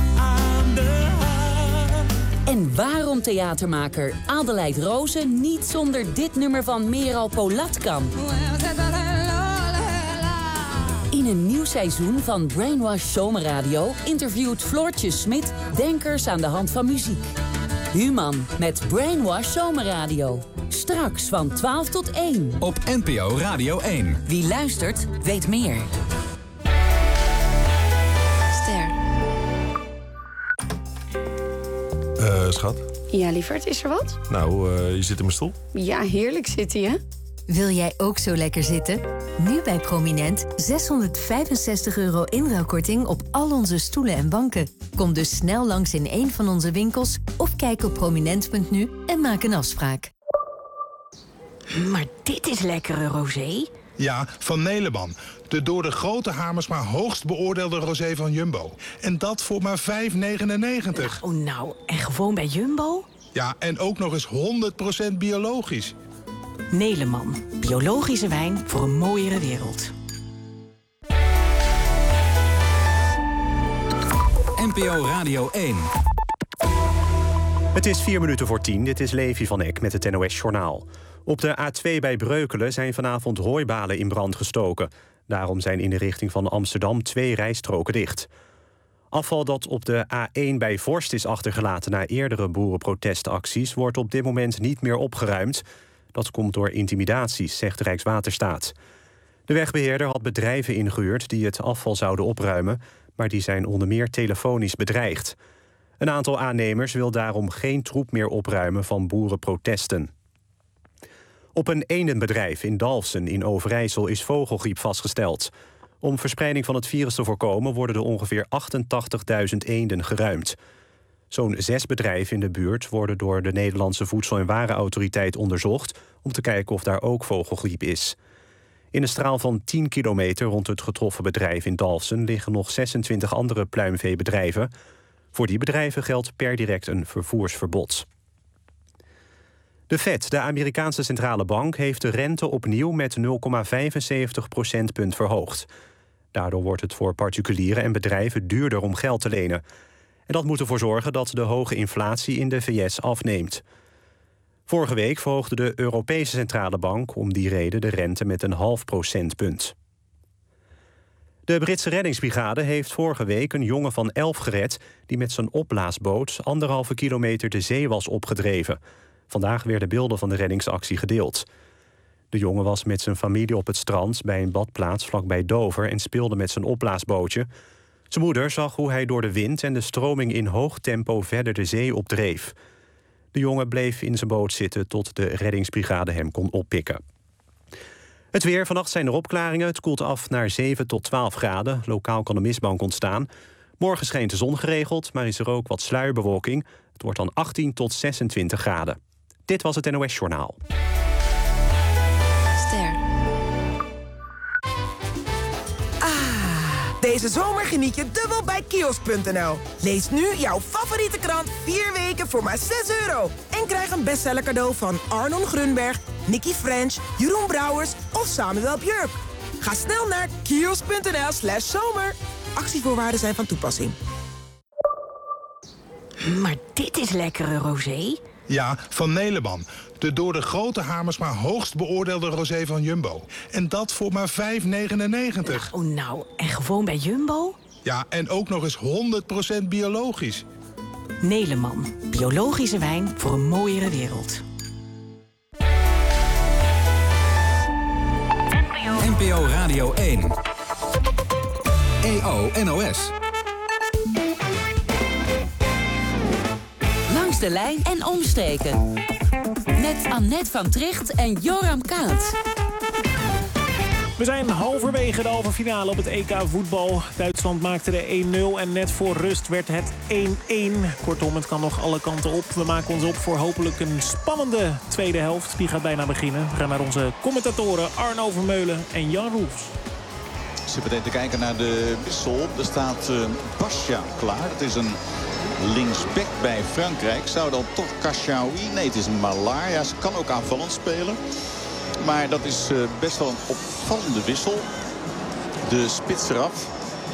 En waarom theatermaker Adelheid Rozen niet zonder dit nummer van Meral Polat kan? In een nieuw seizoen van Brainwash Zomerradio interviewt Floortje Smit denkers aan de hand van muziek. Human met Brainwash Zomerradio. Straks van twaalf tot één. Op N P O Radio één. Wie luistert, weet meer. Ster. Uh, schat? Ja, lieverd, is er wat? Nou, uh, je zit in mijn stoel. Ja, heerlijk zit hij, hè? Wil jij ook zo lekker zitten? Nu bij Prominent zeshonderdvijfenzestig euro inruilkorting op al onze stoelen en banken. Kom dus snel langs in een van onze winkels of kijk op prominent punt n u en maak een afspraak. Maar dit is lekkere rosé. Ja, van Neleman. De door de grote Hamersma hoogst beoordeelde rosé van Jumbo. En dat voor maar vijf negenennegentig. Oh nou, en gewoon bij Jumbo? Ja, en ook nog eens honderd procent biologisch. Neleman. Biologische wijn voor een mooiere wereld. N P O Radio één. Het is vier minuten voor tien. Dit is Levi van Eck met het N O S Journaal. Op de A twee bij Breukelen zijn vanavond hooibalen in brand gestoken. Daarom zijn in de richting van Amsterdam twee rijstroken dicht. Afval dat op de A één bij Vorst is achtergelaten na eerdere boerenprotestacties wordt op dit moment niet meer opgeruimd. Dat komt door intimidaties, zegt Rijkswaterstaat. De wegbeheerder had bedrijven ingehuurd die het afval zouden opruimen, maar die zijn onder meer telefonisch bedreigd. Een aantal aannemers wil daarom geen troep meer opruimen van boerenprotesten. Op een eendenbedrijf in Dalfsen in Overijssel is vogelgriep vastgesteld. Om verspreiding van het virus te voorkomen worden er ongeveer achtentachtigduizend eenden geruimd. Zo'n zes bedrijven in de buurt worden door de Nederlandse Voedsel- en Warenautoriteit onderzocht om te kijken of daar ook vogelgriep is. In een straal van tien kilometer rond het getroffen bedrijf in Dalfsen liggen nog zesentwintig andere pluimveebedrijven. Voor die bedrijven geldt per direct een vervoersverbod. De Fed, de Amerikaanse centrale bank, heeft de rente opnieuw met nul komma vijfenzeventig procentpunt verhoogd. Daardoor wordt het voor particulieren en bedrijven duurder om geld te lenen. En dat moet ervoor zorgen dat de hoge inflatie in de V S afneemt. Vorige week verhoogde de Europese Centrale Bank om die reden de rente met een half procentpunt. De Britse reddingsbrigade heeft vorige week een jongen van elf gered die met zijn opblaasboot anderhalve kilometer de zee was opgedreven. Vandaag werden beelden van de reddingsactie gedeeld. De jongen was met zijn familie op het strand bij een badplaats vlakbij Dover en speelde met zijn opblaasbootje. Zijn moeder zag hoe hij door de wind en de stroming in hoog tempo verder de zee opdreef. De jongen bleef in zijn boot zitten tot de reddingsbrigade hem kon oppikken. Het weer, vannacht zijn er opklaringen. Het koelt af naar zeven tot twaalf graden. Lokaal kan een mistbank ontstaan. Morgen schijnt de zon geregeld, maar is er ook wat sluierbewolking. Het wordt dan achttien tot zesentwintig graden. Dit was het N O S Journaal. Ster. Ah, deze zomer geniet je dubbel bij kiosk punt n l. Lees nu jouw favoriete krant vier weken voor maar zes euro. En krijg een bestseller cadeau van Arnon Grunberg, Nicky French, Jeroen Brouwers, of Samuel Björk. Ga snel naar kiosk.nl slash zomer. Actievoorwaarden zijn van toepassing. Maar dit is lekkere rosé. Ja, van Neleman. De door de grote Hamersma hoogst beoordeelde rosé van Jumbo. En dat voor maar vijf negenennegentig. Oh nou, en gewoon bij Jumbo? Ja, en ook nog eens honderd procent biologisch. Neleman. Biologische wijn voor een mooiere wereld. N P O Radio één. E O N O S. Langs de lijn en omstreken. Met Annette van Tricht en Joram Kaat. We zijn halverwege de halve finale op het E K voetbal. Duitsland maakte de één nul en net voor rust werd het één één. Kortom, het kan nog alle kanten op. We maken ons op voor hopelijk een spannende tweede helft. Die gaat bijna beginnen. We gaan naar onze commentatoren Arno Vermeulen en Jan Roels. Ik zit meteen te kijken naar de wissel. Er staat uh, Basja klaar. Dat is een linksback bij Frankrijk. Zou dan toch Kashaoui? Nee, het is een Malar. Ja, ze kan ook aanvallend spelen. Maar dat is uh, best wel een opvallende wissel. De spits eraf.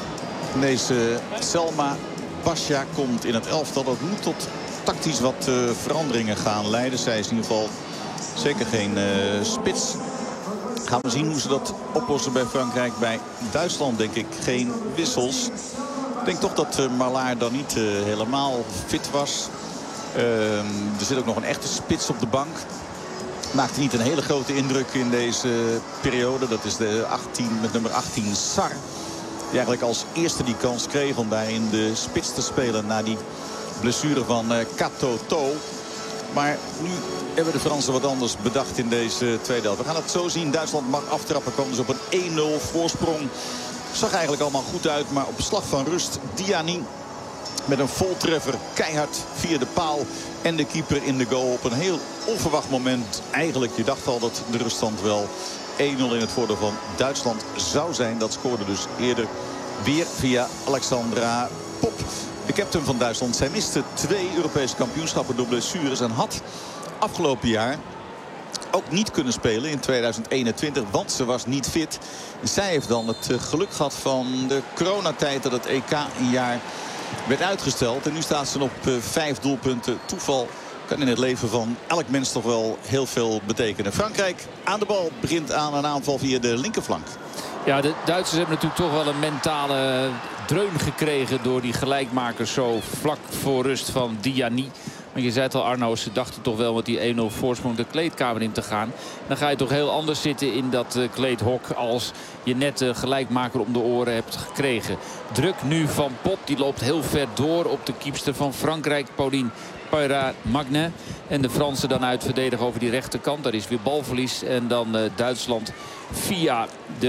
Deze Selma Basja komt in het elftal. Dat moet tot tactisch wat uh, veranderingen gaan leiden. Zij is in ieder geval zeker geen uh, spits. Gaan we zien hoe ze dat oplossen bij Frankrijk. Bij Duitsland denk ik geen wissels. Ik denk toch dat uh, Malar dan niet uh, helemaal fit was. Uh, er zit ook nog een echte spits op de bank. Maakte niet een hele grote indruk in deze periode. Dat is de achttien met nummer achttien Sar. Die eigenlijk als eerste die kans kreeg om daar in de spits te spelen. Na die blessure van uh, Kato To. Maar nu hebben de Fransen wat anders bedacht in deze tweede helft. We gaan het zo zien. Duitsland mag aftrappen. Kwam dus op een één nul voorsprong. Zag eigenlijk allemaal goed uit. Maar op slag van rust Diani met een voltreffer keihard via de paal. En de keeper in de goal op een heel onverwacht moment. Eigenlijk, je dacht al dat de ruststand wel één nul in het voordeel van Duitsland zou zijn. Dat scoorde dus eerder weer via Alexandra Pop. De captain van Duitsland. Zij miste twee Europese kampioenschappen door blessures. En had afgelopen jaar ook niet kunnen spelen in tweeduizend eenentwintig. Want ze was niet fit. Zij heeft dan het geluk gehad van de coronatijd dat het E K een jaar werd uitgesteld. En nu staat ze op uh, vijf doelpunten. Toeval kan in het leven van elk mens toch wel heel veel betekenen. Frankrijk aan de bal begint aan een aanval via de linkerflank. Ja, de Duitsers hebben natuurlijk toch wel een mentale dreun gekregen door die gelijkmakers zo vlak voor rust van Diani. Maar je zei het al, Arno, ze dachten toch wel met die één nul voorsprong de kleedkamer in te gaan. Dan ga je toch heel anders zitten in dat uh, kleedhok als je net de uh, gelijkmaker om de oren hebt gekregen. Druk nu van Pop, die loopt heel ver door op de keepster van Frankrijk, Pauline Peyrat-Magnin. En de Fransen dan uitverdedigen over die rechterkant. Daar is weer balverlies. En dan uh, Duitsland via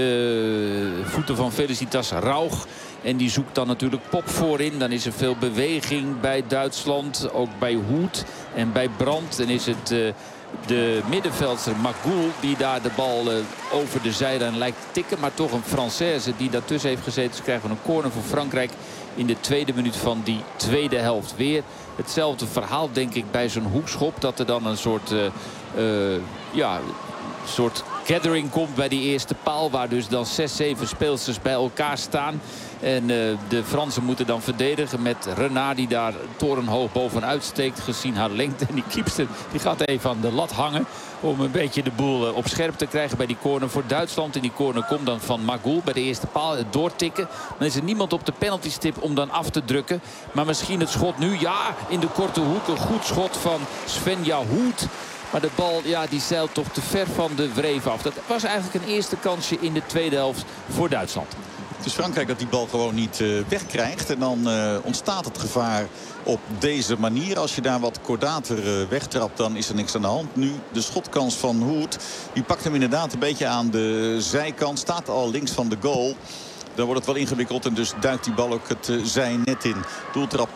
de voeten van Felicitas Rauch. En die zoekt dan natuurlijk Pop voorin. Dan is er veel beweging bij Duitsland. Ook bij Hoed en bij Brandt. Dan is het uh, de middenveldster Magoul die daar de bal uh, over de zijlijn lijkt te tikken. Maar toch een Française die daartussen heeft gezeten. Ze krijgen een corner voor Frankrijk in de tweede minuut van die tweede helft. Weer hetzelfde verhaal denk ik bij zo'n hoekschop. Dat er dan een soort... Uh, uh, ja, soort gathering komt bij die eerste paal. Waar dus dan zes, zeven speelsters bij elkaar staan. En uh, de Fransen moeten dan verdedigen met Renard die daar torenhoog bovenuit steekt. Gezien haar lengte. En die keepster die gaat even aan de lat hangen. Om een beetje de boel uh, op scherp te krijgen bij die corner voor Duitsland. En die corner komt dan van Magoul bij de eerste paal. Het doortikken. Dan is er niemand op de penaltystip om dan af te drukken. Maar misschien het schot nu. Ja, in de korte hoek. Een goed schot van Svenja Hoed. Maar de bal ja, die zeilt toch te ver van de wreef af. Dat was eigenlijk een eerste kansje in de tweede helft voor Duitsland. Het is Frankrijk dat die bal gewoon niet uh, wegkrijgt. En dan uh, ontstaat het gevaar op deze manier. Als je daar wat kordater uh, wegtrapt, dan is er niks aan de hand. Nu de schotkans van Hoed. Die pakt hem inderdaad een beetje aan de zijkant. Staat al links van de goal. Dan wordt het wel ingewikkeld en dus duikt die bal ook het uh, zijnet in. Doeltrap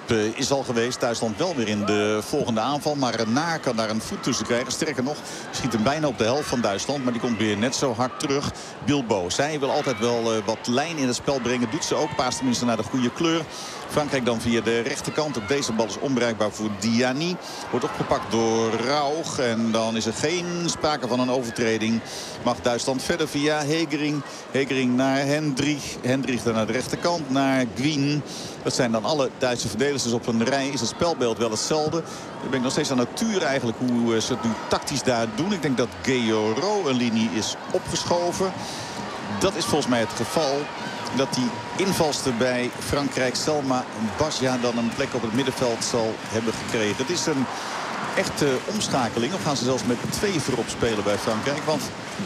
uh, is al geweest. Duitsland wel weer in de volgende aanval. Maar Renard kan daar een voet tussen krijgen. Sterker nog, schiet hem bijna op de helft van Duitsland. Maar die komt weer net zo hard terug. Bilbao. Zij wil altijd wel uh, wat lijn in het spel brengen. Doet ze ook. Paast tenminste naar de goede kleur. Frankrijk dan via de rechterkant. Ook deze bal is onbereikbaar voor Diani. Wordt opgepakt door Rauch. En dan is er geen sprake van een overtreding. Mag Duitsland verder via Hegering. Hegering naar Hendrich. Hendrich dan naar de rechterkant. Naar Gwyn. Dat zijn dan alle Duitse verdedigers dus op een rij. Is het spelbeeld wel hetzelfde. Dan ben ik nog steeds aan het turen eigenlijk hoe ze het nu tactisch daar doen. Ik denk dat Guéhoro een linie is opgeschoven. Dat is volgens mij het geval. Dat die invalster bij Frankrijk, Selma Basja, dan een plek op het middenveld zal hebben gekregen. Het is een echte omschakeling. Of gaan ze zelfs met twee voorop spelen bij Frankrijk? Want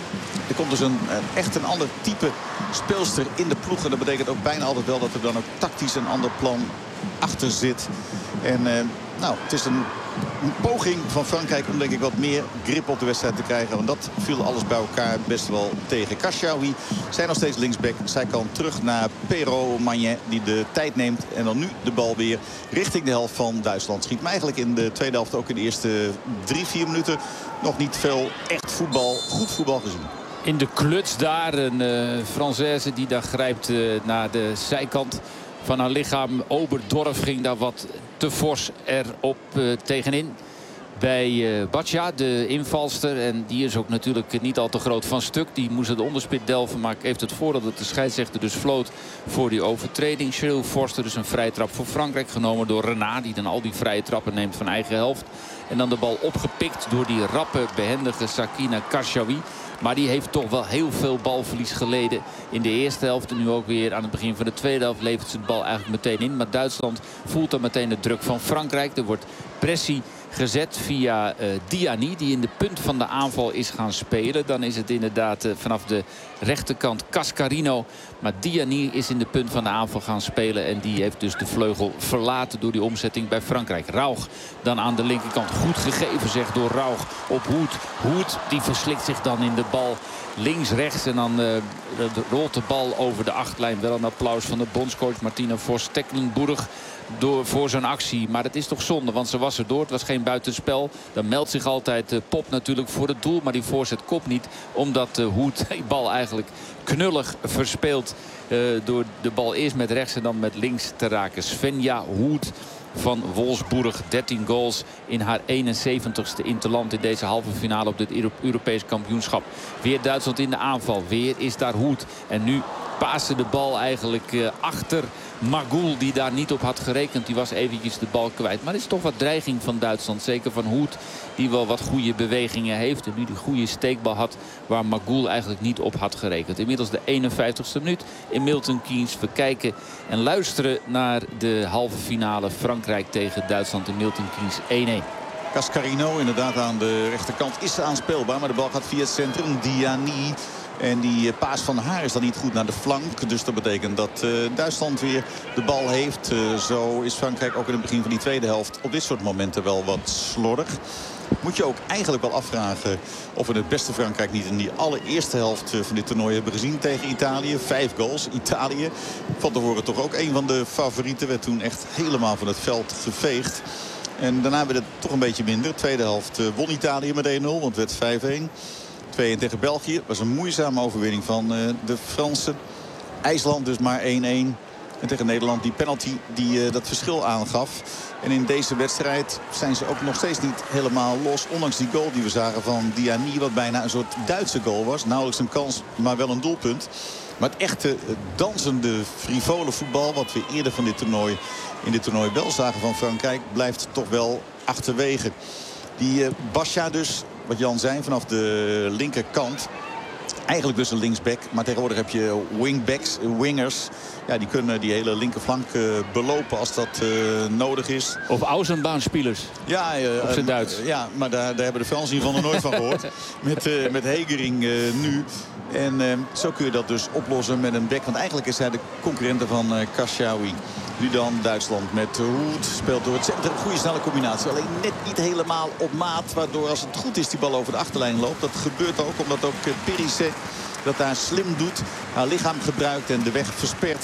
er komt dus een, een, echt een ander type speelster in de ploeg. En dat betekent ook bijna altijd wel dat er dan ook tactisch een ander plan achter zit. En eh, nou, het is een, een poging van Frankrijk om denk ik wat meer grip op de wedstrijd te krijgen. Want dat viel alles bij elkaar best wel tegen. Kashaoui, zij nog steeds linksback. Zij kan terug naar Perrault Magnet die de tijd neemt. En dan nu de bal weer richting de helft van Duitsland. Schiet me eigenlijk in de tweede helft ook in de eerste drie, vier minuten nog niet veel echt voetbal, goed voetbal gezien. In de kluts daar een uh, Française die daar grijpt uh, naar de zijkant van haar lichaam. Oberdorf ging daar wat te fors erop uh, tegenin. Bij uh, Batja, de invalster. En die is ook natuurlijk niet al te groot van stuk. Die moest het onderspit delven. Maar heeft het voordeel dat de scheidsrechter dus floot voor die overtreding. Cheryl Forster dus een vrije trap voor Frankrijk. Genomen door Renard. Die dan al die vrije trappen neemt van eigen helft. En dan de bal opgepikt door die rappe, behendige Sakina Kashaoui. Maar die heeft toch wel heel veel balverlies geleden in de eerste helft. En nu ook weer aan het begin van de tweede helft levert ze de bal eigenlijk meteen in. Maar Duitsland voelt dan meteen de druk van Frankrijk. Er wordt pressie gezet via uh, Diani, die in de punt van de aanval is gaan spelen. Dan is het inderdaad uh, vanaf de rechterkant Cascarino. Maar Diani is in de punt van de aanval gaan spelen. En die heeft dus de vleugel verlaten door die omzetting bij Frankrijk. Rauch dan aan de linkerkant. Goed gegeven zeg door Rauch op Hoed. Hoed die verslikt zich dan in de bal links, rechts. En dan uh, rolt de bal over de achtlijn. Wel een applaus van de bondscoach Martina Vos-Tecklenburg door voor zo'n actie. Maar het is toch zonde, want ze was er door. Het was geen buitenspel. Dan meldt zich altijd uh, Pop natuurlijk voor het doel. Maar die voorzet kopt niet. Omdat uh, Hoed die bal eigenlijk knullig verspeelt. Uh, door de bal eerst met rechts en dan met links te raken. Svenja Hoed van Wolfsburg. dertien goals in haar eenenzeventigste interland in deze halve finale op dit Europees kampioenschap. Weer Duitsland in de aanval. Weer is daar Hoed. En nu paasde de bal eigenlijk uh, achter Magul, die daar niet op had gerekend. Die was eventjes de bal kwijt. Maar er is toch wat dreiging van Duitsland. Zeker van Hoed, die wel wat goede bewegingen heeft. En nu die goede steekbal had waar Magul eigenlijk niet op had gerekend. Inmiddels de eenenvijftigste minuut in Milton Keynes. We kijken en luisteren naar de halve finale Frankrijk tegen Duitsland in Milton Keynes één-één. Cascarino inderdaad aan de rechterkant is aanspeelbaar. Maar de bal gaat via het centrum. Diani. En die paas van haar is dan niet goed naar de flank. Dus dat betekent dat uh, Duitsland weer de bal heeft. Uh, zo is Frankrijk ook in het begin van die tweede helft op dit soort momenten wel wat slordig. Moet je ook eigenlijk wel afvragen of we het beste Frankrijk niet in die allereerste helft van dit toernooi hebben gezien tegen Italië. Vijf goals. Italië van tevoren toch ook een van de favorieten. Werd toen echt helemaal van het veld geveegd. En daarna werd het toch een beetje minder. Tweede helft uh, won Italië met één nul, want het werd vijf-één. twee-één tegen België. Dat was een moeizame overwinning van uh, de Fransen. IJsland dus maar één-één. En tegen Nederland die penalty die uh, dat verschil aangaf. En in deze wedstrijd zijn ze ook nog steeds niet helemaal los. Ondanks die goal die we zagen van Diani. Wat bijna een soort Duitse goal was. Nauwelijks een kans, maar wel een doelpunt. Maar het echte dansende, frivole voetbal. Wat we eerder van dit toernooi in dit toernooi wel zagen van Frankrijk. Blijft toch wel achterwege. Die uh, Basja dus, wat Jan zei, vanaf de linkerkant. Eigenlijk dus een linksback. Maar tegenwoordig heb je wingbacks, wingers. Ja, die kunnen die hele linkerflank uh, belopen als dat uh, nodig is. Of Außenbahnspielers. Ja, uh, op zijn Duits. Uh, ja, maar daar, daar hebben de Fransen in ieder geval nog nooit van gehoord. Met, uh, met Hegering uh, nu. En uh, zo kun je dat dus oplossen met een back. Want eigenlijk is hij de concurrente van uh, Kashaoui. Nu dan Duitsland met Hoed. Speelt door het centrum. Goede snelle combinatie. Alleen net niet helemaal op maat. Waardoor als het goed is die bal over de achterlijn loopt. Dat gebeurt ook omdat ook uh, Perisset dat daar slim doet. Haar lichaam gebruikt en de weg verspert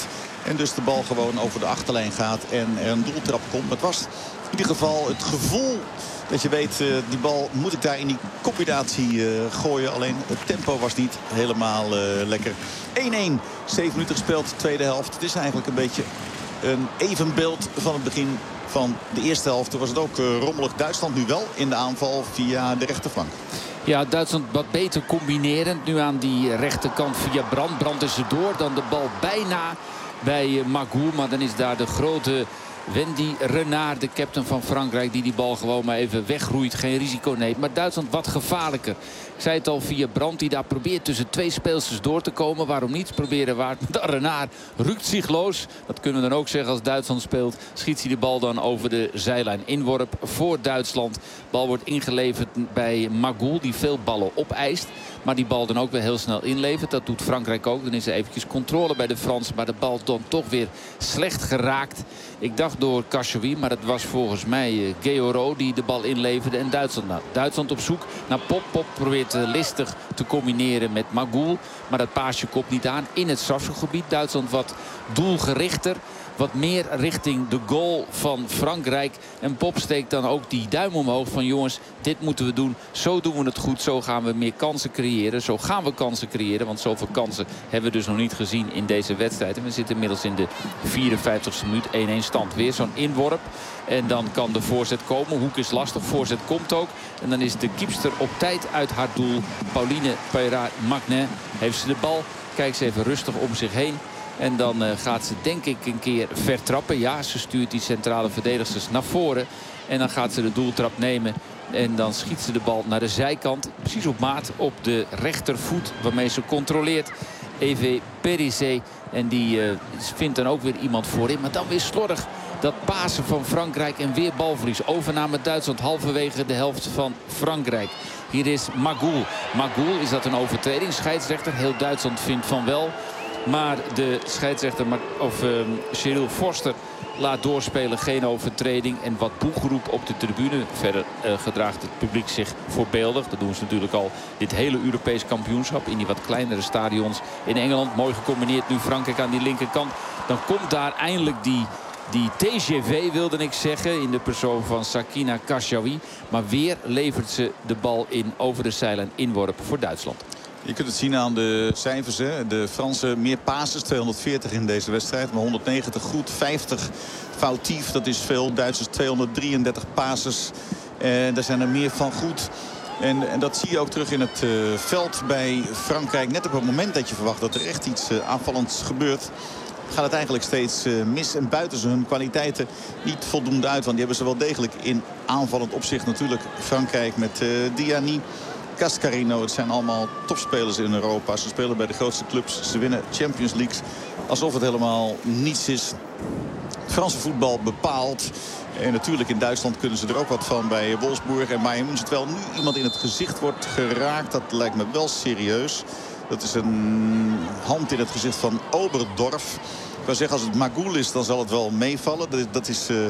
En dus de bal gewoon over de achterlijn gaat en er een doeltrap komt. Het was in ieder geval het gevoel dat je weet, uh, die bal moet ik daar in die combinatie uh, gooien. Alleen het tempo was niet helemaal uh, lekker. één-één, zeven minuten gespeeld, tweede helft. Het is eigenlijk een beetje een evenbeeld van het begin van de eerste helft. Toen was het ook uh, rommelig. Duitsland nu wel in de aanval via de rechterflank. Ja, Duitsland wat beter combinerend. Nu aan die rechterkant via Brandt. Brandt is er door. Dan de bal bijna bij uh, Magou. Maar dan is daar de grote Wendy Renard, de captain van Frankrijk, die die bal gewoon maar even wegroeit. Geen risico neemt. Maar Duitsland wat gevaarlijker. Ik zei het al, via Brandt die daar probeert tussen twee speelsters door te komen. Waarom niet? Proberen waard. Renard rukt zich los. Dat kunnen we dan ook zeggen als Duitsland speelt. Schiet hij de bal dan over de zijlijn. Inworp voor Duitsland. Bal wordt ingeleverd bij Magou, die veel ballen opeist. Maar die bal dan ook weer heel snel inlevert. Dat doet Frankrijk ook. Dan is er eventjes controle bij de Fransen. Maar de bal dan toch weer slecht geraakt. Ik dacht door Kashoui. Maar het was volgens mij uh, Georo die de bal inleverde. En Duitsland. Nou, Duitsland op zoek naar Pop. Pop probeert uh, listig te combineren met Magou. Maar dat paasje komt niet aan in het strafschopgebied. Duitsland wat doelgerichter. Wat meer richting de goal van Frankrijk. En Pop steekt dan ook die duim omhoog van jongens, dit moeten we doen. Zo doen we het goed. Zo gaan we meer kansen creëren. Zo gaan we kansen creëren. Want zoveel kansen hebben we dus nog niet gezien in deze wedstrijd. En we zitten inmiddels in de vierenvijftigste minuut. één-één stand. Weer zo'n inworp. En dan kan de voorzet komen. Hoek is lastig. Voorzet komt ook. En dan is de kiepster op tijd uit haar doel. Pauline Peyrat-Magnin heeft ze de bal. Kijkt ze even rustig om zich heen. En dan uh, gaat ze denk ik een keer vertrappen. Ja, ze stuurt die centrale verdedigsters naar voren. En dan gaat ze de doeltrap nemen. En dan schiet ze de bal naar de zijkant. Precies op maat op de rechtervoet. Waarmee ze controleert. Eve Perizet. En die uh, vindt dan ook weer iemand voorin. Maar dan weer slordig. Dat pasen van Frankrijk en weer balverlies. Overname Duitsland halverwege de helft van Frankrijk. Hier is Magou. Magou, is dat een overtreding? Scheidsrechter, heel Duitsland vindt van wel. Maar de scheidsrechter, of uh, Cyril Forster, laat doorspelen, geen overtreding. En wat boegeroep op de tribune. Verder uh, gedraagt het publiek zich voorbeeldig. Dat doen ze natuurlijk al dit hele Europees kampioenschap. In die wat kleinere stadions in Engeland. Mooi gecombineerd nu Frankrijk aan die linkerkant. Dan komt daar eindelijk die, die T G V, wilde ik zeggen. In de persoon van Sakina Kashoui. Maar weer levert ze de bal in over de zijlijn, inworp voor Duitsland. Je kunt het zien aan de cijfers. Hè. De Fransen meer passes, tweehonderdveertig in deze wedstrijd. Maar honderdnegentig goed, vijftig foutief. Dat is veel. Duitsers tweehonderddrieëndertig passes. En daar zijn er meer van goed. En, en dat zie je ook terug in het uh, veld bij Frankrijk. Net op het moment dat je verwacht dat er echt iets uh, aanvallends gebeurt, gaat het eigenlijk steeds uh, mis. En buiten ze hun kwaliteiten niet voldoende uit. Want die hebben ze wel degelijk in aanvallend opzicht. Natuurlijk Frankrijk met uh, Diani, Cascarino, het zijn allemaal topspelers in Europa. Ze spelen bij de grootste clubs. Ze winnen Champions League. Alsof het helemaal niets is. Het Franse voetbal bepaalt. En natuurlijk in Duitsland kunnen ze er ook wat van bij Wolfsburg en Bayern München. Terwijl nu iemand in het gezicht wordt geraakt. Dat lijkt me wel serieus. Dat is een hand in het gezicht van Oberdorf. Ik wil zeggen, als het Magou is, dan zal het wel meevallen. Dat is... Dat is uh,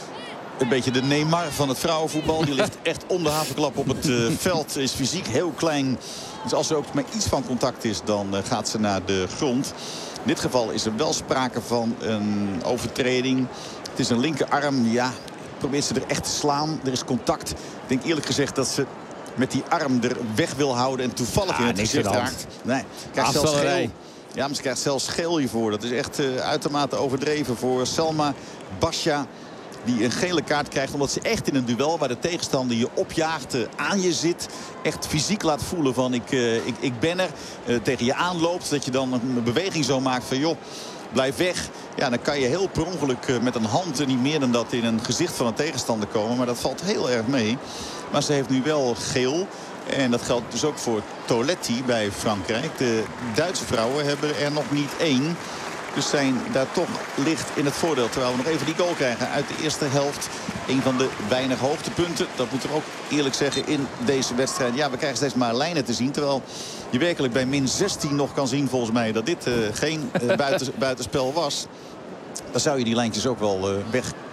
een beetje de Neymar van het vrouwenvoetbal. Die ligt echt om de havenklap op het uh, veld. Is fysiek heel klein. Dus als er ook maar iets van contact is, dan uh, gaat ze naar de grond. In dit geval is er wel sprake van een overtreding. Het is een linkerarm. Ja, probeert ze er echt te slaan. Er is contact. Ik denk eerlijk gezegd dat ze met die arm er weg wil houden. En toevallig ah, in het gezicht raakt. Nee, krijgt zelfs geel. Ja, maar ze krijgt zelfs geel hiervoor. Dat is echt uh, uitermate overdreven voor Salma Basha. Die een gele kaart krijgt omdat ze echt in een duel waar de tegenstander je opjaagt, aan je zit. Echt fysiek laat voelen van ik, uh, ik, ik ben er. Uh, tegen je aanloopt. Dat je dan een beweging zo maakt van joh, blijf weg. Ja, dan kan je heel per ongeluk uh, met een hand en niet meer dan dat in een gezicht van een tegenstander komen. Maar dat valt heel erg mee. Maar ze heeft nu wel geel. En dat geldt dus ook voor Toletti bij Frankrijk. De Duitse vrouwen hebben er nog niet één. Dus zijn daar toch licht in het voordeel. Terwijl we nog even die goal krijgen uit de eerste helft. Een van de weinig hoogtepunten. Dat moeten we ook eerlijk zeggen in deze wedstrijd. Ja, we krijgen steeds maar lijnen te zien. Terwijl je werkelijk bij min zestien nog kan zien volgens mij dat dit uh, geen uh, buiten, buitenspel was. Dan zou je die lijntjes ook wel uh, weg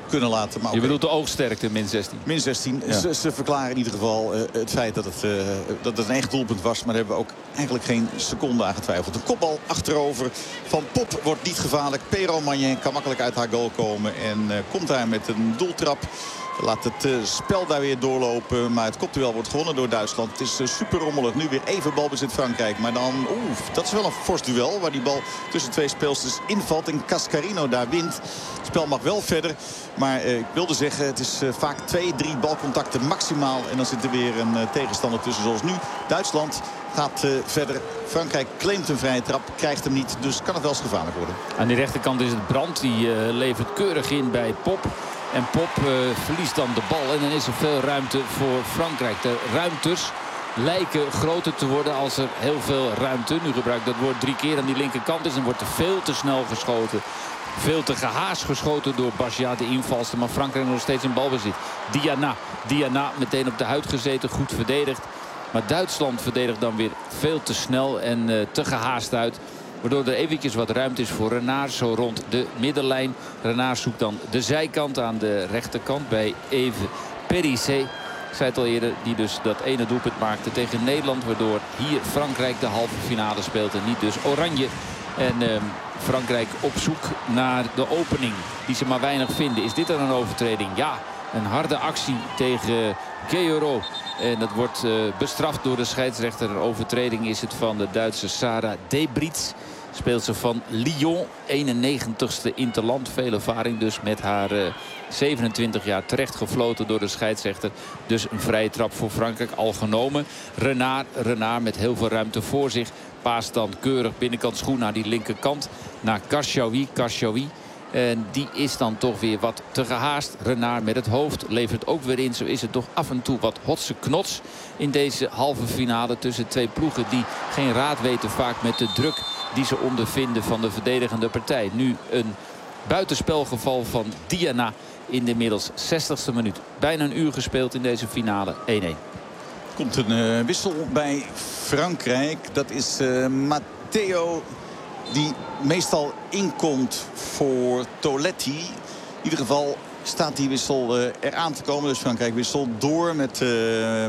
kunnen laten. Maar Je bedoelt de oogsterkte, min zestien. Min zestien. Ja. Ze, ze verklaren in ieder geval uh, het feit dat het, uh, dat het een echt doelpunt was. Maar daar hebben we ook eigenlijk geen seconde aan getwijfeld. De kopbal achterover van Pop wordt niet gevaarlijk. Pero Magnin kan makkelijk uit haar goal komen. En uh, komt daar met een doeltrap. Laat het uh, spel daar weer doorlopen. Maar het kopduel wordt gewonnen door Duitsland. Het is uh, super rommelig. Nu weer even balbezit Frankrijk. Maar dan, oeh, dat is wel een fors duel. Waar die bal tussen twee speelsters invalt. En Cascarino daar wint. Het spel mag wel verder. Maar uh, ik wilde zeggen, het is uh, vaak twee, drie balcontacten maximaal. En dan zit er weer een uh, tegenstander tussen zoals nu. Duitsland gaat uh, verder. Frankrijk claimt een vrije trap. Krijgt hem niet. Dus kan het wel eens gevaarlijk worden. Aan die rechterkant is het Brandt. Die uh, levert keurig in bij Pop. En Pop uh, verliest dan de bal. En dan is er veel ruimte voor Frankrijk. De ruimtes lijken groter te worden als er heel veel ruimte. Nu gebruik ik dat woord drie keer aan die linkerkant is. En wordt er veel te snel geschoten. Veel te gehaast geschoten door Basja, de invalster. Maar Frankrijk nog steeds in balbezit. Diana. Diana meteen op de huid gezeten. Goed verdedigd. Maar Duitsland verdedigt dan weer veel te snel en uh, te gehaast uit. Waardoor er eventjes wat ruimte is voor Renard. Zo rond de middenlijn. Renard zoekt dan de zijkant aan de rechterkant bij Eve Perissé. Ik zei het al eerder, die dus dat ene doelpunt maakte tegen Nederland. Waardoor hier Frankrijk de halve finale speelt en niet dus Oranje. En uh, Frankrijk op zoek naar de opening die ze maar weinig vinden. Is dit dan een overtreding? Ja, een harde actie tegen Guerreiro. En dat wordt uh, bestraft door de scheidsrechter. Een overtreding is het van de Duitse Sarah Debritz. Speelster van Lyon. eenennegentigste interland. Veel ervaring dus met haar uh, zevenentwintig jaar terecht gefloten door de scheidsrechter. Dus een vrije trap voor Frankrijk al genomen. Renard, Renard met heel veel ruimte voor zich. Paast dan keurig binnenkant schoen naar die linkerkant. Naar Karshawi. Karshawi. En die is dan toch weer wat te gehaast. Renard met het hoofd levert ook weer in. Zo is het toch af en toe wat hotse knots in deze halve finale tussen twee ploegen die geen raad weten vaak met de druk die ze ondervinden van de verdedigende partij. Nu een buitenspelgeval van Diana in de inmiddels zestigste minuut. Bijna een uur gespeeld in deze finale. één-één. Komt een uh, wissel bij Frankrijk. Dat is uh, Matteo die meestal inkomt voor Toletti. In ieder geval staat die wissel uh, eraan te komen. Dus Frankrijk wisselt door met uh,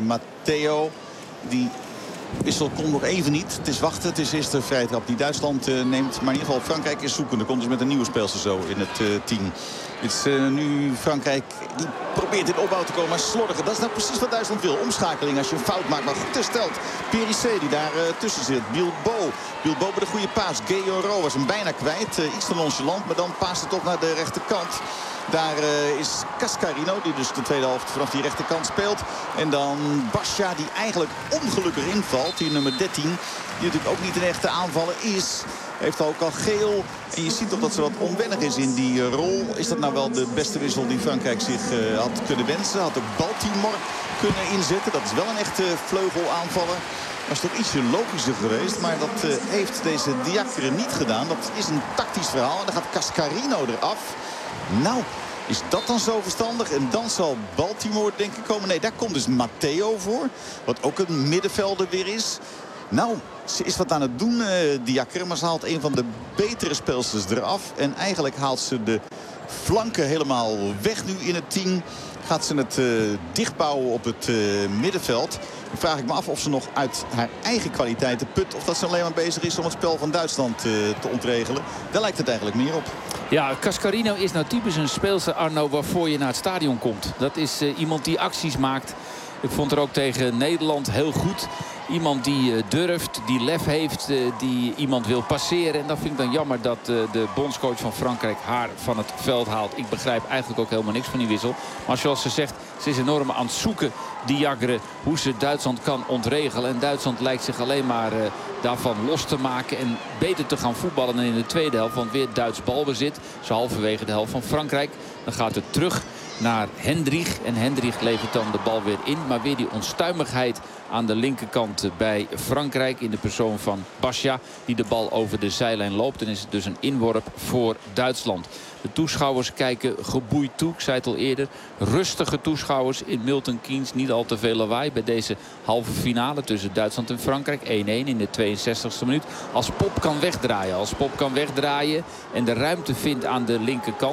Matteo. Die wissel komt nog even niet. Het is wachten. Het is eerst de vrije trap die Duitsland uh, neemt. Maar in ieder geval Frankrijk is zoekende. Komt dus met een nieuwe speelster zo in het uh, team. Het is uh, nu Frankrijk die probeert in opbouw te komen. Maar slordigen, dat is nou precies wat Duitsland wil. Omschakeling als je een fout maakt. Maar goed hersteld. Perissé die daar uh, tussen zit. Bilbao. Bilbao bij de goede paas. Guerreiro was hem bijna kwijt. Uh, iets te nonchalant. Maar dan paast het toch naar de rechterkant. Daar uh, is Cascarino, die dus de tweede helft vanaf die rechterkant speelt. En dan Basja, die eigenlijk ongelukkig invalt. Die nummer dertien, die natuurlijk ook niet een echte aanvaller is. Heeft ook al geel. En je ziet toch dat ze wat onwennig is in die uh, rol. Is dat nou wel de beste wissel die Frankrijk zich uh, had kunnen wensen? Had ook Baltimore kunnen inzetten. Dat is wel een echte vleugelaanvaller. Dat is toch ietsje logischer geweest. Maar dat uh, heeft deze Diacre niet gedaan. Dat is een tactisch verhaal. En dan gaat Cascarino eraf. Nou, is dat dan zo verstandig? En dan zal Baltimore denk ik komen. Nee, daar komt dus Matteo voor. Wat ook een middenvelder weer is. Nou, ze is wat aan het doen, uh, Diacre. Maar ze haalt een van de betere speelsters eraf. En eigenlijk haalt ze de flanken helemaal weg nu in het team. Gaat ze het uh, dichtbouwen op het uh, middenveld. Dan vraag ik me af of ze nog uit haar eigen kwaliteiten put. Of dat ze alleen maar bezig is om het spel van Duitsland uh, te ontregelen. Daar lijkt het eigenlijk meer op. Ja, Cascarino is nou typisch een speelster, Arno, waarvoor je naar het stadion komt. Dat is uh, iemand die acties maakt. Ik vond er ook tegen Nederland heel goed. Iemand die uh, durft, die lef heeft, uh, die iemand wil passeren. En dat vind ik dan jammer dat uh, de bondscoach van Frankrijk haar van het veld haalt. Ik begrijp eigenlijk ook helemaal niks van die wissel. Maar zoals ze zegt, ze is enorm aan het zoeken, Diacre, hoe ze Duitsland kan ontregelen. En Duitsland lijkt zich alleen maar uh, daarvan los te maken en beter te gaan voetballen dan in de tweede helft. Want weer Duits balbezit, zo halverwege de helft van Frankrijk. Dan gaat het terug naar Hendrich. En Hendrich levert dan de bal weer in. Maar weer die onstuimigheid aan de linkerkant bij Frankrijk. In de persoon van Basja. Die de bal over de zijlijn loopt. Dan is het dus een inworp voor Duitsland. De toeschouwers kijken geboeid toe. Ik zei het al eerder. Rustige toeschouwers in Milton Keynes. Niet al te veel lawaai bij deze halve finale tussen Duitsland en Frankrijk. één-één in de tweeënzestigste minuut. Als Pop kan wegdraaien. Als Pop kan wegdraaien en de ruimte vindt aan de linkerkant.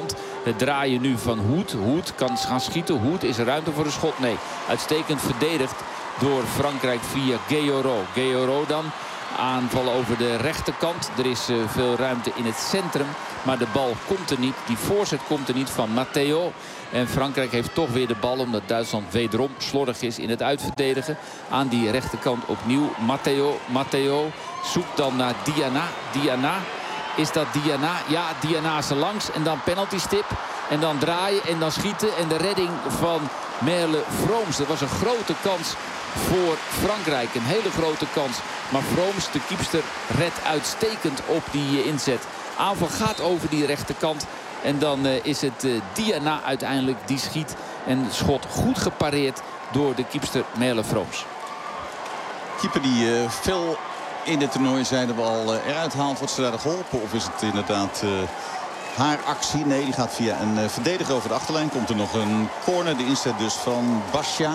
Het draaien nu van Hoed. Hoed kan gaan schieten. Hoed, is er ruimte voor een schot? Nee. Uitstekend verdedigd door Frankrijk via Guéyorot. Guéyorot dan. Aanval over de rechterkant. Er is uh, veel ruimte in het centrum. Maar de bal komt er niet. Die voorzet komt er niet van Matteo. En Frankrijk heeft toch weer de bal. Omdat Duitsland wederom slordig is in het uitverdedigen. Aan die rechterkant opnieuw Matteo. Matteo zoekt dan naar Diana. Diana. Is dat Diana? Ja, Diana is er langs. En dan penaltystip. En dan draaien en dan schieten. En de redding van Merle Vrooms. Dat was een grote kans voor Frankrijk. Een hele grote kans. Maar Vrooms, de kiepster, redt uitstekend op die inzet. Aanval gaat over die rechterkant. En dan uh, is het uh, Diana uiteindelijk die schiet. En het schot goed gepareerd door de kiepster Merle Vrooms. Keeper die uh, veel in dit toernooi, zeiden we al, uh, eruit haalt. Wordt ze daar geholpen? Of is het inderdaad uh, haar actie? Nee, die gaat via een uh, verdediger over de achterlijn. Komt er nog een corner. De inzet dus van Basja.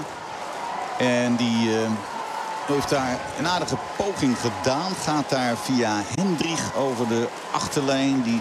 En die uh, heeft daar een aardige poging gedaan. Gaat daar via Hendrich over de achterlijn. Die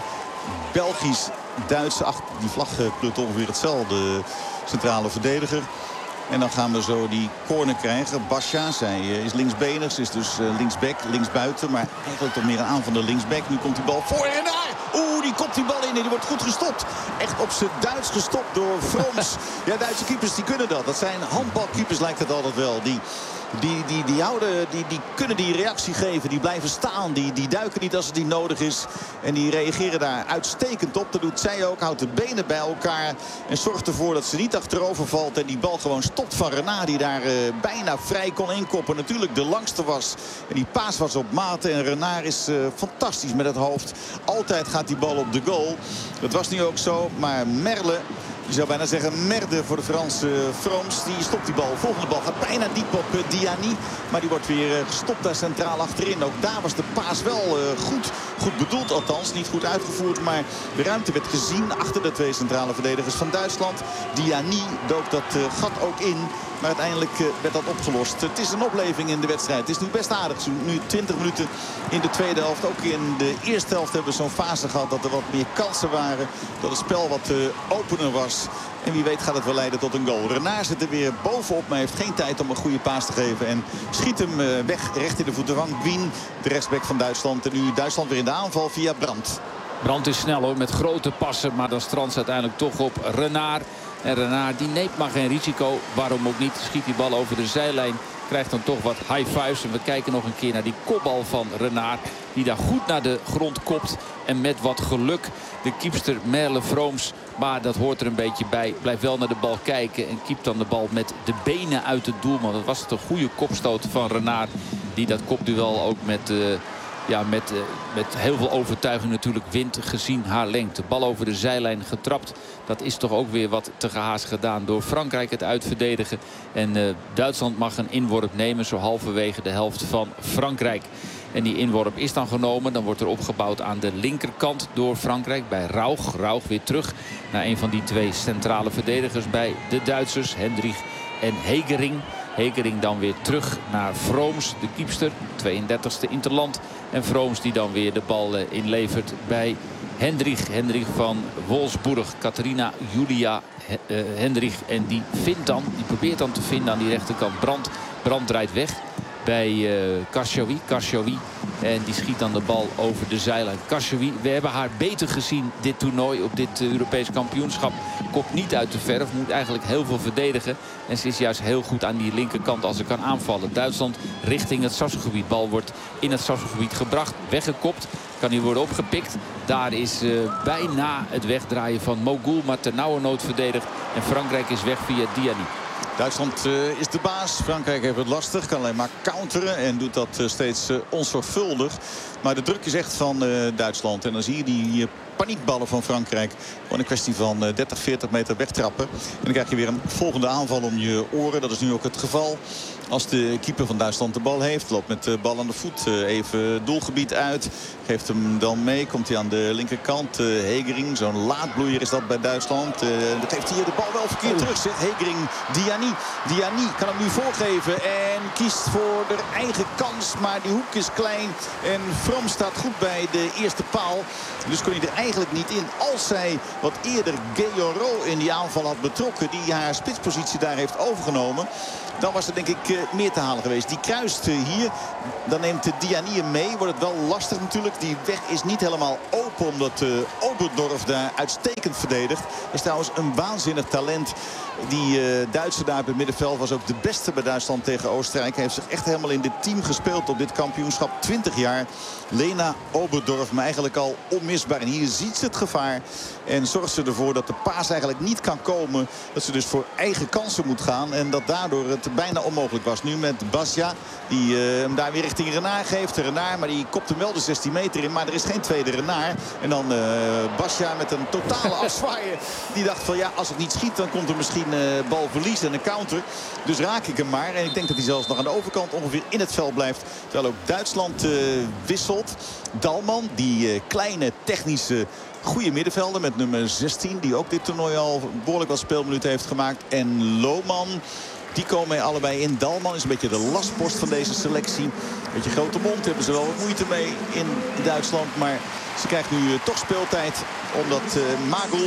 Belgisch-Duitse, die vlag kleurt ongeveer hetzelfde, centrale verdediger. En dan gaan we zo die corner krijgen. Basja, zij is linksbenig. Ze is dus linksback, linksbuiten. Maar eigenlijk toch meer een aanvallende linksback. Nu komt die bal voor en daar. Oeh, die komt die bal in en die wordt goed gestopt. Echt op zijn Duits gestopt door Vrooms. Ja, Duitse keepers die kunnen dat. Dat zijn handbalkeepers, lijkt het altijd wel. Die, die, die, die, houden, die, die kunnen die reactie geven. Die blijven staan. Die, die duiken niet als het niet nodig is. En die reageren daar uitstekend op. Dat doet zij ook. Houdt de benen bij elkaar. En zorgt ervoor dat ze niet achterover valt. En die bal gewoon stopt van Renard. Die daar uh, bijna vrij kon inkoppen. Natuurlijk de langste was. En die paas was op maat. En Renard is uh, fantastisch met het hoofd. Altijd gaat die bal op de goal. Dat was nu ook zo. Maar Merle, je zou bijna zeggen merde voor de Franse Vrooms. Die stopt die bal. Volgende bal gaat bijna diep op uh, Diani. Maar die wordt weer uh, gestopt daar centraal achterin. Ook daar was de paas wel uh, goed, goed bedoeld althans. Niet goed uitgevoerd. Maar de ruimte werd gezien achter de twee centrale verdedigers van Duitsland. Diani dook dat uh, gat ook in. Maar uiteindelijk uh, werd dat opgelost. Het is een opleving in de wedstrijd. Het is nu best aardig. Nu twintig minuten in de tweede helft. Ook in de eerste helft hebben we zo'n fase gehad dat er wat meer kansen waren. Dat het spel wat uh, opener was. En wie weet gaat het wel leiden tot een goal. Renard zit er weer bovenop, maar heeft geen tijd om een goede paas te geven. En schiet hem uh, weg recht in de voeten van Gwien, de rechtsback van Duitsland. En nu Duitsland weer in de aanval via Brandt. Brandt is snel hoor, met grote passen. Maar dan strandt ze uiteindelijk toch op Renard. En Renard die neemt maar geen risico. Waarom ook niet? Schiet die bal over de zijlijn. Krijgt dan toch wat high fives. En we kijken nog een keer naar die kopbal van Renard. Die daar goed naar de grond kopt. En met wat geluk de keepster Merle Vrooms. Maar dat hoort er een beetje bij. Blijft wel naar de bal kijken. En keept dan de bal met de benen uit het doel. Want dat was het een goede kopstoot van Renard. Die dat kopduel ook met... Uh, Ja, met, uh, met heel veel overtuiging natuurlijk wint gezien haar lengte. Bal over de zijlijn getrapt. Dat is toch ook weer wat te gehaast gedaan door Frankrijk het uitverdedigen. En uh, Duitsland mag een inworp nemen zo halverwege de helft van Frankrijk. En die inworp is dan genomen. Dan wordt er opgebouwd aan de linkerkant door Frankrijk bij Rauch. Rauch weer terug naar een van die twee centrale verdedigers bij de Duitsers. Hendrich en Hegering. Hegering dan weer terug naar Vrooms, de kiepster. tweeëndertigste interland. En Vrooms die dan weer de bal inlevert bij Hendrich. Hendrich van Wolfsburg. Catharina Julia uh, Hendrich. En die vindt dan, die probeert dan te vinden aan die rechterkant Brandt. Brandt draait weg bij uh, Kashawi. Kashawi. En die schiet dan de bal over de zijlijn. Kashawi, we hebben haar beter gezien dit toernooi op dit uh, Europees kampioenschap. Komt niet uit de verf, moet eigenlijk heel veel verdedigen. En ze is juist heel goed aan die linkerkant als ze kan aanvallen. Duitsland richting het strafschopgebied. Bal wordt in het strafschopgebied gebracht, weggekopt. Kan hier worden opgepikt. Daar is uh, bijna het wegdraaien van Mogul, maar ternauwernood verdedigd. En Frankrijk is weg via Diani. Duitsland uh, is de baas. Frankrijk heeft het lastig. Kan alleen maar counteren. En doet dat uh, steeds uh, onzorgvuldig. Maar de druk is echt van uh, Duitsland. En dan zie je die uh, paniekballen van Frankrijk. Gewoon een kwestie van uh, dertig, veertig meter wegtrappen. En dan krijg je weer een volgende aanval om je oren. Dat is nu ook het geval. Als de keeper van Duitsland de bal heeft. Loopt met de bal aan de voet. Uh, even doelgebied uit. Geeft hem dan mee. Komt hij aan de linkerkant. Uh, Hegering. Zo'n laadbloeier is dat bij Duitsland. Uh, dat geeft hier de bal wel verkeerd terug. Zegt Hegering Diani. Diani. Diani kan hem nu voorgeven en kiest voor de eigen kans. Maar die hoek is klein en From staat goed bij de eerste paal. Dus kon hij er eigenlijk niet in. Als zij wat eerder Guerreiro in die aanval had betrokken, die haar spitspositie daar heeft overgenomen, dan was er denk ik uh, meer te halen geweest. Die kruist uh, hier. Dan neemt de Diani hem mee. Wordt het wel lastig natuurlijk. Die weg is niet helemaal open omdat uh, Oberdorf daar uitstekend verdedigt. Dat is trouwens een waanzinnig talent. Die uh, Duitser daar op het middenveld was ook de beste bij Duitsland tegen Oostenrijk. Hij heeft zich echt helemaal in dit team gespeeld op dit kampioenschap. twintig jaar. Lena Oberdorf, maar eigenlijk al onmisbaar. En hier ziet ze het gevaar. En zorgt ze ervoor dat de paas eigenlijk niet kan komen. Dat ze dus voor eigen kansen moet gaan. En dat daardoor het bijna onmogelijk was. Nu met Basja, die uh, hem daar weer richting Renard geeft. Renard, maar die kopt hem wel de zestien meter in. Maar er is geen tweede Renard. En dan uh, Basja met een totale afzwaaien. Die dacht van ja, als ik niet schiet, dan komt er misschien uh, balverlies en een counter. Dus raak ik hem maar. En ik denk dat hij zelfs nog aan de overkant ongeveer in het veld blijft. Terwijl ook Duitsland uh, wisselt. Dalman, die uh, kleine technische goede middenvelder met nummer zestien. Die ook dit toernooi al behoorlijk wat speelminuten heeft gemaakt. En Lohman. Die komen allebei in. Dalman is een beetje de lastpost van deze selectie. Een beetje grote mond, hebben ze wel wat moeite mee in Duitsland. Maar ze krijgt nu uh, toch speeltijd. Omdat uh, Magel,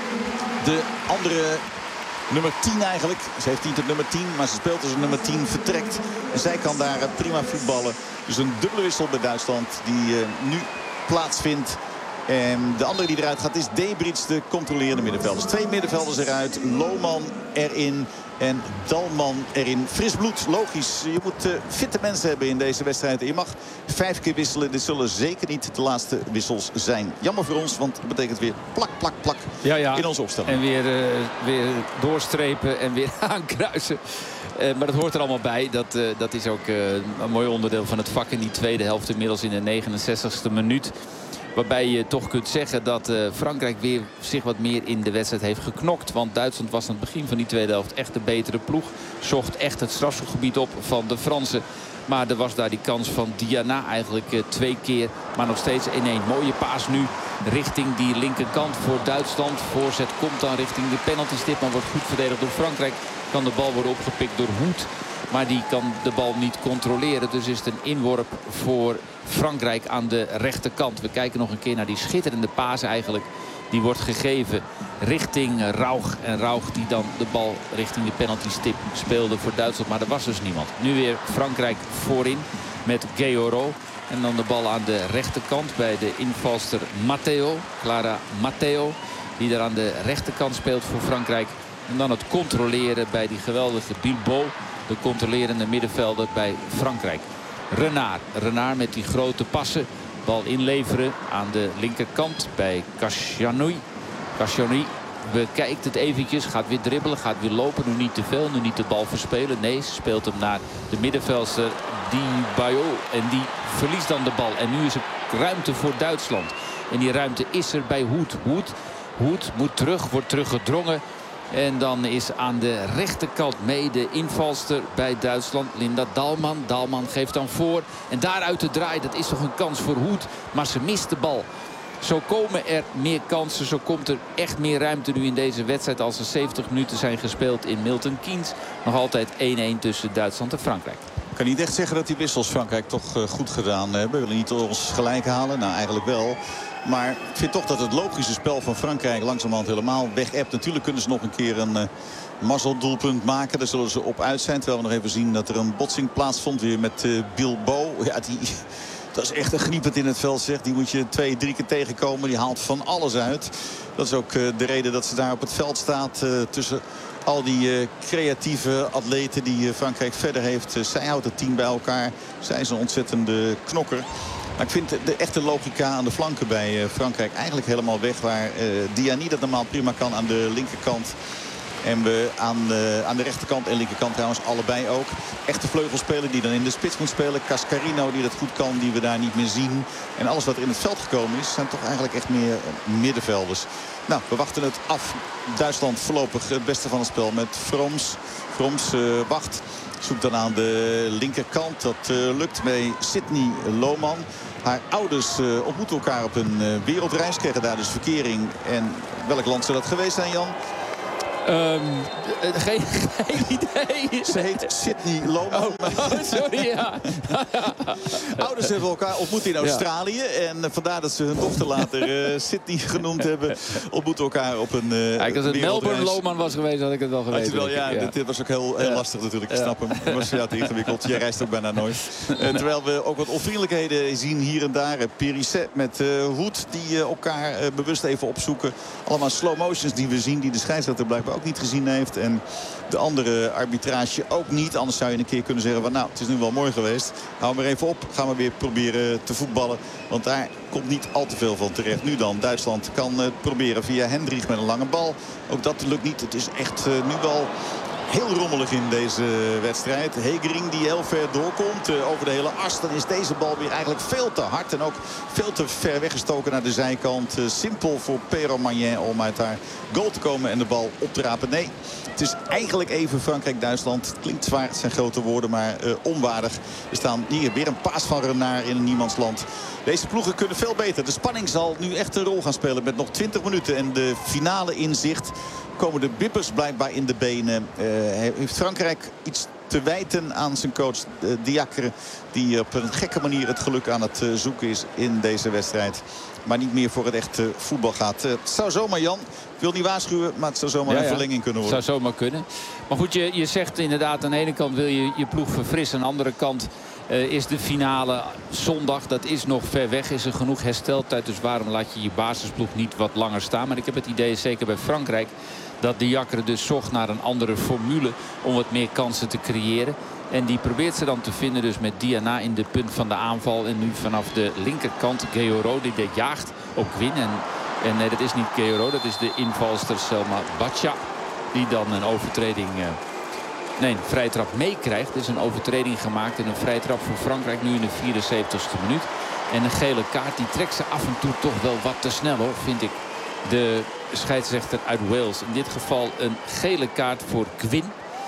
de andere nummer tien eigenlijk. Ze heeft niet het nummer tien, maar ze speelt als een nummer tien vertrekt. En zij kan daar uh, prima voetballen. Dus een dubbele wissel bij Duitsland die uh, nu plaatsvindt. En de andere die eruit gaat is Debrits, de controlerende middenvelders. Twee middenvelders eruit. Lohman erin en Dalman erin. Fris bloed, logisch. Je moet uh, fitte mensen hebben in deze wedstrijd. Je mag vijf keer wisselen. Dit zullen zeker niet de laatste wissels zijn. Jammer voor ons, want het betekent weer plak, plak, plak ja, ja. in onze opstelling. En weer, uh, weer doorstrepen en weer aankruisen. Uh, maar dat hoort er allemaal bij. Dat, uh, dat is ook uh, een mooi onderdeel van het vak in die tweede helft. Inmiddels in de negenenzestigste minuut. Waarbij je toch kunt zeggen dat uh, Frankrijk weer zich wat meer in de wedstrijd heeft geknokt. Want Duitsland was aan het begin van die tweede helft echt de betere ploeg. Zocht echt het strafschopgebied op van de Fransen. Maar er was daar die kans van Diana eigenlijk uh, twee keer. Maar nog steeds één één. Mooie paas nu richting die linkerkant voor Duitsland. Voorzet komt dan richting de penaltystip. Maar wordt goed verdedigd door Frankrijk. Kan de bal worden opgepikt door Hoed. Maar die kan de bal niet controleren. Dus is het een inworp voor Frankrijk aan de rechterkant. We kijken nog een keer naar die schitterende paas eigenlijk. Die wordt gegeven richting Rauch. En Rauch die dan de bal richting de penaltystip speelde voor Duitsland. Maar er was dus niemand. Nu weer Frankrijk voorin met Guerreiro. En dan de bal aan de rechterkant bij de invalster Matteo. Clara Matteo. Die daar aan de rechterkant speelt voor Frankrijk. En dan het controleren bij die geweldige Bilbao. De controlerende middenvelder bij Frankrijk. Renard. Renard met die grote passen. Bal inleveren aan de linkerkant bij Kashanoui. Kashanoui bekijkt het eventjes. Gaat weer dribbelen. Gaat weer lopen. Nu niet te veel. Nu niet de bal verspelen. Nee, ze speelt hem naar de middenvelder Di Bayo. En die verliest dan de bal. En nu is er ruimte voor Duitsland. En die ruimte is er bij Hoed. Hoed, Hoed moet terug. Wordt teruggedrongen. En dan is aan de rechterkant mee de invalster bij Duitsland. Linda Dalman. Dalman geeft dan voor. En daaruit de draai. Dat is toch een kans voor Hoed. Maar ze mist de bal. Zo komen er meer kansen. Zo komt er echt meer ruimte nu in deze wedstrijd. Als er zeventig minuten zijn gespeeld in Milton Keynes. Nog altijd één één tussen Duitsland en Frankrijk. Ik kan niet echt zeggen dat die wissels Frankrijk toch uh, goed gedaan hebben. We willen niet ons gelijk halen. Nou, eigenlijk wel. Maar ik vind toch dat het logische spel van Frankrijk langzamerhand helemaal weg hebt. Natuurlijk kunnen ze nog een keer een uh, mazzeldoelpunt maken. Daar zullen ze op uit zijn. Terwijl we nog even zien dat er een botsing plaatsvond weer met uh, Bilbao. Ja, die, dat is echt een gniepend in het veld, zeg. Die moet je twee, drie keer tegenkomen. Die haalt van alles uit. Dat is ook uh, de reden dat ze daar op het veld staat uh, tussen al die uh, creatieve atleten die uh, Frankrijk verder heeft. Uh, zij houdt het team bij elkaar. Zij is een ontzettende knokker. Maar ik vind de echte logica aan de flanken bij uh, Frankrijk eigenlijk helemaal weg. Waar uh, Diani dat normaal prima kan aan de linkerkant. En we aan, uh, aan de rechterkant en linkerkant trouwens allebei ook. Echte vleugelspeler die dan in de spits moet spelen. Cascarino die dat goed kan, die we daar niet meer zien. En alles wat er in het veld gekomen is, zijn toch eigenlijk echt meer uh, middenvelders. Nou, we wachten het af. Duitsland voorlopig het beste van het spel met Froms. Froms uh, wacht. Zoekt dan aan de linkerkant. Dat uh, lukt bij Sydney Lohman. Haar ouders uh, ontmoeten elkaar op een uh, wereldreis. Kregen daar dus verkering. En welk land zou dat geweest zijn, Jan? Um, geen, geen idee. Ze heet Sydney Loman. Oh, oh, sorry, ja. Ouders hebben elkaar ontmoet in Australië. Ja. En vandaar dat ze hun dochter later uh, Sydney genoemd hebben. Ontmoeten elkaar op een uh, Kijk, als het Melbourne Loman was geweest, had ik het wel geweten. Wel, ja, ja. Dit was ook heel, heel lastig natuurlijk. Ik snap hem. Het was ja, te ingewikkeld. Jij reist ook bijna nooit. Uh, terwijl we ook wat onvriendelijkheden zien hier en daar. Périsset met uh, Hoed die uh, elkaar uh, bewust even opzoeken. Allemaal slow motions die we zien. Die de scheidsrechter blijkbaar ook niet gezien heeft. En de andere arbitrage ook niet. Anders zou je een keer kunnen zeggen van nou, het is nu wel mooi geweest. Hou maar even op. Gaan we weer proberen te voetballen. Want daar komt niet al te veel van terecht. Nu dan, Duitsland kan het proberen via Hendrich met een lange bal. Ook dat lukt niet. Het is echt uh, nu wel heel rommelig in deze wedstrijd. Hegering die heel ver doorkomt uh, over de hele as. Dan is deze bal weer eigenlijk veel te hard. En ook veel te ver weggestoken naar de zijkant. Uh, simpel voor Pero Magnin om uit haar goal te komen en de bal op te rapen. Nee, het is eigenlijk even Frankrijk-Duitsland. Het klinkt zwaar, het zijn grote woorden, maar uh, onwaardig. Er staan hier weer een paas van Renard in een niemandsland. Deze ploegen kunnen veel beter. De spanning zal nu echt een rol gaan spelen met nog twintig minuten. En de finale in zicht. Komen de bippers blijkbaar in de benen. Uh, heeft Frankrijk iets te wijten aan zijn coach uh, Diacre. Die op een gekke manier het geluk aan het uh, zoeken is in deze wedstrijd. Maar niet meer voor het echte voetbal gaat. Uh, het zou zomaar, Jan, ik wil niet waarschuwen, maar het zou zomaar ja, een verlenging kunnen worden. Het zou zomaar kunnen. Maar goed, je, je zegt inderdaad aan de ene kant wil je je ploeg verfrissen. Aan de andere kant uh, is de finale zondag. Dat is nog ver weg. Is er genoeg hersteltijd. Dus waarom laat je je basisploeg niet wat langer staan? Maar ik heb het idee, zeker bij Frankrijk, dat Diacre dus zocht naar een andere formule om wat meer kansen te creëren. En die probeert ze dan te vinden dus met Diana in de punt van de aanval. En nu vanaf de linkerkant Guéhoro die dit jaagt op Gwyn. En, en nee, dat is niet Guéhoro, dat is de invalster Selma Batja. Die dan een overtreding, uh, nee, een vrije trap meekrijgt. Er is een overtreding gemaakt en een vrije trap voor Frankrijk nu in de vierenzeventigste minuut. En een gele kaart, die trekt ze af en toe toch wel wat te snel hoor, vind ik. De scheidsrechter uit Wales. In dit geval een gele kaart voor Gwyn.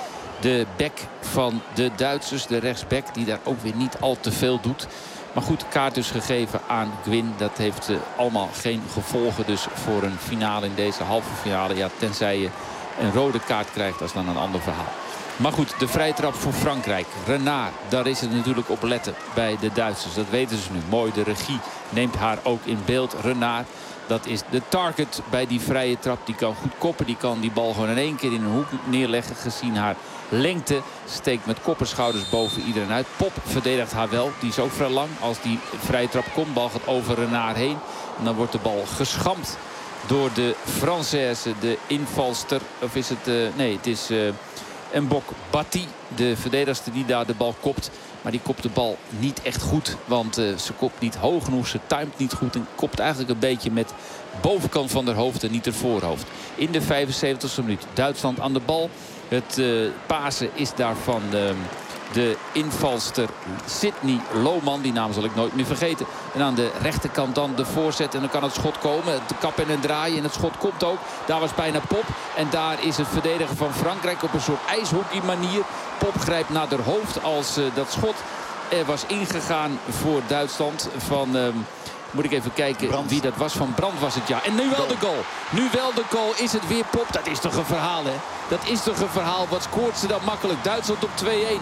De back van de Duitsers, de rechtsback, die daar ook weer niet al te veel doet. Maar goed, kaart dus gegeven aan Gwyn. Dat heeft uh, allemaal geen gevolgen dus voor een finale in deze halve finale. Ja, tenzij je een rode kaart krijgt, dat is dan een ander verhaal. Maar goed, de vrije trap voor Frankrijk. Renard, daar is het natuurlijk op letten bij de Duitsers. Dat weten ze nu. Mooi, de regie neemt haar ook in beeld. Renard, dat is de target bij die vrije trap. Die kan goed koppen. Die kan die bal gewoon in één keer in een hoek neerleggen. Gezien haar lengte. Steekt met kop en schouders boven iedereen uit. Pop verdedigt haar wel. Die is ook vrij lang. Als die vrije trap komt, bal gaat over Renard heen. En dan wordt de bal geschampt door de Française. De invalster. Of is het... Uh, nee, het is... Uh, Mbok Bati, de verdedigster die daar de bal kopt. Maar die kopt de bal niet echt goed. Want uh, ze kopt niet hoog genoeg. Ze timet niet goed. En kopt eigenlijk een beetje met bovenkant van haar hoofd en niet haar voorhoofd. In de vijfenzeventigste minuut. Duitsland aan de bal. Het uh, Pasen is daarvan uh, de invalster Sydney Loman. Die naam zal ik nooit meer vergeten. En aan de rechterkant dan de voorzet. En dan kan het schot komen. De kap en een draai. En het schot komt ook. Daar was bijna Pop. En daar is het verdedigen van Frankrijk op een soort ijshockey manier. Pop grijpt naar haar hoofd als uh, dat schot er was ingegaan voor Duitsland. Van... Uh, Moet ik even kijken Brand. Wie dat was. Van Brand was het, ja. En nu wel de goal. Nu wel de goal. Is het weer Pop? Dat is toch een verhaal, hè? Dat is toch een verhaal. Wat scoort ze dan makkelijk? Duitsland op twee-een.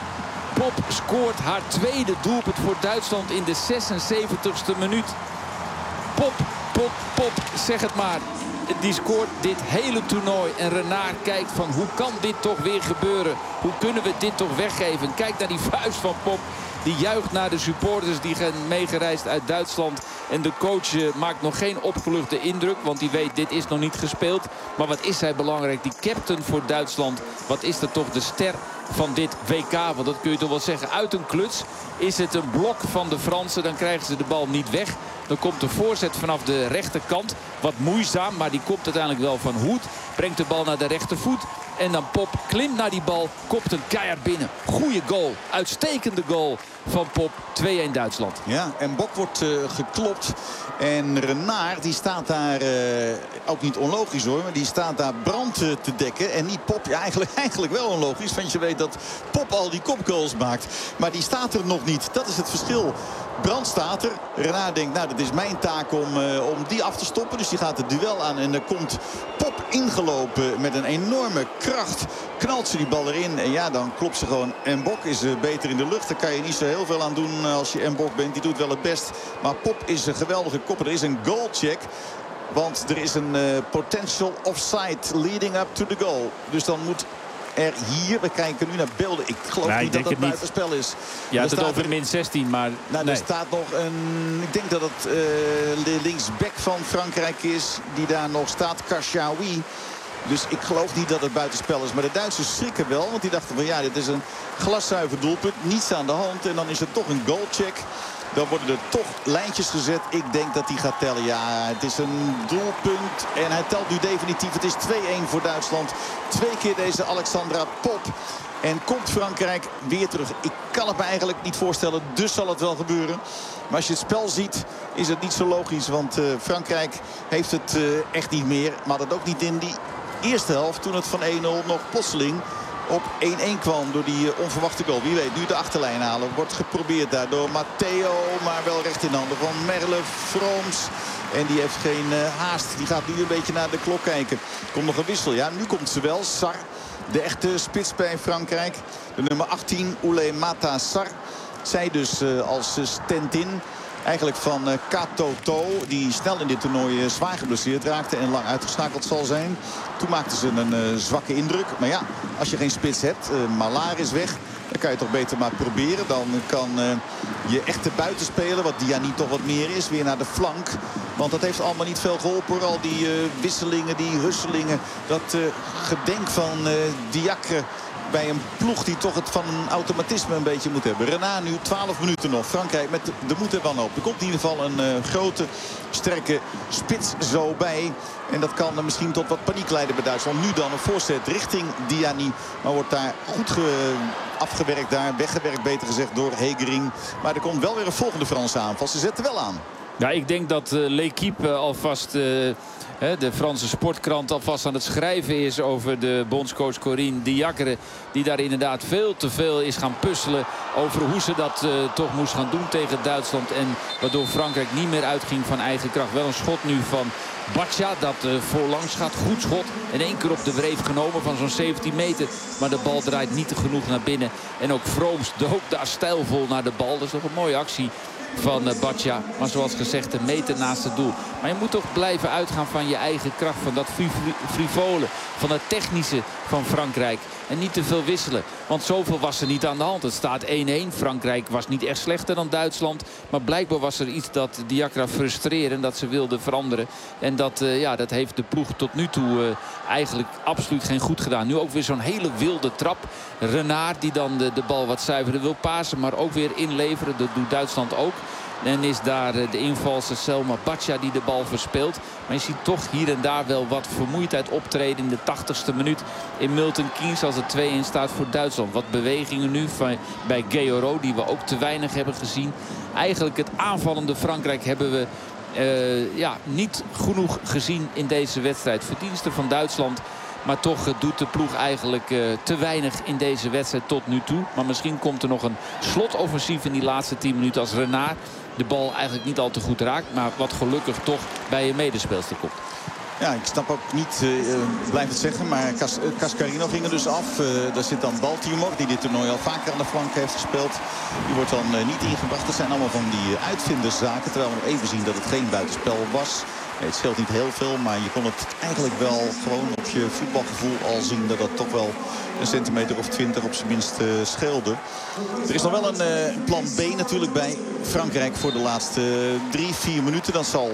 Pop scoort haar tweede doelpunt voor Duitsland in de zesenzeventigste minuut. Pop, Pop, Pop, zeg het maar. Die scoort dit hele toernooi. En Renard kijkt van hoe kan dit toch weer gebeuren? Hoe kunnen we dit toch weggeven? Kijk naar die vuist van Pop. Die juicht naar de supporters die zijn meegereisd uit Duitsland. En de coach maakt nog geen opgeluchte indruk. Want die weet, dit is nog niet gespeeld. Maar wat is hij belangrijk? Die captain voor Duitsland. Wat is er toch de ster van dit W K? Want dat kun je toch wel zeggen. Uit een kluts is het een blok van de Fransen. Dan krijgen ze de bal niet weg. Dan komt de voorzet vanaf de rechterkant. Wat moeizaam, maar die komt uiteindelijk wel van Hoed. Brengt de bal naar de rechtervoet. En dan Pop klimt naar die bal, kopt een keihard binnen. Goeie goal, uitstekende goal van Pop. twee-een Duitsland. Ja, en Bok wordt uh, geklopt. En Renard, die staat daar, uh, ook niet onlogisch hoor, maar die staat daar Brandt uh, te dekken. En niet Pop. Ja, eigenlijk, eigenlijk wel onlogisch. Want je weet dat Pop al die kopgoals maakt. Maar die staat er nog niet. Dat is het verschil. Brandt staat er. Renard denkt, nou dat is mijn taak om, uh, om die af te stoppen. Dus die gaat het duel aan. En er komt Pop ingelopen met een enorme kracht. Knalt ze die bal erin. En ja, dan klopt ze gewoon. En Bok is uh, beter in de lucht. Daar kan je niet zo heel veel aan doen als je en Bok bent. Die doet wel het best. Maar Pop is een geweldige kopper. Er is een goalcheck. Want er is een uh, potential offside leading up to the goal. Dus dan moet er hier, we kijken nu naar beelden. Ik geloof nee, niet dat het, het buitenspel is. Ja, het over er, min zestien, maar... Nou, nee. Er staat nog een... Ik denk dat het uh, de linksback van Frankrijk is. Die daar nog staat, Kashaoui. Dus ik geloof niet dat het buitenspel is. Maar de Duitsers schrikken wel. Want die dachten van ja, dit is een glaszuiver doelpunt. Niets aan de hand. En dan is het toch een goalcheck. Dan worden er toch lijntjes gezet. Ik denk dat hij gaat tellen. Ja, het is een doelpunt. En hij telt nu definitief. Het is twee-een voor Duitsland. Twee keer deze Alexandra Pop. En komt Frankrijk weer terug. Ik kan het me eigenlijk niet voorstellen. Dus zal het wel gebeuren. Maar als je het spel ziet, is het niet zo logisch. Want uh, Frankrijk heeft het uh, echt niet meer. Maar dat ook niet in die eerste helft. Toen het van één nul nog plotseling op één-één kwam door die uh, onverwachte goal. Wie weet, nu de achterlijn halen. Wordt geprobeerd daar door Matteo. Maar wel recht in handen van Merle Vrooms. En die heeft geen uh, haast. Die gaat nu een beetje naar de klok kijken. Komt nog een wissel. Ja, nu komt ze wel. Sarr, de echte spits bij Frankrijk. De nummer achttien, Oulimata Sarr. Zij dus uh, als uh, stand-in. Eigenlijk van uh, Katoto, die snel in dit toernooi uh, zwaar geblesseerd raakte en lang uitgeschakeld zal zijn. Toen maakte ze een uh, zwakke indruk. Maar ja, als je geen spits hebt, uh, Malaar is weg. Dan kan je toch beter maar proberen. Dan kan uh, je echte buitenspeler, wat Diani toch wat meer is, weer naar de flank. Want dat heeft allemaal niet veel geholpen. Al die uh, wisselingen, die husselingen. Dat uh, gedenk van uh, Diacre bij een ploeg die toch het van een automatisme een beetje moet hebben. Renard nu twaalf minuten nog. Frankrijk met de, de moed er wel op. Er komt in ieder geval een uh, grote, sterke spits zo bij. En dat kan uh, misschien tot wat paniek leiden bij Duitsland. Nu dan een voorzet richting Diani. Maar wordt daar goed ge, afgewerkt daar. Weggewerkt beter gezegd door Hegering. Maar er komt wel weer een volgende Franse aanval. Ze zetten wel aan. Ja, ik denk dat uh, L'Équipe uh, alvast... Uh... de Franse sportkrant alvast aan het schrijven is over de bondscoach Corinne Diacre. Die daar inderdaad veel te veel is gaan puzzelen over hoe ze dat uh, toch moest gaan doen tegen Duitsland. En waardoor Frankrijk niet meer uitging van eigen kracht. Wel een schot nu van Batja dat uh, voorlangs gaat. Goed schot. In één keer op de wreef genomen van zo'n zeventien meter. Maar de bal draait niet te genoeg naar binnen. En ook Vrooms dook daar stijlvol naar de bal. Dat is toch een mooie actie van uh, Batja. Maar zoals gezegd een meter naast het doel. Maar je moet toch blijven uitgaan van je eigen kracht. Van dat frivole. Van het technische van Frankrijk. En niet te veel wisselen. Want zoveel was er niet aan de hand. Het staat één-één. Frankrijk was niet echt slechter dan Duitsland. Maar blijkbaar was er iets dat Diacre frustreerde. Dat ze wilde veranderen. En dat, uh, ja, dat heeft de ploeg tot nu toe uh, eigenlijk absoluut geen goed gedaan. Nu ook weer zo'n hele wilde trap. Renard die dan de, de bal wat zuiverder wil pasen. Maar ook weer inleveren. Dat doet Duitsland ook. En is daar de invalse Selma Batja die de bal verspeelt. Maar je ziet toch hier en daar wel wat vermoeidheid optreden in de tachtigste minuut. In Milton Keynes als het twee-een staat voor Duitsland. Wat bewegingen nu van, bij Guéhoro die we ook te weinig hebben gezien. Eigenlijk het aanvallende Frankrijk hebben we uh, ja, niet genoeg gezien in deze wedstrijd. Verdiensten van Duitsland. Maar toch uh, doet de ploeg eigenlijk uh, te weinig in deze wedstrijd tot nu toe. Maar misschien komt er nog een slotoffensief in die laatste tien minuten als Renard de bal eigenlijk niet al te goed raakt. Maar wat gelukkig toch bij een medespeelster komt. Ja, ik snap ook niet, uh, blijf het zeggen, maar Cas Cascarino ging er dus af. Uh, daar zit dan Baltimore, die dit toernooi al vaker aan de flank heeft gespeeld. Die wordt dan uh, niet ingebracht. Dat zijn allemaal van die uitvinderszaken. Terwijl we nog even zien dat het geen buitenspel was. Nee, het scheelt niet heel veel, maar je kon het eigenlijk wel gewoon op je voetbalgevoel al zien dat dat toch wel een centimeter of twintig op zijn minst uh, scheelde. Er is nog wel een uh, plan B natuurlijk bij Frankrijk voor de laatste drie, vier minuten. Dan zal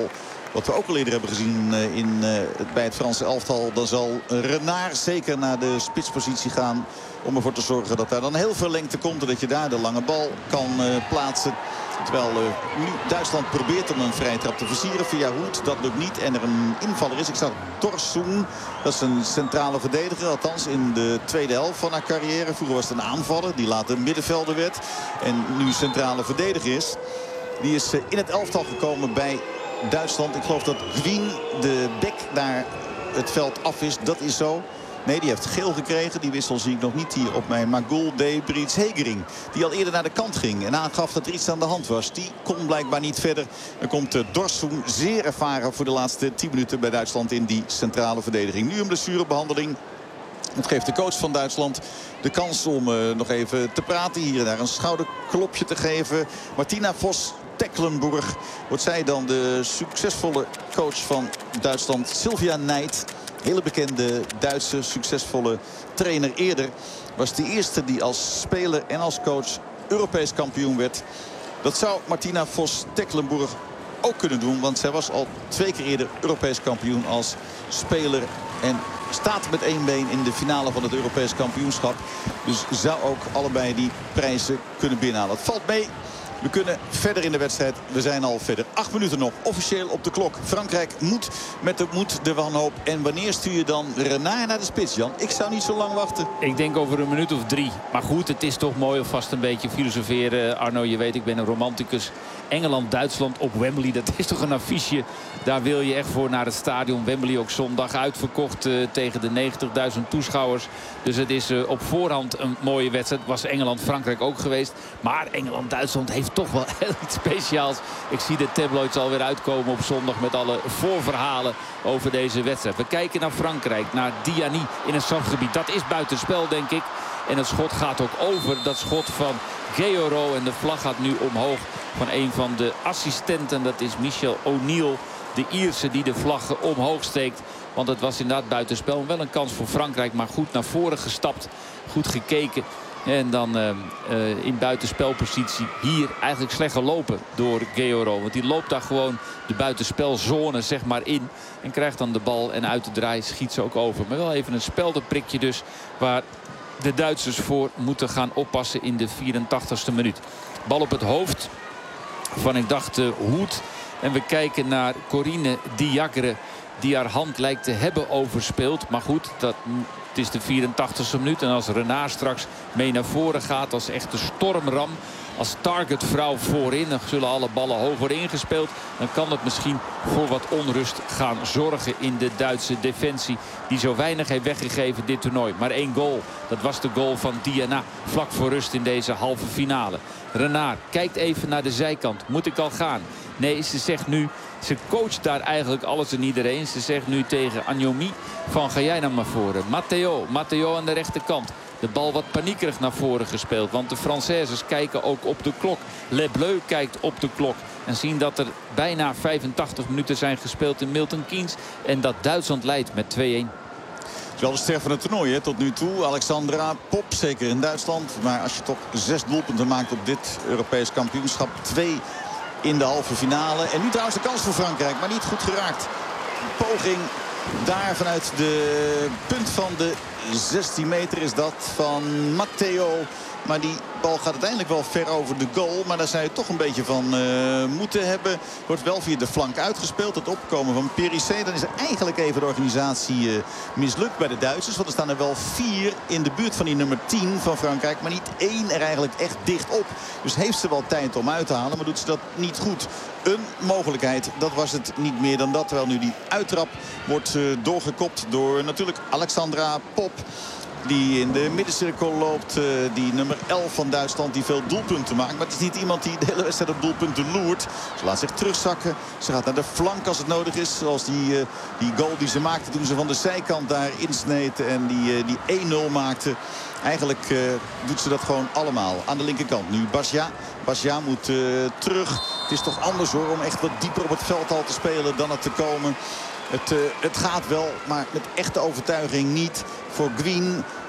Wat we ook al eerder hebben gezien uh, in, uh, bij het Franse elftal. Dan zal Renard zeker naar de spitspositie gaan. Om ervoor te zorgen dat daar dan heel veel lengte komt. En dat je daar de lange bal kan uh, plaatsen. Terwijl uh, nu Duitsland probeert om een vrije trap te versieren via Hoed. Dat lukt niet. En er een invaller is. Ik zag Torsoen. Dat is een centrale verdediger. Althans in de tweede helft van haar carrière. Vroeger was het een aanvaller. Die later middenvelder werd. En nu centrale verdediger is. Die is uh, in het elftal gekomen bij Duitsland. Ik geloof dat Gwien de bek naar het veld af is. Dat is zo. Nee, die heeft geel gekregen. Die wissel zie ik nog niet hier op mij. Maar Gulde Brits Hegering, die al eerder naar de kant ging en aangaf dat er iets aan de hand was. Die kon blijkbaar niet verder. Dan komt uh, Dorsoen, zeer ervaren voor de laatste tien minuten bij Duitsland in die centrale verdediging. Nu een blessurebehandeling. Het geeft de coach van Duitsland de kans om uh, nog even te praten. Hier en daar een schouderklopje te geven. Martina Vos Tecklenburg wordt zij dan de succesvolle coach van Duitsland. Sylvia Nijt, hele bekende Duitse succesvolle trainer. Eerder was de eerste die als speler en als coach Europees kampioen werd. Dat zou Martina Vos Tecklenburg ook kunnen doen. Want zij was al twee keer eerder Europees kampioen als speler. En staat met één been in de finale van het Europees kampioenschap. Dus zou ook allebei die prijzen kunnen binnenhalen. Het valt mee. We kunnen verder in de wedstrijd. We zijn al verder. Acht minuten nog. Officieel op de klok. Frankrijk moet met de moed de wanhoop. En wanneer stuur je dan Renard naar de spits, Jan? Ik zou niet zo lang wachten. Ik denk over een minuut of drie. Maar goed, het is toch mooi of vast een beetje filosoferen. Arno, je weet, ik ben een romanticus. Engeland-Duitsland op Wembley. Dat is toch een affiche. Daar wil je echt voor naar het stadion. Wembley ook zondag uitverkocht uh, tegen de negentigduizend toeschouwers. Dus het is uh, op voorhand een mooie wedstrijd. Was Engeland-Frankrijk ook geweest. Maar Engeland-Duitsland heeft toch wel heel iets speciaals. Ik zie de tabloids alweer uitkomen op zondag met alle voorverhalen over deze wedstrijd. We kijken naar Frankrijk, naar Diani in het strafgebied. Dat is buitenspel, denk ik. En het schot gaat ook over. Dat schot van Georo. En de vlag gaat nu omhoog van een van de assistenten. Dat is Michel O'Neill, de Ierse die de vlag omhoog steekt. Want het was inderdaad buitenspel. Wel een kans voor Frankrijk, maar goed naar voren gestapt. Goed gekeken. En dan uh, uh, in buitenspelpositie hier eigenlijk slecht gelopen door Georo. Want die loopt daar gewoon de buitenspelzone zeg maar in. En krijgt dan de bal en uit de draai schiet ze ook over. Maar wel even een speldenprikje dus waar de Duitsers voor moeten gaan oppassen in de vierentachtigste minuut. Bal op het hoofd van, ik dacht, uh, Hoed. En we kijken naar Corinne Diacre, die haar hand lijkt te hebben overspeeld. Maar goed, dat, het is de vierentachtigste minuut. En als Renard straks mee naar voren gaat als echte stormram, als targetvrouw voorin, dan zullen alle ballen hoog worden ingespeeld. Dan kan het misschien voor wat onrust gaan zorgen in de Duitse defensie, die zo weinig heeft weggegeven dit toernooi. Maar één goal, dat was de goal van Diana vlak voor rust in deze halve finale. Renard kijkt even naar de zijkant. Moet ik al gaan? Nee, ze zegt nu, ze coacht daar eigenlijk alles en iedereen. Ze zegt nu tegen Agnomi van, ga jij nou maar voren. Matteo, Matteo aan de rechterkant. De bal wat paniekerig naar voren gespeeld. Want de Françaises kijken ook op de klok. Le Bleu kijkt op de klok. En zien dat er bijna vijfentachtig minuten zijn gespeeld in Milton Keynes. En dat Duitsland leidt met twee-een. Het is wel de ster van het toernooi hè, tot nu toe. Alexandra Pop, zeker in Duitsland. Maar als je toch zes doelpunten maakt op dit Europees kampioenschap. Twee in de halve finale. En nu trouwens de kans voor Frankrijk, maar niet goed geraakt. Poging daar vanuit de punt van de zestien meter is dat van Matteo. Maar die bal gaat uiteindelijk wel ver over de goal. Maar daar zou je toch een beetje van uh, moeten hebben. Wordt wel via de flank uitgespeeld. Het opkomen van Perissé. Dan is er eigenlijk even de organisatie uh, mislukt bij de Duitsers. Want er staan er wel vier in de buurt van die nummer tien van Frankrijk. Maar niet één er eigenlijk echt dicht op. Dus heeft ze wel tijd om uit te halen. Maar doet ze dat niet goed. Een mogelijkheid. Dat was het niet meer dan dat. Terwijl nu die uittrap wordt uh, doorgekopt door natuurlijk Alexandra Pop. Die in de middencirkel loopt. Uh, die nummer elf van Duitsland die veel doelpunten maakt. Maar het is niet iemand die de hele wedstrijd op doelpunten loert. Ze laat zich terugzakken. Ze gaat naar de flank als het nodig is. Zoals die, uh, die goal die ze maakte toen ze van de zijkant daar insneed. En die, uh, die één nul maakte. Eigenlijk uh, doet ze dat gewoon allemaal. Aan de linkerkant nu Basja. Basja moet uh, terug. Het is toch anders hoor om echt wat dieper op het veld al te spelen dan het te komen. Het, uh, het gaat wel, maar met echte overtuiging niet. Voor Gwien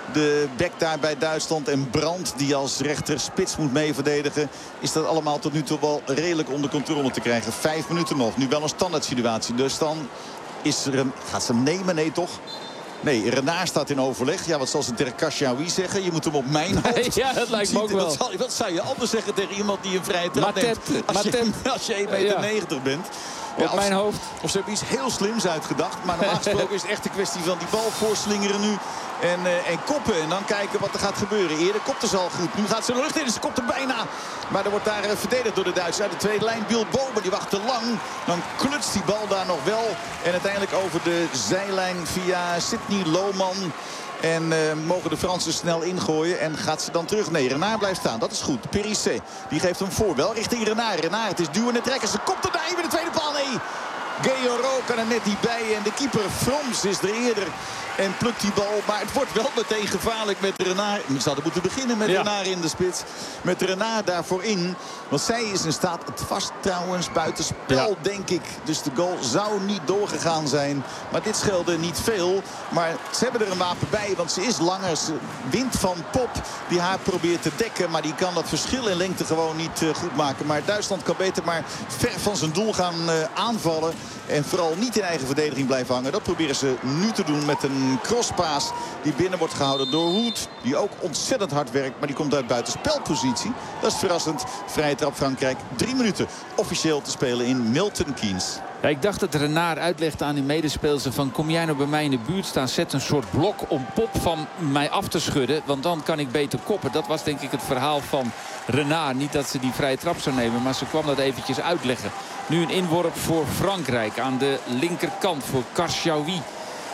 De bek daar bij Duitsland en Brandt die als rechter spits moet mee verdedigen. Is dat allemaal tot nu toe wel redelijk onder controle te krijgen. Vijf minuten nog. Nu wel een standaard situatie. Dus dan is er een... Gaat ze hem nemen? Nee toch? Nee, Renard staat in overleg. Ja, wat zal ze tegen Kashaoui zeggen? Je moet hem op mijn hoofd. Ja, dat lijkt me ook wel. Wat, zal, wat zou je anders zeggen tegen iemand die een vrije trap neemt? Als je, als je één meter negentig bent. Ja, op mijn hoofd. Of ze hebben iets heel slims uitgedacht. Maar normaal gesproken is het echt een kwestie van die bal voorslingeren nu. En, uh, en koppen. En dan kijken wat er gaat gebeuren. Eerder kopte ze al goed. Nu gaat ze de lucht in. Ze kopt er bijna. Maar er wordt daar uh, verdedigd door de Duitsers. Uit de tweede lijn Bilbao. Maar die wacht te lang. Dan klutst die bal daar nog wel. En uiteindelijk over de zijlijn via Sidney Lohman. En uh, mogen de Fransen snel ingooien. En gaat ze dan terug? Nee, Renard blijft staan. Dat is goed. Périssé, die geeft hem voor. Wel richting Renard. Renard, het is duwen en trekken. Ze komt erbij met de tweede paal. Nee. Guerreiro kan er net niet bij. En de keeper Froms is er eerder. En plukt die bal. Maar het wordt wel meteen gevaarlijk met Renard. We zouden moeten beginnen met ja. Renard in de spits. Met Renard daarvoor in. Want zij is in staat. Het was trouwens buitenspel, ja. denk ik. Dus de goal zou niet doorgegaan zijn. Maar dit scheelde niet veel. Maar ze hebben er een wapen bij. Want ze is langer. Ze wint van Pop. Die haar probeert te dekken. Maar die kan dat verschil in lengte gewoon niet uh, goed maken. Maar Duitsland kan beter maar ver van zijn doel gaan uh, aanvallen. En vooral niet in eigen verdediging blijven hangen. Dat proberen ze nu te doen met een crosspaas die binnen wordt gehouden door Hoed. Die ook ontzettend hard werkt, maar die komt uit buitenspelpositie. Dat is verrassend. Vrije trap Frankrijk. Drie minuten officieel te spelen in Milton Keynes. Ja, ik dacht dat Renard uitlegde aan die medespeelster van kom jij nou bij mij in de buurt staan. Zet een soort blok om Pop van mij af te schudden. Want dan kan ik beter koppen. Dat was denk ik het verhaal van Renard. Niet dat ze die vrije trap zou nemen. Maar ze kwam dat eventjes uitleggen. Nu een inworp voor Frankrijk aan de linkerkant voor Kashaoui.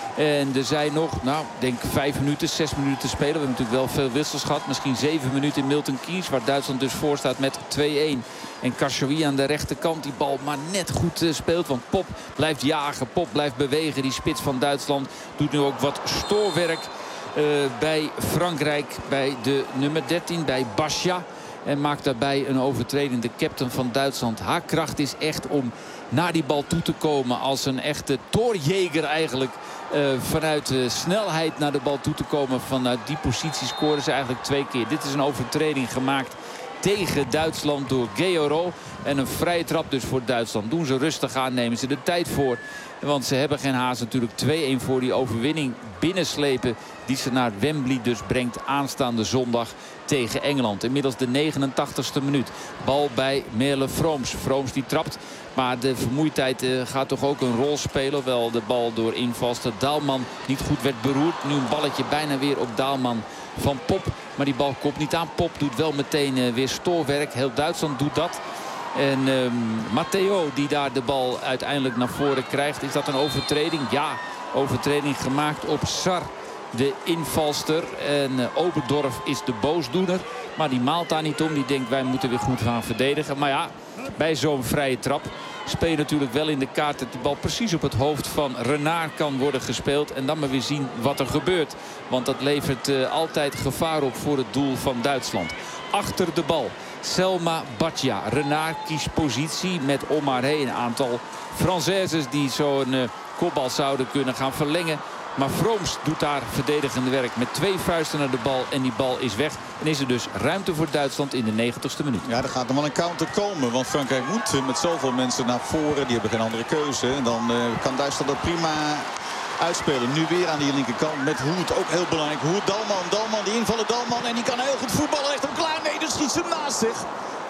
En er zijn nog, nou, denk vijf minuten, zes minuten te spelen. We hebben natuurlijk wel veel wissels gehad. Misschien zeven minuten in Milton Keynes, waar Duitsland dus voor staat met twee-een. En Kashaoui aan de rechterkant die bal maar net goed uh, speelt. Want Pop blijft jagen, Pop blijft bewegen. Die spits van Duitsland doet nu ook wat stoorwerk uh, bij Frankrijk. Bij de nummer dertien, bij Basja. En maakt daarbij een overtreding. De captain van Duitsland. Haar kracht is echt om naar die bal toe te komen. Als een echte toorjeger eigenlijk. Uh, vanuit de snelheid naar de bal toe te komen. Vanuit die positie scoren ze eigenlijk twee keer. Dit is een overtreding gemaakt tegen Duitsland door Guerreiro. En een vrije trap dus voor Duitsland. Doen ze rustig aan, nemen ze de tijd voor. Want ze hebben geen haast natuurlijk. twee-een voor die overwinning binnenslepen. Die ze naar Wembley dus brengt aanstaande zondag tegen Engeland. Inmiddels de negenentachtigste minuut. Bal bij Merle Froms. Froms die trapt. Maar de vermoeidheid uh, gaat toch ook een rol spelen. Wel de bal door invalster Daalman niet goed werd beroerd. Nu een balletje bijna weer op Daalman van Pop. Maar die bal komt niet aan. Pop doet wel meteen uh, weer stoorwerk. Heel Duitsland doet dat. En uh, Matteo die daar de bal uiteindelijk naar voren krijgt. Is dat een overtreding? Ja, overtreding gemaakt op Sar, de invalster. En uh, Oberdorf is de boosdoener. Maar die maalt daar niet om. Die denkt wij moeten weer goed gaan verdedigen. Maar ja, bij zo'n vrije trap speel je natuurlijk wel in de kaart dat de bal precies op het hoofd van Renard kan worden gespeeld. En dan maar weer zien wat er gebeurt. Want dat levert uh, altijd gevaar op voor het doel van Duitsland. Achter de bal Selma Badja. Renard kiest positie met om haar heen een aantal Françaises die zo'n uh, kopbal zouden kunnen gaan verlengen. Maar Froms doet daar verdedigende werk met twee vuisten naar de bal. En die bal is weg. En is er dus ruimte voor Duitsland in de negentigste minuut. Ja, er gaat nog wel een counter komen. Want Frankrijk moet met zoveel mensen naar voren. Die hebben geen andere keuze. En dan uh, kan Duitsland dat prima uitspelen. Nu weer aan die linkerkant met Hoed. Ook heel belangrijk. Hoed, Dalman, Dalman. Die invallen Dalman. En die kan heel goed voetballen. Echt hem klaar. Nee, dus schiet ze naast zich.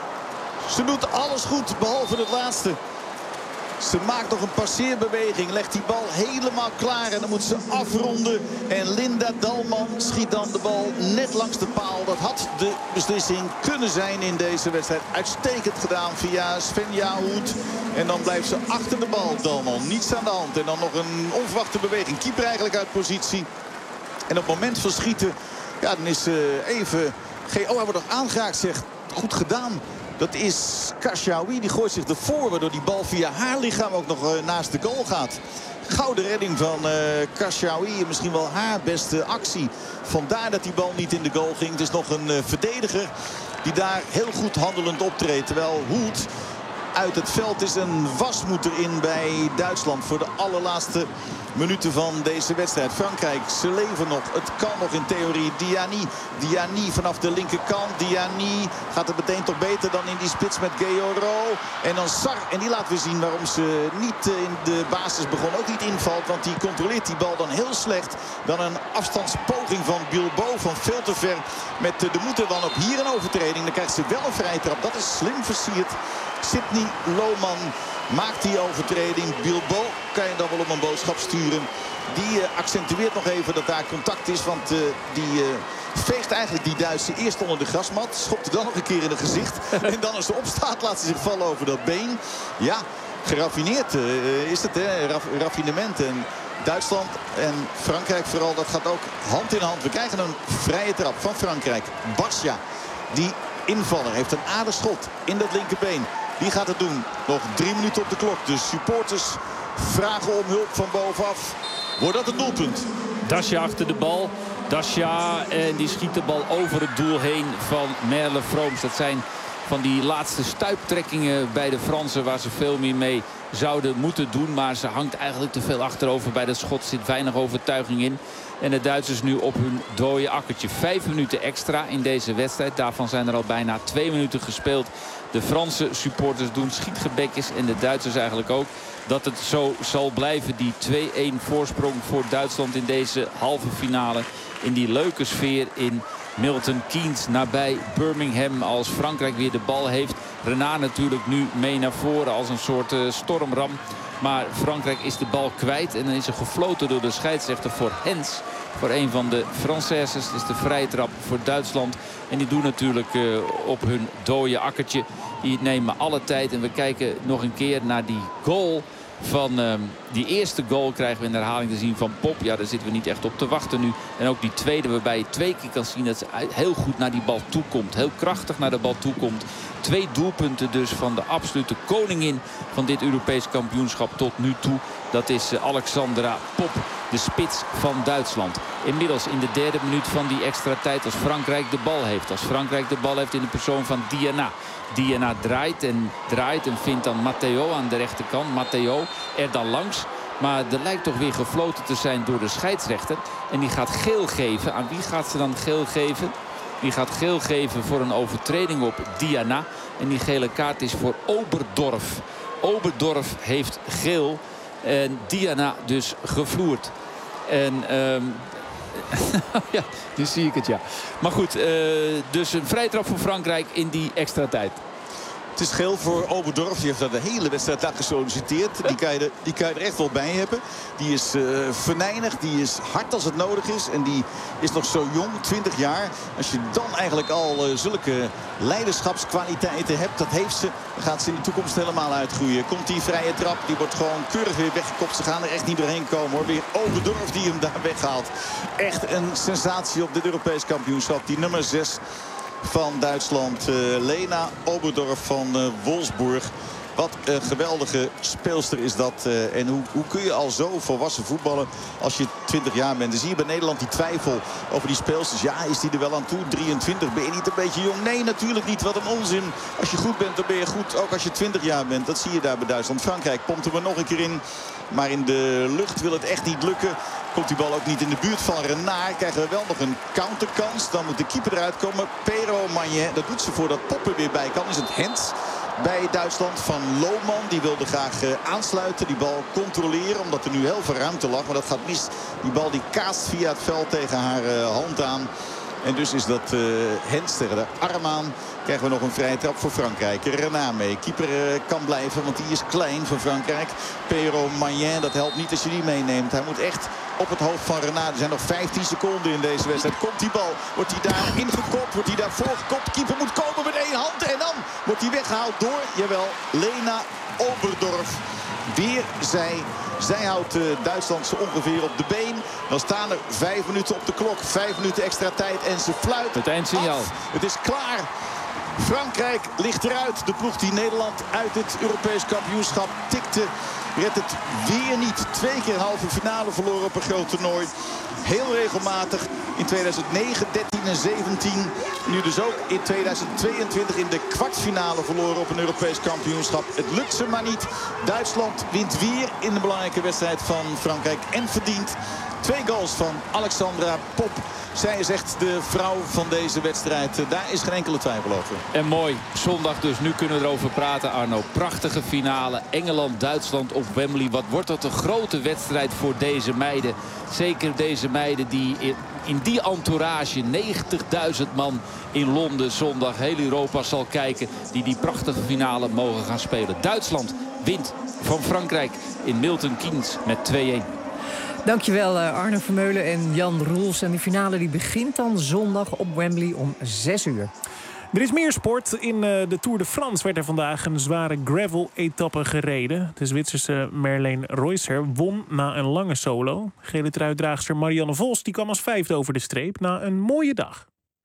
Ze doet alles goed. Behalve het laatste. Ze maakt nog een passeerbeweging. Legt die bal helemaal klaar. En dan moet ze afronden. En Linda Dalman schiet dan de bal net langs de paal. Dat had de beslissing kunnen zijn in deze wedstrijd. Uitstekend gedaan via Svenja Hoed. En dan blijft ze achter de bal. Dalman, niets aan de hand. En dan nog een onverwachte beweging. Keeper eigenlijk uit positie. En op het moment van schieten. Ja, dan is ze even... Oh, hij wordt nog aangeraakt, zegt. Goed gedaan. Dat is Kashaoui. Die gooit zich ervoor. Waardoor die bal via haar lichaam ook nog uh, naast de goal gaat. Gouden redding van uh, Kashaoui. Misschien wel haar beste actie. Vandaar dat die bal niet in de goal ging. Het is nog een uh, verdediger die daar heel goed handelend optreedt. Terwijl Hoed uit het veld is. Een was moet erin bij Duitsland voor de allerlaatste minuten van deze wedstrijd. Frankrijk, ze leven nog. Het kan nog in theorie. Diani, Diani vanaf de linkerkant. Diani gaat het meteen toch beter dan in die spits met Guerreiro. En dan Sar. En die laat weer zien waarom ze niet in de basis begon. Ook niet invalt, want die controleert die bal dan heel slecht. Dan een afstandspoging van Bilbao van veel te ver. Met de Moete dan ook hier een overtreding. Dan krijgt ze wel een vrije trap. Dat is slim versierd. Sidney Lohman maakt die overtreding. Bilbao kan je dan wel om een boodschap sturen. Die uh, accentueert nog even dat daar contact is. Want uh, die uh, veegt eigenlijk die Duitse eerst onder de grasmat. Schopt er dan nog een keer in het gezicht. En dan als ze opstaat laat ze zich vallen over dat been. Ja, geraffineerd uh, is het, hè? Raff, raffinement. En Duitsland en Frankrijk vooral, dat gaat ook hand in hand. We krijgen een vrije trap van Frankrijk. Barcia, die invaller, heeft een aardig schot in dat linkerbeen. Die gaat het doen. Nog drie minuten op de klok. De supporters vragen om hulp van bovenaf. Wordt dat het doelpunt? Dacia achter de bal. Dacia en die schiet de bal over het doel heen van Merle Vrooms. Dat zijn van die laatste stuiptrekkingen bij de Fransen waar ze veel meer mee zouden moeten doen. Maar ze hangt eigenlijk te veel achterover bij dat schot. Zit weinig overtuiging in. En de Duitsers nu op hun dode akkertje. Vijf minuten extra in deze wedstrijd. Daarvan zijn er al bijna twee minuten gespeeld. De Franse supporters doen schietgebekjes. En de Duitsers eigenlijk ook. Dat het zo zal blijven. Die twee-een voorsprong voor Duitsland in deze halve finale. In die leuke sfeer in Milton Keynes nabij Birmingham. Als Frankrijk weer de bal heeft. Renard natuurlijk nu mee naar voren als een soort uh, stormram. Maar Frankrijk is de bal kwijt. En dan is er gefloten door de scheidsrechter voor Hens. Voor een van de Françaises. Het is de vrije trap voor Duitsland. En die doen natuurlijk uh, op hun dode akkertje. Die nemen alle tijd. En we kijken nog een keer naar die goal. Van uh, die eerste goal krijgen we in de herhaling te zien van Pop. Ja, daar zitten we niet echt op te wachten nu. En ook die tweede waarbij je twee keer kan zien dat ze heel goed naar die bal toe komt. Heel krachtig naar de bal toe komt. Twee doelpunten dus van de absolute koningin van dit Europees kampioenschap tot nu toe. Dat is uh, Alexandra Pop, de spits van Duitsland. Inmiddels in de derde minuut van die extra tijd als Frankrijk de bal heeft. Als Frankrijk de bal heeft in de persoon van Diana. Diana draait en draait en vindt dan Matteo aan de rechterkant. Matteo er dan langs. Maar er lijkt toch weer gefloten te zijn door de scheidsrechter. En die gaat geel geven. Aan wie gaat ze dan geel geven? Die gaat geel geven voor een overtreding op Diana. En die gele kaart is voor Oberdorf. Oberdorf heeft geel. En Diana dus gevloerd. En um, ja, nu zie ik het, ja. Maar goed, uh, dus een vrije trap voor Frankrijk in die extra tijd. Het is geel voor Oberdorf. Die heeft daar de hele wedstrijd aan gesolliciteerd. Die kan, je er, die kan je er echt wel bij hebben. Die is uh, venijnig. Die is hard als het nodig is. En die is nog zo jong, twintig jaar. Als je dan eigenlijk al uh, zulke leiderschapskwaliteiten hebt. Dat heeft ze. Dan gaat ze in de toekomst helemaal uitgroeien. Komt die vrije trap. Die wordt gewoon keurig weer weggekopt. Ze gaan er echt niet doorheen komen, hoor. Weer Oberdorf die hem daar weghaalt. Echt een sensatie op dit Europees kampioenschap. Die nummer zes van Duitsland, uh, Lena Oberdorf van uh, Wolfsburg. Wat een geweldige speelster is dat. Uh, en hoe, hoe kun je al zo volwassen voetballen als je twintig jaar bent. Dan zie je bij Nederland die twijfel over die speelsters. Ja, is die er wel aan toe? drieëntwintig, ben je niet een beetje jong? Nee, natuurlijk niet. Wat een onzin. Als je goed bent, dan ben je goed. Ook als je twintig jaar bent. Dat zie je daar bij Duitsland. Frankrijk pompt er maar nog een keer in. Maar in de lucht wil het echt niet lukken. Komt die bal ook niet in de buurt van Renard. Krijgen we wel nog een counterkans. Dan moet de keeper eruit komen. Pero Magnet, dat doet ze voordat Poppen weer bij kan. Is het Hens bij Duitsland van Lohman. Die wilde graag uh, aansluiten. Die bal controleren. Omdat er nu heel veel ruimte lag. Maar dat gaat mis. Die bal die kaast via het veld tegen haar uh, hand aan. En dus is dat uh, Hens tegen de arm aan. Krijgen we nog een vrije trap voor Frankrijk. Renard mee. Keeper uh, kan blijven, want die is klein van Frankrijk. Pero Magnin, dat helpt niet als je die meeneemt. Hij moet echt op het hoofd van Renard. Er zijn nog vijftien seconden in deze wedstrijd. Komt die bal? Wordt hij daar ingekopt? Wordt hij daar voorgekopt? Keeper moet komen met één hand. En dan wordt hij weggehaald door, jawel, Lena Oberdorf. Weer zij. Zij houdt uh, Duitsland zo ongeveer op de been. Dan staan er vijf minuten op de klok. Vijf minuten extra tijd en ze fluit. Het eindsignaal. Af. Het is klaar. Frankrijk ligt eruit. De ploeg die Nederland uit het Europees kampioenschap tikte, redt het weer niet. Twee keer halve finale verloren op een groot toernooi. Heel regelmatig in tweeduizend negen, dertien en zeventien. Nu dus ook in tweeduizend tweeëntwintig in de kwartfinale verloren op een Europees kampioenschap. Het lukt ze maar niet. Duitsland wint weer in de belangrijke wedstrijd van Frankrijk. En verdient twee goals van Alexandra Popp. Zij is echt de vrouw van deze wedstrijd. Daar is geen enkele twijfel over. En mooi, zondag dus. Nu kunnen we erover praten, Arno. Prachtige finale. Engeland-Duitsland op Wembley. Wat wordt dat een grote wedstrijd voor deze meiden. Zeker deze meiden die in, in die entourage, negentigduizend man in Londen zondag, heel Europa zal kijken. Die die prachtige finale mogen gaan spelen. Duitsland wint van Frankrijk in Milton Keynes met twee-een. Dankjewel Arno Vermeulen en Jan Roels. En die finale die begint dan zondag op Wembley om zes uur. Er is meer sport. In de Tour de France werd er vandaag een zware gravel-etappe gereden. De Zwitserse Marlene Reusser won na een lange solo. Gele truitdraagster Marianne Vos die kwam als vijfde over de streep na een mooie dag.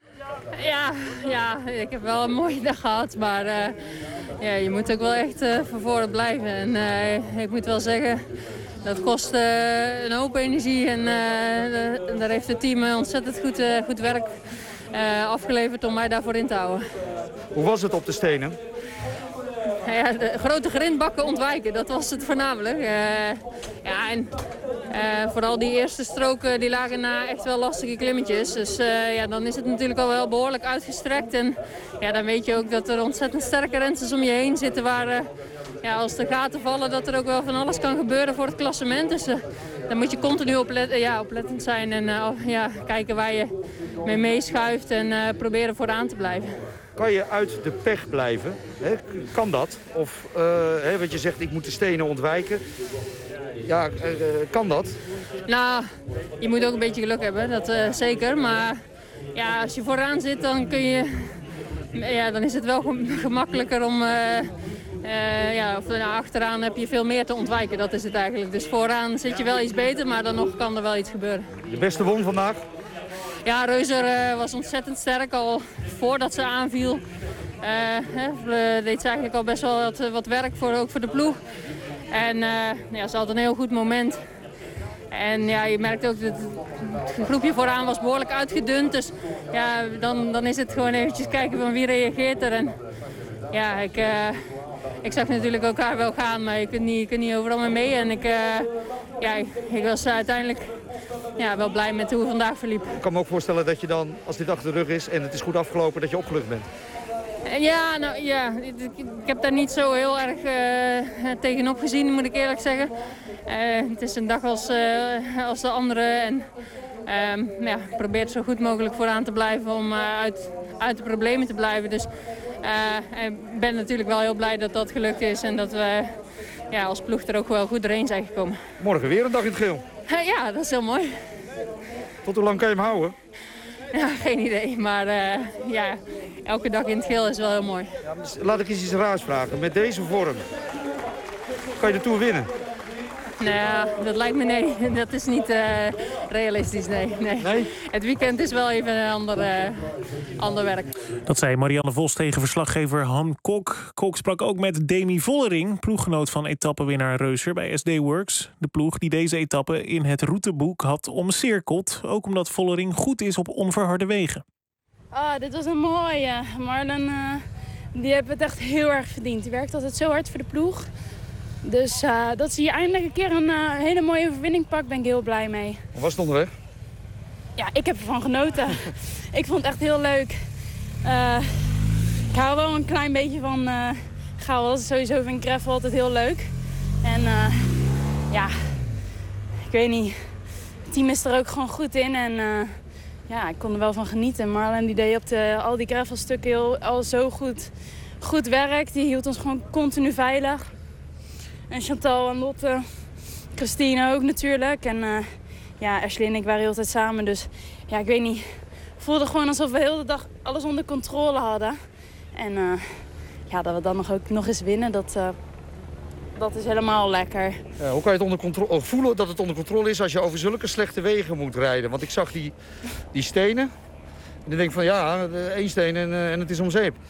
Ja, ja, ik heb wel een mooie dag gehad, maar uh, ja, je moet ook wel echt uh, van voren blijven. En uh, ik moet wel zeggen, dat kost uh, een hoop energie en uh, de, daar heeft het team ontzettend goed, uh, goed werk uh, afgeleverd om mij daarvoor in te houden. Hoe was het op de stenen? Ja, de grote grindbakken ontwijken, dat was het voornamelijk. Uh, ja, en uh, vooral die eerste stroken die lagen na echt wel lastige klimmetjes. Dus uh, ja, dan is het natuurlijk al wel behoorlijk uitgestrekt. En ja, dan weet je ook dat er ontzettend sterke rensters om je heen zitten waar uh, ja, als de gaten vallen dat er ook wel van alles kan gebeuren voor het klassement. Dus uh, daar moet je continu oplet ja, oplettend zijn en uh, ja, kijken waar je mee meeschuift en uh, proberen vooraan te blijven. Kan je uit de pech blijven? He, kan dat? Of, uh, he, wat je zegt, ik moet de stenen ontwijken. Ja, uh, kan dat? Nou, je moet ook een beetje geluk hebben, dat uh, zeker. Maar ja, als je vooraan zit, dan kun je... Ja, dan is het wel gemakkelijker om... Uh, uh, ja, of nou, achteraan heb je veel meer te ontwijken, dat is het eigenlijk. Dus vooraan zit je wel iets beter, maar dan nog kan er wel iets gebeuren. De beste won vandaag? Ja, Reusser uh, was ontzettend sterk al voordat ze aanviel. Uh, hè, deed ze eigenlijk al best wel wat, wat werk, voor, ook voor de ploeg. En uh, ja, ze had een heel goed moment. En ja, je merkt ook dat het groepje vooraan was behoorlijk uitgedund. Dus ja, dan, dan is het gewoon eventjes kijken van wie reageert er. En ja, ik, uh, ik zag natuurlijk ook haar wel gaan, maar je kunt niet, je kunt niet overal mee mee. En ik, uh, ja, ik was uiteindelijk... Ja, wel blij met hoe het vandaag verliep. Ik kan me ook voorstellen dat je dan, als dit achter de rug is en het is goed afgelopen, dat je opgelucht bent. Ja, nou ja, ik, ik heb daar niet zo heel erg uh, tegenop gezien, moet ik eerlijk zeggen. Uh, het is een dag als, uh, als de andere en uh, ja, ik probeer zo goed mogelijk vooraan te blijven om uh, uit, uit de problemen te blijven. Dus uh, ik ben natuurlijk wel heel blij dat dat gelukt is en dat we ja, als ploeg er ook wel goed doorheen zijn gekomen. Morgen weer een dag in het geel. Ja, dat is heel mooi. Tot hoe lang kan je hem houden? Ja, geen idee, maar uh, ja, elke dag in het geel is wel heel mooi. Ja, laat ik eens iets raars vragen. Met deze vorm, kan je de Tour winnen? Nou, dat lijkt me nee. Dat is niet uh, realistisch, nee. nee. nee. Het weekend is wel even een ander, uh, ander werk. Dat zei Marianne Vos tegen verslaggever Han Kok. Kok sprak ook met Demi Vollering, ploeggenoot van etappenwinnaar Reusser bij S D Works. De ploeg die deze etappe in het routeboek had omcirkeld. Ook omdat Vollering goed is op onverharde wegen. Ah, dit was een mooie. Marlen, uh, die hebben het echt heel erg verdiend. Die werkt altijd zo hard voor de ploeg. Dus uh, dat ze hier eindelijk een keer een uh, hele mooie overwinning pakt, ben ik heel blij mee. Hoe was het onderweg? Ja, ik heb ervan genoten. Ik vond het echt heel leuk. Uh, ik hou wel een klein beetje van uh, chaos. Sowieso vind ik gravel altijd heel leuk. En uh, ja, ik weet niet. Het team is er ook gewoon goed in. En uh, ja, ik kon er wel van genieten. Marlen die deed op de, al die gravelstukken heel, al zo goed, goed werk. Die hield ons gewoon continu veilig. En Chantal en Lotte, Christine ook natuurlijk. En uh, ja, Ashley en ik waren heel tijd samen. Dus ja, ik weet niet. Het voelde gewoon alsof we heel de dag alles onder controle hadden. En uh, ja, dat we dan nog, ook nog eens winnen, dat, uh, dat is helemaal lekker. Ja, hoe kan je het onder controle, voelen dat het onder controle is als je over zulke slechte wegen moet rijden? Want ik zag die, die stenen. En dan denk ik van ja, één steen en, uh, en het is om zeep.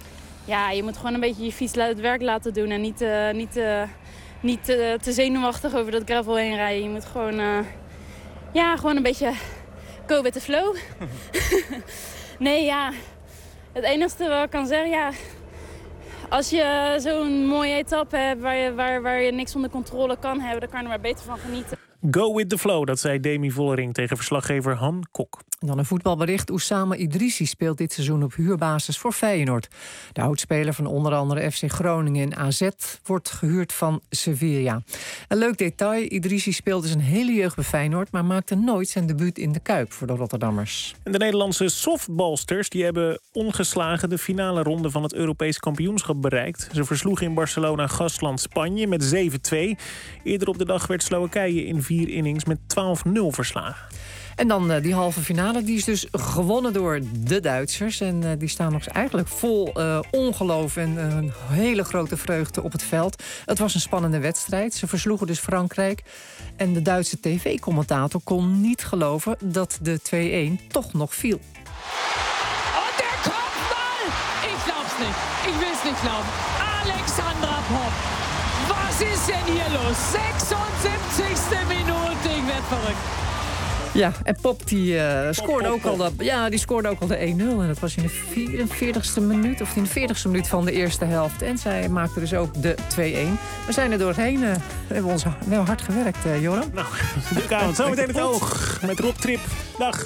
ja, je moet gewoon een beetje je fiets het werk laten doen. En niet, uh, niet, uh, niet uh, te zenuwachtig over dat gravel heen rijden. Je moet gewoon, uh, ja, gewoon een beetje go with the flow. Nee, ja. Het enige wat ik kan zeggen, ja... Als je zo'n mooie etappe hebt waar je, waar, waar je niks onder controle kan hebben... dan kan je er maar beter van genieten. Go with the flow, dat zei Demi Vollering tegen verslaggever Han Kok. Dan een voetbalbericht. Oussama Idrissi speelt dit seizoen op huurbasis voor Feyenoord. De oudspeler van onder andere F C Groningen en A Z wordt gehuurd van Sevilla. Een leuk detail, Idrissi speelde zijn hele jeugd bij Feyenoord... maar maakte nooit zijn debuut in de Kuip voor de Rotterdammers. En de Nederlandse softballsters die hebben ongeslagen de finale ronde van het Europees kampioenschap bereikt. Ze versloegen in Barcelona gastland Spanje met zeven twee. Eerder op de dag werd Slowakije in vier innings met twaalf nul verslagen. En dan uh, die halve finale, die is dus gewonnen door de Duitsers. En uh, die staan nog eigenlijk vol uh, ongeloof en uh, een hele grote vreugde op het veld. Het was een spannende wedstrijd. Ze versloegen dus Frankrijk. En de Duitse tv-commentator kon niet geloven dat de twee-een toch nog viel. En der Kopfball! Ik glaub's niet. Ik wil het niet glauben. Alexandra Popp. Was is denn hier los? zesenzeventigste minuut. Ik werd verrückt. Ja, en Pop die, uh, scoorde, ook al de, ja, die scoorde ook al de één nul. En dat was in de vierenveertigste minuut of in de veertigste minuut van de eerste helft. En zij maakte dus ook de twee-een. We zijn er doorheen. Uh, we hebben ons wel hard gewerkt, uh, Joram. Nou, leuke avond. Zo meteen het oog met Rob Trip. Dag.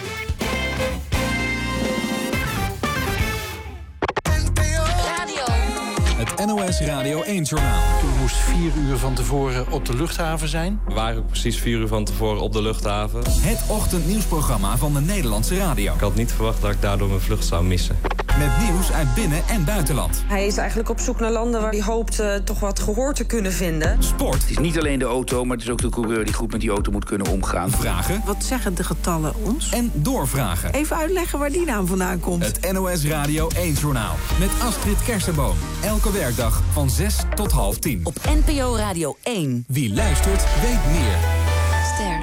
Het N O S Radio één-journaal. Toen moest vier uur van tevoren op de luchthaven zijn. We waren precies vier uur van tevoren op de luchthaven. Het ochtendnieuwsprogramma van de Nederlandse radio. Ik had niet verwacht dat ik daardoor mijn vlucht zou missen. Met nieuws uit binnen- en buitenland. Hij is eigenlijk op zoek naar landen waar hij hoopt uh, toch wat gehoor te kunnen vinden. Sport. Het is niet alleen de auto, maar het is ook de coureur die goed met die auto moet kunnen omgaan. Vragen. Wat zeggen de getallen ons? En doorvragen. Even uitleggen waar die naam vandaan komt. Het N O S Radio één-journaal. Met Astrid Kersenboom. Elke werkdag van zes tot half tien. Op N P O Radio één. Wie luistert, weet meer. Ster.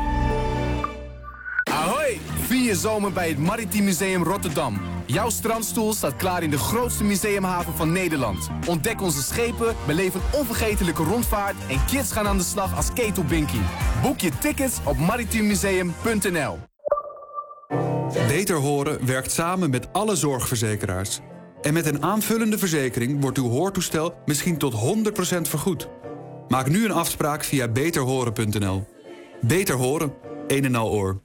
Ahoy! Vier je zomer bij het Maritiem Museum Rotterdam. Jouw strandstoel staat klaar in de grootste museumhaven van Nederland. Ontdek onze schepen, beleef een onvergetelijke rondvaart... en kids gaan aan de slag als ketelbinky. Boek je tickets op maritiem museum punt n l. Beter Horen werkt samen met alle zorgverzekeraars. En met een aanvullende verzekering wordt uw hoortoestel misschien tot honderd procent vergoed. Maak nu een afspraak via beter horen punt n l. Beter Horen, een en al oor.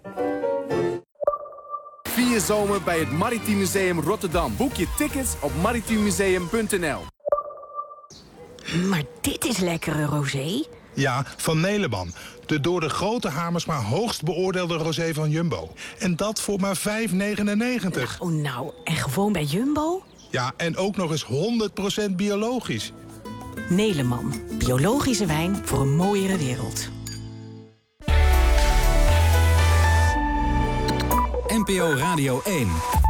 Vier je zomer bij het Maritiem Museum Rotterdam. Boek je tickets op maritiem museum punt n l. Maar dit is lekkere rosé. Ja, van Neleman. De door de grote Hamersma hoogst beoordeelde rosé van Jumbo. En dat voor maar vijf negenennegentig. Oh nou, en gewoon bij Jumbo? Ja, en ook nog eens honderd procent biologisch. Neleman. Biologische wijn voor een mooiere wereld. N P O Radio één.